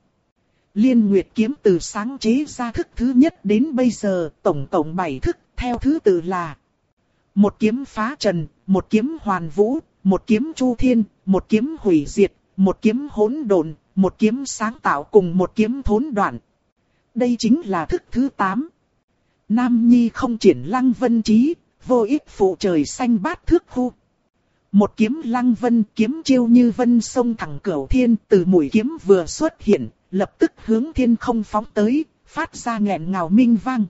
Liên Nguyệt kiếm từ sáng chế ra thức thứ nhất đến bây giờ, tổng cộng bảy thức, theo thứ tự là một kiếm phá trần, một kiếm hoàn vũ, một kiếm chu thiên, một kiếm hủy diệt, một kiếm hỗn độn, một kiếm sáng tạo cùng một kiếm thốn đoạn. Đây chính là thức thứ tám. Nam Nhi không triển Lăng Vân trí, vô ích phụ trời xanh bát thước khu. Một kiếm Lăng Vân, kiếm chiêu như vân sông thẳng cửu thiên, từ mũi kiếm vừa xuất hiện, lập tức hướng thiên không phóng tới, phát ra nghẹn ngào minh vang.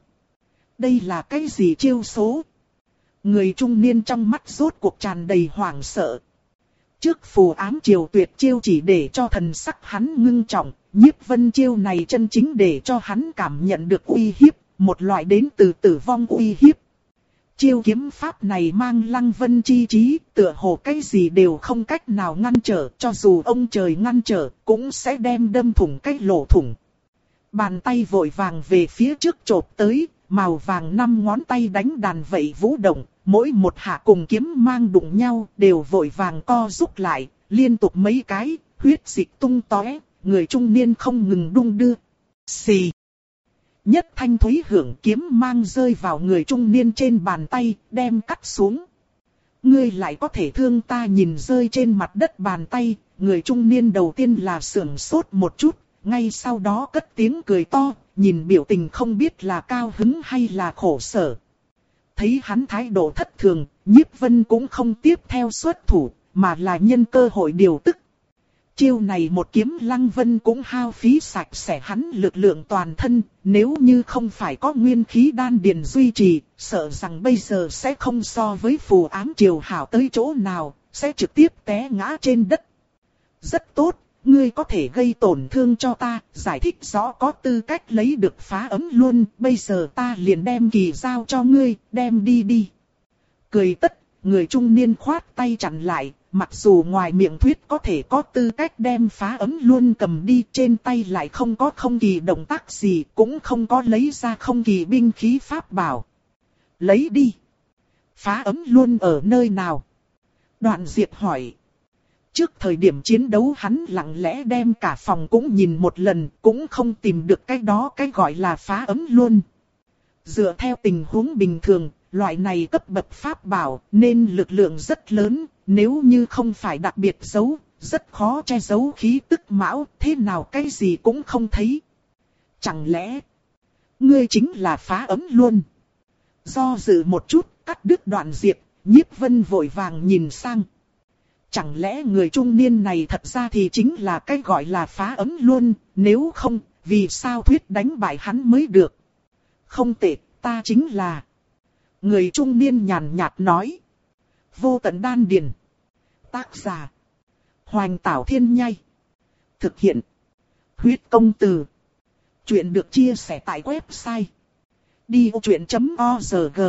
Đây là cái gì chiêu số? Người trung niên trong mắt rốt cuộc tràn đầy hoảng sợ. Trước phù ám triều tuyệt chiêu chỉ để cho thần sắc hắn ngưng trọng, Nhiếp Vân chiêu này chân chính để cho hắn cảm nhận được uy hiếp, một loại đến từ tử vong uy hiếp. Chiêu kiếm pháp này mang Lăng Vân chi trí, tựa hồ cái gì đều không cách nào ngăn trở, cho dù ông trời ngăn trở, cũng sẽ đem đâm thủng cái lỗ thủng. Bàn tay vội vàng về phía trước chộp tới, màu vàng năm ngón tay đánh đàn vậy vũ động, mỗi một hạ cùng kiếm mang đụng nhau, đều vội vàng co rút lại, liên tục mấy cái, huyết dịch tung tóe, người trung niên không ngừng đung đưa. Xì. nhất thanh thúy hưởng kiếm mang rơi vào người trung niên trên bàn tay, đem cắt xuống. Ngươi lại có thể thương ta. Nhìn rơi trên mặt đất bàn tay, người trung niên đầu tiên là sưởng sốt một chút, ngay sau đó cất tiếng cười to, nhìn biểu tình không biết là cao hứng hay là khổ sở. Thấy hắn thái độ thất thường, Nhiếp Vân cũng không tiếp theo xuất thủ, mà là nhân cơ hội điều tức. Chiêu này một kiếm Lăng Vân cũng hao phí sạch sẽ hắn lực lượng toàn thân, nếu như không phải có nguyên khí đan điền duy trì, sợ rằng bây giờ sẽ không so với phù ám triều hảo tới chỗ nào, sẽ trực tiếp té ngã trên đất. Rất tốt, ngươi có thể gây tổn thương cho ta, giải thích rõ có tư cách lấy được phá ấm luôn, bây giờ ta liền đem kỳ giao cho ngươi, đem đi đi. Cười tất, người trung niên khoát tay chặn lại. Mặc dù ngoài miệng thuyết có thể có tư cách đem phá ấm luôn cầm đi, trên tay lại không có không kỳ động tác gì, cũng không có lấy ra không kỳ binh khí pháp bảo. Lấy đi. Phá ấm luôn ở nơi nào? Đoạn Diệp hỏi. Trước thời điểm chiến đấu hắn lặng lẽ đem cả phòng cũng nhìn một lần, cũng không tìm được cái đó cái gọi là phá ấm luôn. Dựa theo tình huống bình thường, loại này cấp bậc pháp bảo nên lực lượng rất lớn. Nếu như không phải đặc biệt giấu, rất khó che giấu khí tức mão, thế nào cái gì cũng không thấy. Chẳng lẽ, ngươi chính là phá ấm luôn? Do dự một chút, cắt đứt Đoạn Diệp, Nhiếp Vân vội vàng nhìn sang. Chẳng lẽ người trung niên này thật ra thì chính là cái gọi là phá ấm luôn, nếu không, vì sao thuyết đánh bại hắn mới được? Không tệ, ta chính là... Người trung niên nhàn nhạt nói. Vô tận đan điền. Tác giả. Hoành Tảo Thiên Nhai. Thực hiện. Huyết công từ. Chuyện được chia sẻ tại website. đi ô chuyện chấm org.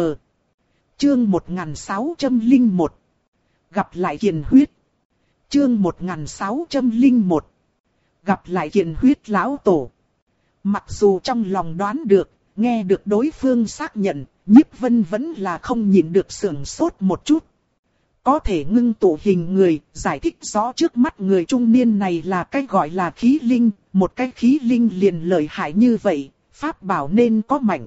Chương một nghìn sáu trăm lẻ một. Gặp lại Kiền Huyết. Chương một nghìn sáu trăm lẻ một. Gặp lại Kiền Huyết lão tổ. Mặc dù trong lòng đoán được, nghe được đối phương xác nhận, Nhiếp Vân vẫn là không nhịn được sưởng sốt một chút. Có thể ngưng tụ hình người, giải thích rõ trước mắt người trung niên này là cái gọi là khí linh, một cái khí linh liền lợi hại như vậy, pháp bảo nên có mạnh.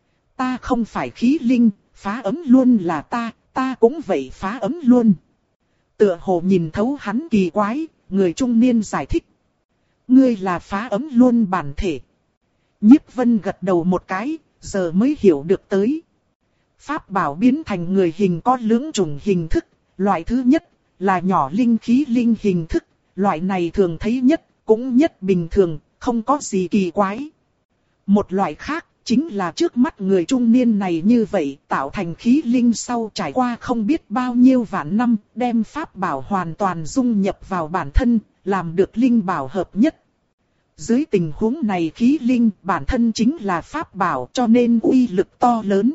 Ta không phải khí linh, phá ấm luôn là ta, ta cũng vậy phá ấm luôn. Tựa hồ nhìn thấu hắn kỳ quái, người trung niên giải thích. Ngươi là phá ấm luôn bản thể. Nhiếp Vân gật đầu một cái, giờ mới hiểu được tới. Pháp bảo biến thành người hình có lưỡng chủng hình thức. Loại thứ nhất là nhỏ linh khí linh hình thức, loại này thường thấy nhất, cũng nhất bình thường, không có gì kỳ quái. Một loại khác chính là trước mắt người trung niên này như vậy, tạo thành khí linh sau trải qua không biết bao nhiêu vạn năm, đem pháp bảo hoàn toàn dung nhập vào bản thân, làm được linh bảo hợp nhất. Dưới tình huống này khí linh bản thân chính là pháp bảo cho nên uy lực to lớn.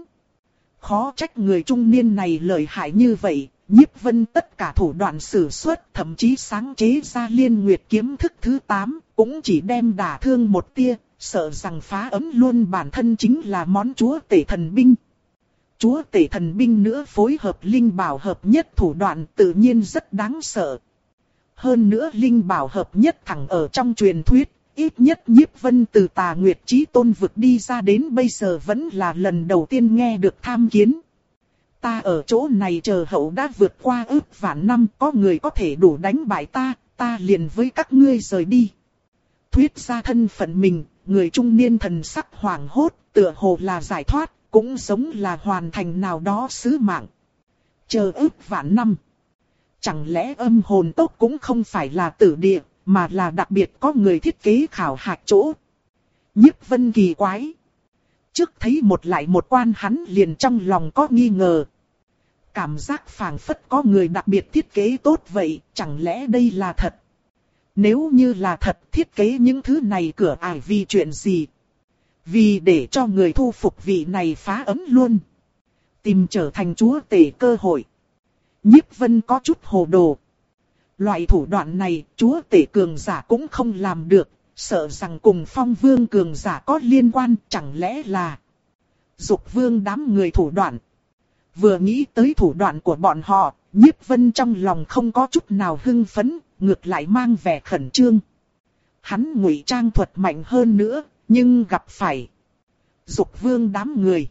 Khó trách người trung niên này lợi hại như vậy. Nhiếp Vân tất cả thủ đoạn sử xuất, thậm chí sáng chế ra Liên Nguyệt kiếm thức thứ tám, cũng chỉ đem đả thương một tia, sợ rằng phá ấm luôn bản thân chính là món chúa tể thần binh. Chúa tể thần binh nữa phối hợp linh bảo hợp nhất thủ đoạn tự nhiên rất đáng sợ. Hơn nữa linh bảo hợp nhất thẳng ở trong truyền thuyết, ít nhất Nhiếp Vân từ Tà Nguyệt Chí Tôn vực đi ra đến bây giờ vẫn là lần đầu tiên nghe được tham kiến. Ta ở chỗ này chờ hậu đã vượt qua ước vạn năm, có người có thể đủ đánh bại ta, ta liền với các ngươi rời đi. Thuyết ra thân phận mình, người trung niên thần sắc hoảng hốt, tựa hồ là giải thoát, cũng giống là hoàn thành nào đó sứ mạng. Chờ ước vạn năm. Chẳng lẽ âm hồn tốc cũng không phải là tử địa, mà là đặc biệt có người thiết kế khảo hạch chỗ. Nhiếp Vân kỳ quái. Trước thấy một lại một quan hắn liền trong lòng có nghi ngờ. Cảm giác phảng phất có người đặc biệt thiết kế tốt vậy, chẳng lẽ đây là thật? Nếu như là thật, thiết kế những thứ này cửa ải vì chuyện gì? Vì để cho người thu phục vị này phá ấm luôn. Tìm trở thành chúa tể cơ hội. Nhiếp Vân có chút hồ đồ. Loại thủ đoạn này, chúa tể cường giả cũng không làm được, sợ rằng cùng phong vương cường giả có liên quan, chẳng lẽ là Dục vương đám người thủ đoạn. Vừa nghĩ tới thủ đoạn của bọn họ, Nhiếp Vân trong lòng không có chút nào hưng phấn, ngược lại mang vẻ khẩn trương. Hắn ngụy trang thuật mạnh hơn nữa, nhưng gặp phải Dục vương đám người.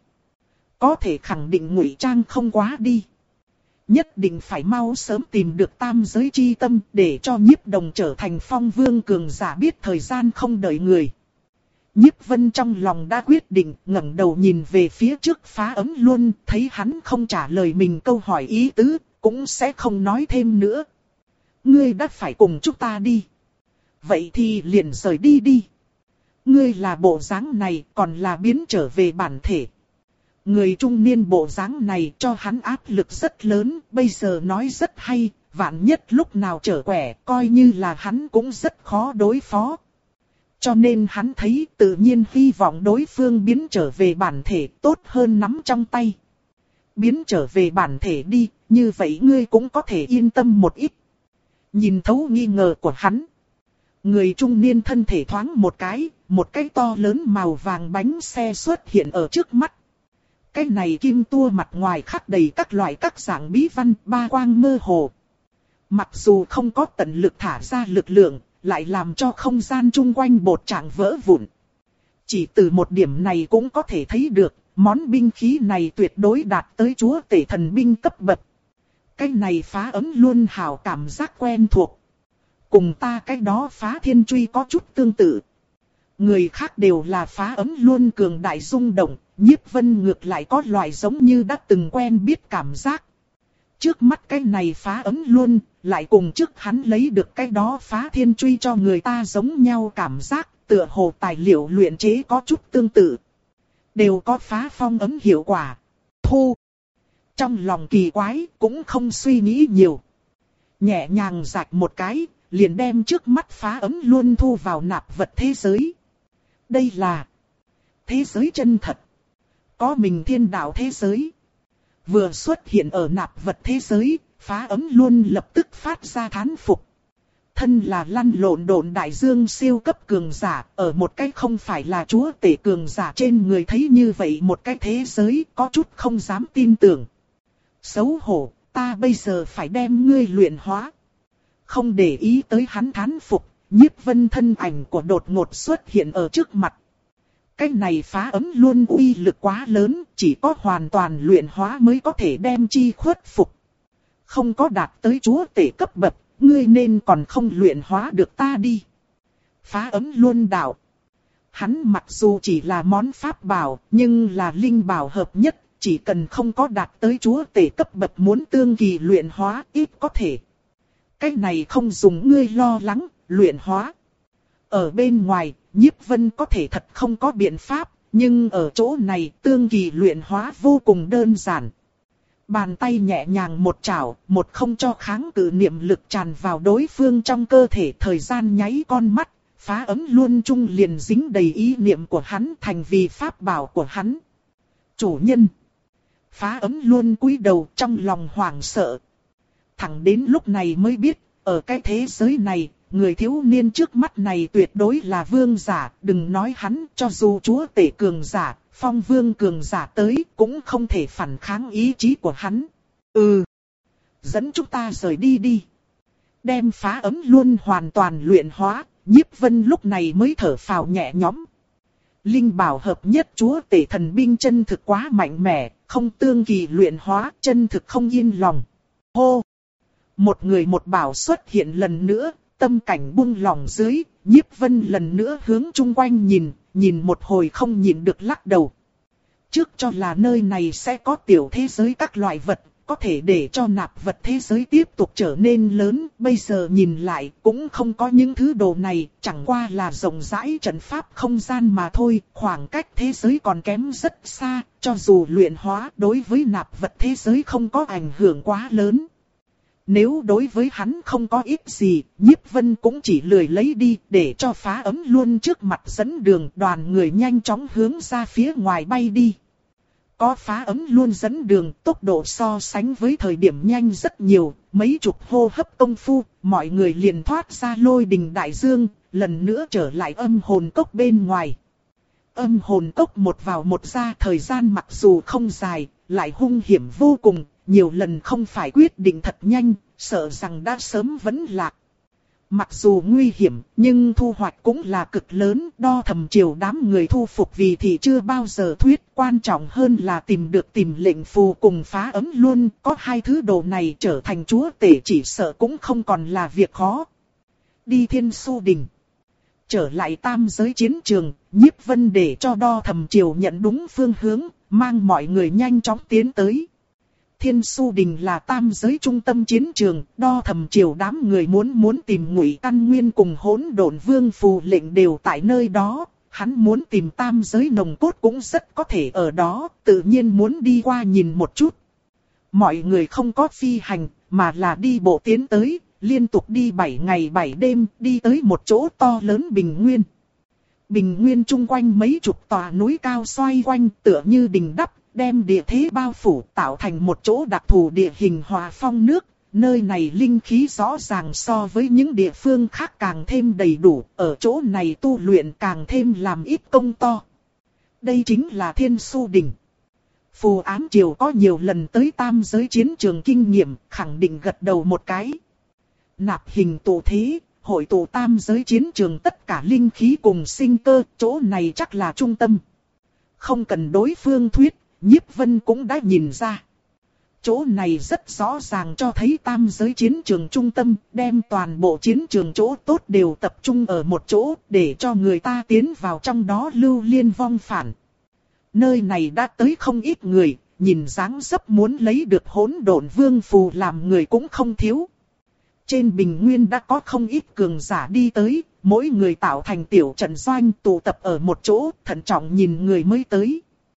Có thể khẳng định ngụy trang không quá đi. Nhất định phải mau sớm tìm được tam giới chi tâm để cho Nhiếp Đồng trở thành phong vương cường giả, biết thời gian không đợi người. Nhiếp Vân trong lòng đã quyết định, ngẩng đầu nhìn về phía trước Phá Ấm Luân, thấy hắn không trả lời mình câu hỏi ý tứ, cũng sẽ không nói thêm nữa. Ngươi đã phải cùng chúng ta đi. Vậy thì liền rời đi đi. Ngươi là bộ dáng này, còn là biến trở về bản thể. Người trung niên bộ dáng này cho hắn áp lực rất lớn, bây giờ nói rất hay, vạn nhất lúc nào trở quẻ, coi như là hắn cũng rất khó đối phó. Cho nên hắn thấy tự nhiên hy vọng đối phương biến trở về bản thể tốt hơn nắm trong tay. Biến trở về bản thể đi, như vậy ngươi cũng có thể yên tâm một ít. Nhìn thấu nghi ngờ của hắn. Người trung niên thân thể thoáng một cái, một cái to lớn màu vàng bánh xe xuất hiện ở trước mắt. Cái này kim tua mặt ngoài khắc đầy các loại các dạng bí văn, ba quang mơ hồ. Mặc dù không có tận lực thả ra lực lượng, lại làm cho không gian chung quanh bột trạng vỡ vụn. Chỉ từ một điểm này cũng có thể thấy được, món binh khí này tuyệt đối đạt tới chúa tể thần binh cấp bậc. Cái này Phá Ấm Luân hào cảm giác quen thuộc. Cùng ta cái đó Phá Thiên Truy có chút tương tự. Người khác đều là Phá Ấm Luân cường đại rung động, Nhiếp Vân ngược lại có loại giống như đã từng quen biết cảm giác. Trước mắt cái này Phá Ấm Luân, lại cùng trước hắn lấy được cái đó Phá Thiên Truy cho người ta giống nhau cảm giác, tựa hồ tài liệu luyện chế có chút tương tự. Đều có phá phong ấm hiệu quả. Thu. Trong lòng kỳ quái, cũng không suy nghĩ nhiều. Nhẹ nhàng rạch một cái, liền đem trước mắt Phá Ấm Luân thu vào nạp vật thế giới. Đây là thế giới chân thật. Có mình thiên đạo thế giới. Vừa xuất hiện ở nạp vật thế giới, Phá Ấm Luân lập tức phát ra thán phục. Thân là lăn lộn độn đại dương siêu cấp cường giả, ở một cái không phải là chúa tể cường giả trên người thấy như vậy một cái thế giới, có chút không dám tin tưởng. Xấu hổ, ta bây giờ phải đem ngươi luyện hóa. Không để ý tới hắn thán phục, Nhiếp Vân thân ảnh của đột ngột xuất hiện ở trước mặt. Cái này Phá Ấm Luân uy lực quá lớn, chỉ có hoàn toàn luyện hóa mới có thể đem chi khuất phục. Không có đạt tới chúa tể cấp bậc, ngươi nên còn không luyện hóa được ta đi. Phá Ấm Luân đạo. Hắn mặc dù chỉ là món pháp bảo, nhưng là linh bảo hợp nhất, chỉ cần không có đạt tới chúa tể cấp bậc muốn tương kỳ luyện hóa ít có thể. Cái này không dùng ngươi lo lắng, luyện hóa. Ở bên ngoài, Nhiếp Vân có thể thật không có biện pháp, nhưng ở chỗ này tương kỳ luyện hóa vô cùng đơn giản. Bàn tay nhẹ nhàng một chảo, một không cho kháng cự niệm lực tràn vào đối phương trong cơ thể, thời gian nháy con mắt, Phá Ấm Luân chung liền dính đầy ý niệm của hắn thành vì pháp bảo của hắn. Chủ nhân. Phá Ấm Luân cúi đầu trong lòng hoảng sợ. Thẳng đến lúc này mới biết, ở cái thế giới này, người thiếu niên trước mắt này tuyệt đối là vương giả, đừng nói hắn, cho dù chúa tể cường giả, phong vương cường giả tới, cũng không thể phản kháng ý chí của hắn. Ừ. Dẫn chúng ta rời đi đi. Đem Phá Ấm Luân hoàn toàn luyện hóa, Nhiếp Vân lúc này mới thở phào nhẹ nhõm. Linh bảo hợp nhất chúa tể thần binh chân thực quá mạnh mẽ, không tương kỳ luyện hóa, chân thực không yên lòng. Hô! Một người một bảo xuất hiện lần nữa, tâm cảnh buông lỏng dưới, Nhiếp Vân lần nữa hướng chung quanh nhìn, nhìn một hồi không nhìn được lắc đầu. Trước cho là nơi này sẽ có tiểu thế giới các loại vật, có thể để cho nạp vật thế giới tiếp tục trở nên lớn, bây giờ nhìn lại cũng không có những thứ đồ này, chẳng qua là rộng rãi trận pháp không gian mà thôi, khoảng cách thế giới còn kém rất xa, cho dù luyện hóa đối với nạp vật thế giới không có ảnh hưởng quá lớn. Nếu đối với hắn không có ích gì, Nhiếp Vân cũng chỉ lười lấy đi để cho Phá Ấm Luân trước mặt dẫn đường, đoàn người nhanh chóng hướng ra phía ngoài bay đi. Có Phá Ấm Luân dẫn đường, tốc độ so sánh với thời điểm nhanh rất nhiều, mấy chục hô hấp công phu, mọi người liền thoát ra lôi đình đại dương, lần nữa trở lại âm hồn cốc bên ngoài. Âm hồn cốc một vào một ra, thời gian mặc dù không dài, lại hung hiểm vô cùng. Nhiều lần không phải quyết định thật nhanh, sợ rằng đã sớm vấn lạc. Mặc dù nguy hiểm, nhưng thu hoạch cũng là cực lớn, Đo Thầm Triều đám người thu phục vì thì chưa bao giờ thuyết, quan trọng hơn là tìm được tìm lệnh phù cùng phá ấm luôn, có hai thứ đồ này trở thành chúa tể chỉ sợ cũng không còn là việc khó. Đi Thiên Su Đình. Trở lại tam giới chiến trường, Nhiếp Vân để cho Đo Thầm Triều nhận đúng phương hướng, mang mọi người nhanh chóng tiến tới. Thiên Su Đình là tam giới trung tâm chiến trường, Đo Thầm Triều đám người muốn muốn tìm Ngụy Căn Nguyên cùng Hỗn Độn Vương phù lệnh đều tại nơi đó, hắn muốn tìm tam giới nồng cốt cũng rất có thể ở đó, tự nhiên muốn đi qua nhìn một chút. Mọi người không có phi hành, mà là đi bộ tiến tới, liên tục đi bảy ngày bảy đêm, đi tới một chỗ to lớn bình nguyên. Bình nguyên chung quanh mấy chục tòa núi cao xoay quanh tựa như đình đắp, đem địa thế bao phủ tạo thành một chỗ đặc thù địa hình hòa phong nước. Nơi này linh khí rõ ràng so với những địa phương khác càng thêm đầy đủ, ở chỗ này tu luyện càng thêm làm ít công to. Đây chính là Thiên Su Đình. Phù Ám Triều có nhiều lần tới tam giới chiến trường kinh nghiệm, khẳng định gật đầu một cái. Nạp hình tụ thế, hội tụ tam giới chiến trường tất cả linh khí cùng sinh cơ, chỗ này chắc là trung tâm. Không cần đối phương thuyết, Nhiếp Vân cũng đã nhìn ra. Chỗ này rất rõ ràng cho thấy tam giới chiến trường trung tâm, đem toàn bộ chiến trường chỗ tốt đều tập trung ở một chỗ, để cho người ta tiến vào trong đó lưu liên vong phản. Nơi này đã tới không ít người, nhìn dáng dấp muốn lấy được Hỗn Độn Vương phù làm người cũng không thiếu. Trên bình nguyên đã có không ít cường giả đi tới, mỗi người tạo thành tiểu trận doanh tụ tập ở một chỗ, thận trọng nhìn người mới tới.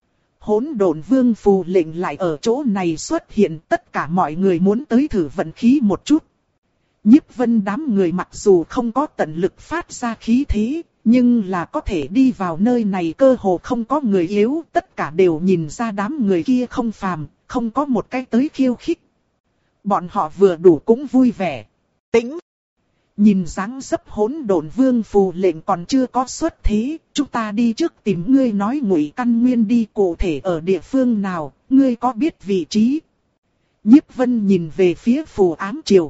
Hỗn Độn Vương phù lệnh lại ở chỗ này xuất hiện, tất cả mọi người muốn tới thử vận khí một chút. Nhiếp Vân đám người mặc dù không có tận lực phát ra khí thế, nhưng là có thể đi vào nơi này cơ hồ không có người yếu, tất cả đều nhìn ra đám người kia không phàm, không có một cái tới khiêu khích. Bọn họ vừa đủ cũng vui vẻ. Tĩnh. Nhìn dáng dấp Hỗn Độn Vương phù lệnh còn chưa có xuất thế, chúng ta đi trước tìm ngươi nói Ngụy Căn Nguyên đi cụ thể ở địa phương nào, ngươi có biết vị trí? Nhiếp Vân nhìn về phía Phù Ám Triều.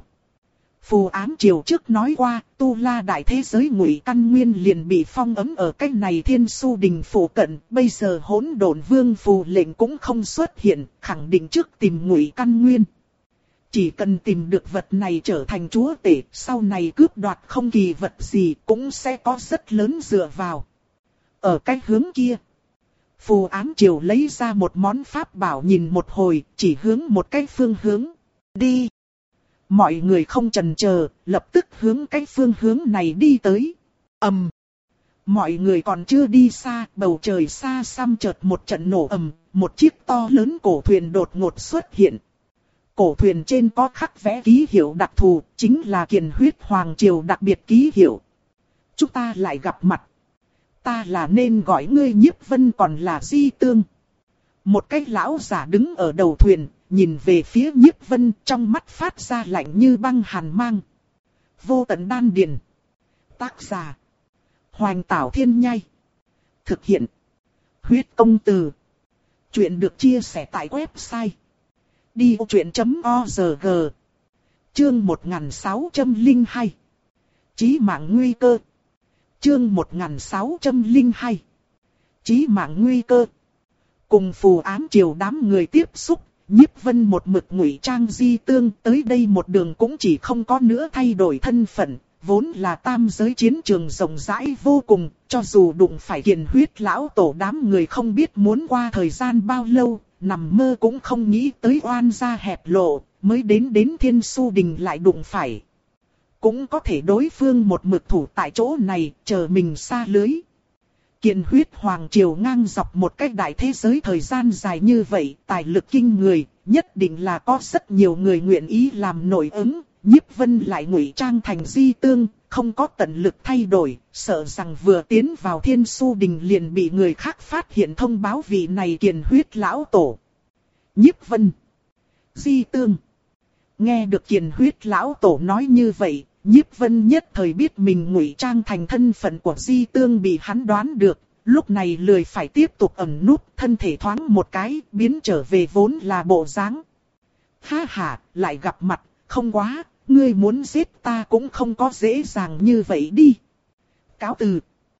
Phù Ám Triều trước nói qua, tu la đại thế giới Ngụy Căn Nguyên liền bị phong ấm ở cách này Thiên Su Đình phủ cận, bây giờ Hỗn Độn Vương phù lệnh cũng không xuất hiện, khẳng định trước tìm Ngụy Căn Nguyên. Chỉ cần tìm được vật này trở thành chúa tể, sau này cướp đoạt không kỳ vật gì cũng sẽ có rất lớn dựa vào. Ở cách hướng kia, Phù Ám Triều lấy ra một món pháp bảo nhìn một hồi, chỉ hướng một cái phương hướng. Đi! Mọi người không chần chờ, lập tức hướng cái phương hướng này đi tới. Ầm! Um. Mọi người còn chưa đi xa, bầu trời xa xăm chợt một trận nổ ầm, một chiếc to lớn cổ thuyền đột ngột xuất hiện. Cổ thuyền trên có khắc vẽ ký hiệu đặc thù, chính là Kiền Huyết Hoàng Triều đặc biệt ký hiệu. Chúng ta lại gặp mặt. Ta là nên gọi ngươi Nhiếp Vân còn là Di Tương. Một cái lão giả đứng ở đầu thuyền, nhìn về phía Nhiếp Vân trong mắt phát ra lạnh như băng hàn mang. Vô Tận Đan Điền. Tác giả. Hoành Tảo Thiên Nhai. Thực hiện. Huyết Công Từ. Chuyện được chia sẻ tại website đi ô truyện chấm org. Chương một nghìn sáu trăm lẻ hai. Chí mạng nguy cơ. Chương một nghìn sáu trăm lẻ hai. Chí mạng nguy cơ. Cùng Phù Ám Triều đám người tiếp xúc, Nhiếp Vân một mực ngụy trang Di Tương tới đây một đường cũng chỉ không có nữa thay đổi thân phận, vốn là tam giới chiến trường rộng rãi vô cùng, cho dù đụng phải Kiền Huyết lão tổ đám người không biết muốn qua thời gian bao lâu. Nằm mơ cũng không nghĩ tới oan gia hẹp lộ, mới đến đến Thiên Su Đình lại đụng phải. Cũng có thể đối phương một mực thủ tại chỗ này, chờ mình xa lưới. Kiền Huyết Hoàng Triều ngang dọc một cách đại thế giới thời gian dài như vậy, tài lực kinh người, nhất định là có rất nhiều người nguyện ý làm nổi ứng. Nhiếp Vân lại ngụy trang thành Di Tương, không có tận lực thay đổi, sợ rằng vừa tiến vào Thiên Su Đình liền bị người khác phát hiện thông báo vị này Kiền Huyết lão tổ. Nhiếp Vân, Di Tương. Nghe được Kiền Huyết lão tổ nói như vậy, Nhiếp Vân nhất thời biết mình ngụy trang thành thân phận của Di Tương bị hắn đoán được, lúc này lười phải tiếp tục ẩn núp, thân thể thoáng một cái, biến trở về vốn là bộ dáng. Ha ha, lại gặp mặt, không quá. ngươi muốn giết ta cũng không có dễ dàng như vậy đi. Cáo từ.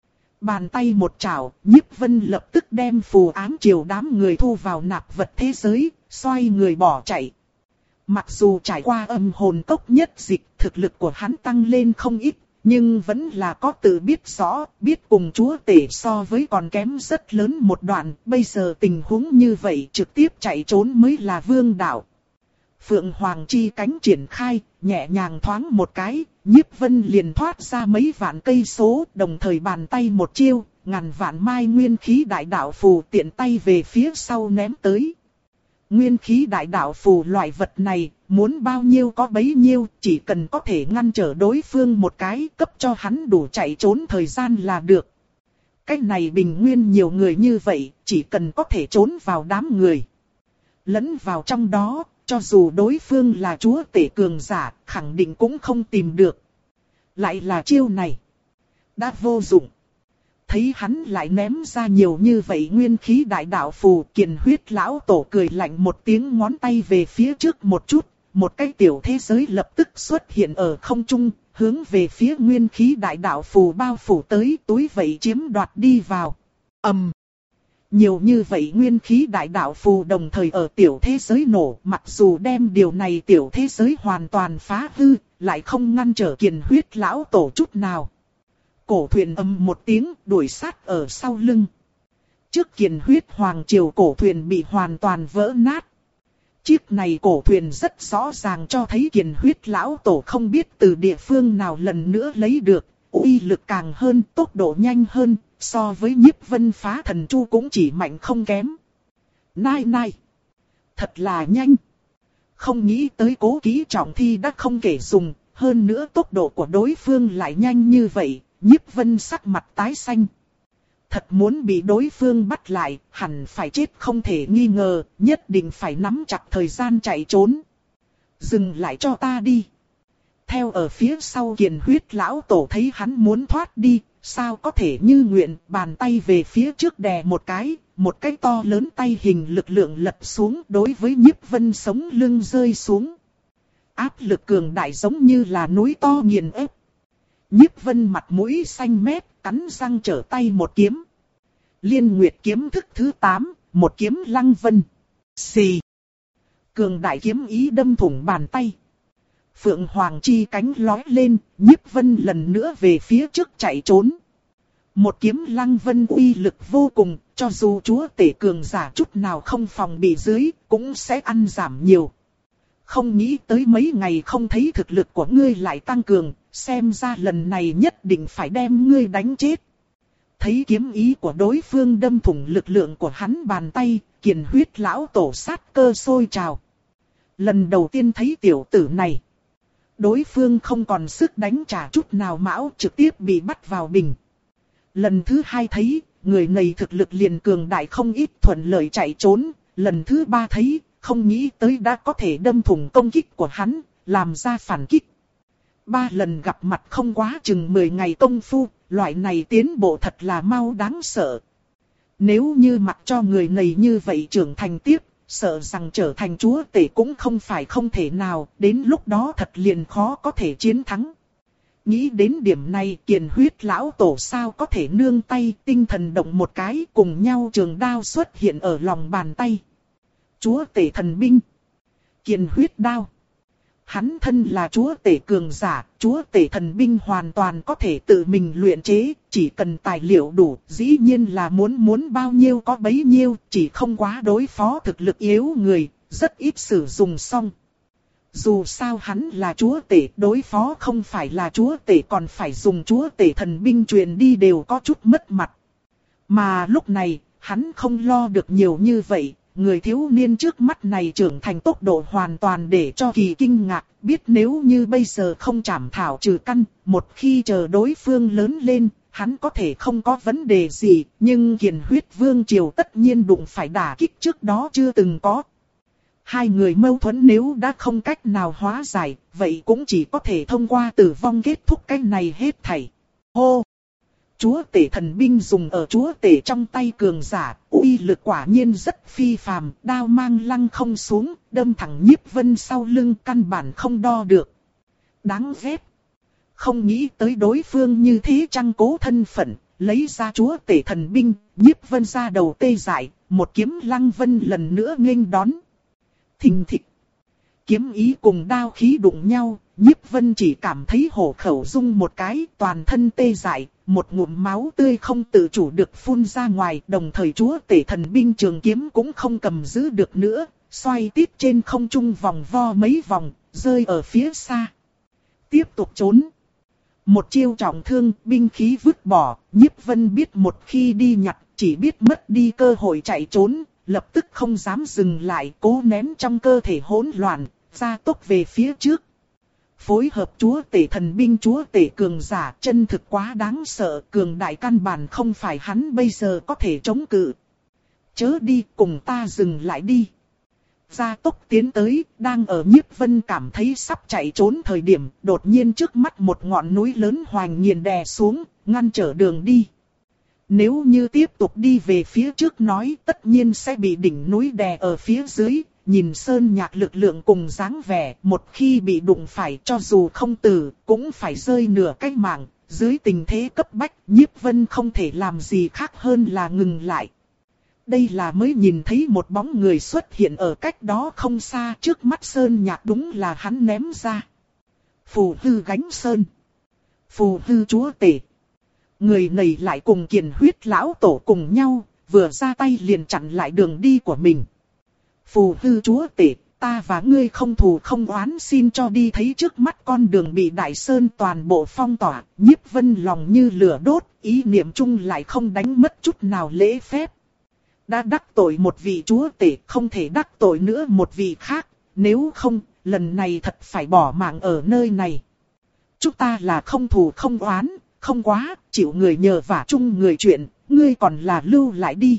Bàn tay một chảo, Nhiếp Vân lập tức đem phù ám triều đám người thu vào nạp vật thế giới, xoay người bỏ chạy. Mặc dù trải qua âm hồn cốc nhất dịch, thực lực của hắn tăng lên không ít, nhưng vẫn là có tự biết rõ, biết cùng chúa tể so với còn kém rất lớn một đoạn, bây giờ tình huống như vậy trực tiếp chạy trốn mới là vương đạo. Phượng Hoàng chi cánh triển khai, nhẹ nhàng thoáng một cái, Nhiếp Vân liền thoát ra mấy vạn cây số, đồng thời bàn tay một chiêu, ngàn vạn mai nguyên khí đại đạo phù tiện tay về phía sau ném tới. Nguyên khí đại đạo phù loại vật này, muốn bao nhiêu có bấy nhiêu, chỉ cần có thể ngăn trở đối phương một cái, cấp cho hắn đủ chạy trốn thời gian là được. Cách này bình nguyên nhiều người như vậy, chỉ cần có thể trốn vào đám người. Lẫn vào trong đó, cho dù đối phương là chúa tể cường giả, khẳng định cũng không tìm được. Lại là chiêu này. Đã vô dụng. Thấy hắn lại ném ra nhiều như vậy nguyên khí đại đạo phù, Kiền Huyết lão tổ cười lạnh một tiếng, ngón tay về phía trước một chút, một cái tiểu thế giới lập tức xuất hiện ở không trung, hướng về phía nguyên khí đại đạo phù bao phủ tới, túi vậy chiếm đoạt đi vào. ầm, um, nhiều như vậy nguyên khí đại đạo phù đồng thời ở tiểu thế giới nổ, mặc dù đem điều này tiểu thế giới hoàn toàn phá hư, lại không ngăn trở Kiền Huyết lão tổ chút nào. Cổ thuyền ầm một tiếng, đuổi sát ở sau lưng. Trước Kiền Huyết Hoàng Triều cổ thuyền bị hoàn toàn vỡ nát. Chiếc này cổ thuyền rất rõ ràng cho thấy Kiền Huyết lão tổ không biết từ địa phương nào lần nữa lấy được, uy lực càng hơn, tốc độ nhanh hơn, so với Nhiếp Vân phá thần chu cũng chỉ mạnh không kém. Nai nai, thật là nhanh. Không nghĩ tới cố kỹ trọng thi đã không kể dùng, hơn nữa tốc độ của đối phương lại nhanh như vậy. Nhiếp Vân sắc mặt tái xanh. Thật muốn bị đối phương bắt lại, hẳn phải chết không thể nghi ngờ, nhất định phải nắm chặt thời gian chạy trốn. Dừng lại cho ta đi. Theo ở phía sau Kiền Huyết lão tổ thấy hắn muốn thoát đi, sao có thể như nguyện, bàn tay về phía trước đè một cái, một cái to lớn tay hình lực lượng lật xuống, đối với Nhiếp Vân sống lưng rơi xuống. Áp lực cường đại giống như là núi to nghiền ép. Nhiếp Vân mặt mũi xanh mét, cắn răng trở tay một kiếm. Liên Nguyệt kiếm thức thứ tám, một kiếm lăng vân. Xì. Cường đại kiếm ý đâm thủng bàn tay. Phượng Hoàng chi cánh lói lên, Nhiếp Vân lần nữa về phía trước chạy trốn. Một kiếm lăng vân uy lực vô cùng, cho dù chúa tể cường giả chút nào không phòng bị dưới, cũng sẽ ăn giảm nhiều. Không nghĩ tới mấy ngày không thấy thực lực của ngươi lại tăng cường, xem ra lần này nhất định phải đem ngươi đánh chết. Thấy kiếm ý của đối phương đâm thủng lực lượng của hắn bàn tay, Kiền Huyết lão tổ sát cơ sôi trào. Lần đầu tiên thấy tiểu tử này, đối phương không còn sức đánh trả chút nào mão, trực tiếp bị bắt vào bình. Lần thứ hai thấy, người này thực lực liền cường đại không ít, thuận lợi chạy trốn. Lần thứ ba thấy, không nghĩ tới đã có thể đâm thủng công kích của hắn, làm ra phản kích. Ba lần gặp mặt không quá chừng mười ngày công phu, loại này tiến bộ thật là mau đáng sợ. Nếu như mặc cho người này như vậy trưởng thành tiếp, sợ rằng trở thành chúa tể cũng không phải không thể nào, đến lúc đó thật liền khó có thể chiến thắng. Nghĩ đến điểm này, Kiền Huyết lão tổ sao có thể nương tay, tinh thần động một cái, cùng nhau trường đao xuất hiện ở lòng bàn tay. Chúa tể thần binh. Kiền Huyết đao. Hắn thân là chúa tể cường giả, chúa tể thần binh hoàn toàn có thể tự mình luyện chế, chỉ cần tài liệu đủ, dĩ nhiên là muốn muốn bao nhiêu có bấy nhiêu, chỉ không quá đối phó thực lực yếu người, rất ít sử dụng xong. Dù sao hắn là chúa tể, đối phó không phải là chúa tể còn phải dùng chúa tể thần binh truyền đi đều có chút mất mặt. Mà lúc này, hắn không lo được nhiều như vậy. Người thiếu niên trước mắt này trưởng thành tốc độ hoàn toàn để cho Kỳ kinh ngạc, biết nếu như bây giờ không chảm thảo trừ căn, một khi chờ đối phương lớn lên, hắn có thể không có vấn đề gì, nhưng Kiền Huyết Vương Triều tất nhiên đụng phải đả kích trước đó chưa từng có. Hai người mâu thuẫn nếu đã không cách nào hóa giải, vậy cũng chỉ có thể thông qua tử vong kết thúc cái này hết thảy. Hô! Chúa tể thần binh dùng ở chúa tể trong tay cường giả, uy lực quả nhiên rất phi phàm, đao mang lăng không xuống, đâm thẳng Nhiếp Vân sau lưng căn bản không đo được. Đáng ghét. Không nghĩ tới đối phương như thế chăng cố thân phận, lấy ra chúa tể thần binh, Nhiếp Vân ra đầu tê dại, một kiếm Lăng Vân lần nữa nghênh đón. Thình thịch. Kiếm ý cùng đao khí đụng nhau, Nhiếp Vân chỉ cảm thấy hổ khẩu rung một cái, toàn thân tê dại, một ngụm máu tươi không tự chủ được phun ra ngoài, đồng thời chúa tể thần binh trường kiếm cũng không cầm giữ được nữa, xoay tít trên không trung vòng vo mấy vòng, rơi ở phía xa. Tiếp tục trốn. Một chiêu trọng thương, binh khí vứt bỏ, Nhiếp Vân biết một khi đi nhặt, chỉ biết mất đi cơ hội chạy trốn, lập tức không dám dừng lại, cố nén trong cơ thể hỗn loạn, gia tốc về phía trước. Phối hợp chúa tể thần binh chúa tể cường giả chân thực quá đáng sợ, cường đại căn bản không phải hắn bây giờ có thể chống cự. Chớ đi, cùng ta dừng lại đi. Gia tốc tiến tới, đang ở Nhiếp Vân cảm thấy sắp chạy trốn thời điểm, đột nhiên trước mắt một ngọn núi lớn hoành nghiền đè xuống, ngăn trở đường đi. Nếu như tiếp tục đi về phía trước nói, tất nhiên sẽ bị đỉnh núi đè ở phía dưới, nhìn Sơn Nhạc lực lượng cùng dáng vẻ, một khi bị đụng phải cho dù không tử, cũng phải rơi nửa cái mạng, dưới tình thế cấp bách, Nhiếp Vân không thể làm gì khác hơn là ngừng lại. Đây là mới nhìn thấy một bóng người xuất hiện ở cách đó không xa, trước mắt Sơn Nhạc đúng là hắn ném ra. Phù Hư gánh sơn. Phù Hư chúa tể. Người này lại cùng Kiền Huyết lão tổ cùng nhau, vừa ra tay liền chặn lại đường đi của mình. Phù Hư chúa tể, ta và ngươi không thù không oán, xin cho đi. Thấy trước mắt con đường bị Đại Sơn toàn bộ phong tỏa, Nhiếp Vân lòng như lửa đốt, ý niệm chung lại không đánh mất chút nào lễ phép. Đã đắc tội một vị chúa tể, không thể đắc tội nữa một vị khác, nếu không, lần này thật phải bỏ mạng ở nơi này. Chúng ta là không thù không oán, không quá, chịu người nhờ vả chung người chuyện, ngươi còn là lưu lại đi.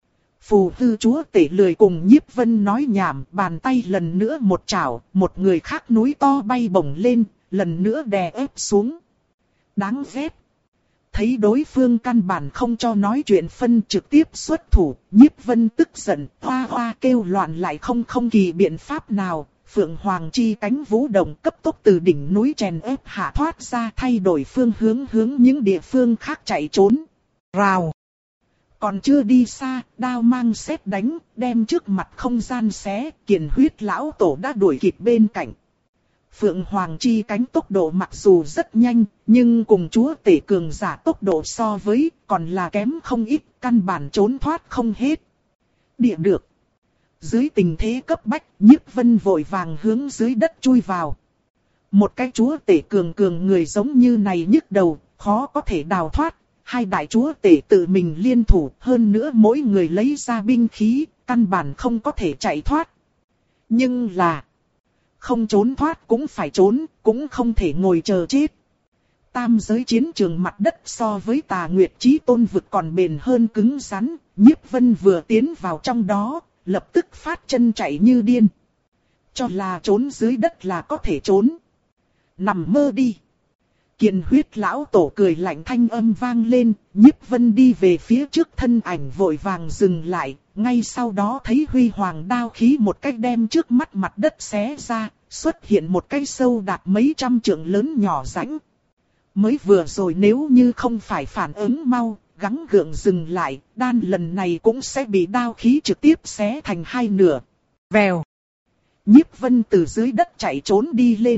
Phù Hư chúa tể lười cùng Nhiếp Vân nói nhảm, bàn tay lần nữa một chảo, một người khác núi to bay bổng lên, lần nữa đè ép xuống. Đáng ghét. Thấy đối phương căn bản không cho nói chuyện phân trực tiếp xuất thủ, Nhiếp Vân tức giận, hoa hoa kêu loạn lại không không kỳ biện pháp nào. Phượng Hoàng chi cánh vũ động cấp tốc từ đỉnh núi chèn ép hạ thoát ra, thay đổi phương hướng hướng những địa phương khác chạy trốn. Rào. Còn chưa đi xa, đao mang sét đánh, đem trước mặt không gian xé, Kiền Huyết lão tổ đã đuổi kịp bên cạnh. Phượng Hoàng chi cánh tốc độ mặc dù rất nhanh, nhưng cùng chúa tể cường giả tốc độ so với, còn là kém không ít, căn bản trốn thoát không hết. Địa được. Dưới tình thế cấp bách, Nhiếp Vân vội vàng hướng dưới đất chui vào. Một cái chúa tể cường cường người giống như này nhức đầu, khó có thể đào thoát. Hai đại chúa tể tự mình liên thủ, hơn nữa mỗi người lấy ra binh khí, căn bản không có thể chạy thoát. Nhưng là, không trốn thoát cũng phải trốn, cũng không thể ngồi chờ chết. Tam giới chiến trường mặt đất so với Tà Nguyệt Chí Tôn vực còn bền hơn cứng rắn, Nhiếp Vân vừa tiến vào trong đó, lập tức phát chân chạy như điên. Cho là trốn dưới đất là có thể trốn. Nằm mơ đi. Kiền Huyết lão tổ cười lạnh thanh âm vang lên, Nhiếp Vân đi về phía trước, thân ảnh vội vàng dừng lại, ngay sau đó thấy huy hoàng đao khí một cách đem trước mắt mặt đất xé ra, xuất hiện một cái sâu đạt mấy trăm trượng lớn nhỏ rãnh. Mới vừa rồi nếu như không phải phản ứng mau, gắng gượng dừng lại, đan lần này cũng sẽ bị đao khí trực tiếp xé thành hai nửa. Vèo. Nhiếp Vân từ dưới đất chạy trốn đi lên.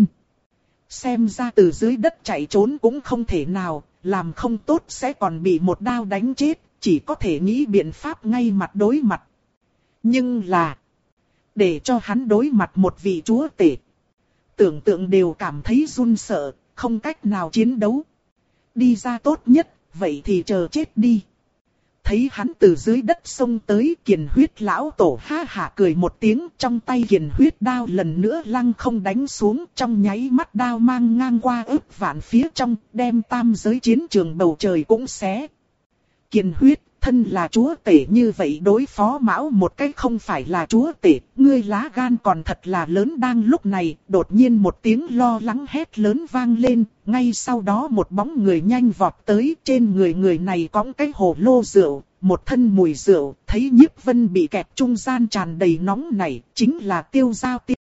Xem ra từ dưới đất chạy trốn cũng không thể nào, làm không tốt sẽ còn bị một đao đánh chết, chỉ có thể nghĩ biện pháp ngay mặt đối mặt. Nhưng là, để cho hắn đối mặt một vị chúa tể, tưởng tượng đều cảm thấy run sợ, không cách nào chiến đấu. Đi ra tốt nhất, vậy thì chờ chết đi. Thấy hắn từ dưới đất xông tới, Kiền Huyết lão tổ ha hả cười một tiếng, trong tay Kiền Huyết đao lần nữa lăng không đánh xuống, trong nháy mắt đao mang ngang qua ức vạn phía trong, đem tam giới chiến trường bầu trời cũng xé. Kiền Huyết, thân là chúa tể như vậy đối phó Mão một cách không phải là chúa tể, ngươi lá gan còn thật là lớn. Đang lúc này, đột nhiên một tiếng lo lắng hét lớn vang lên, ngay sau đó một bóng người nhanh vọt tới, trên người người này cõng cái hồ lô rượu, một thân mùi rượu, thấy Nhiếp Vân bị kẹp trung gian tràn đầy nóng này, chính là Tiêu Giao Tiêu.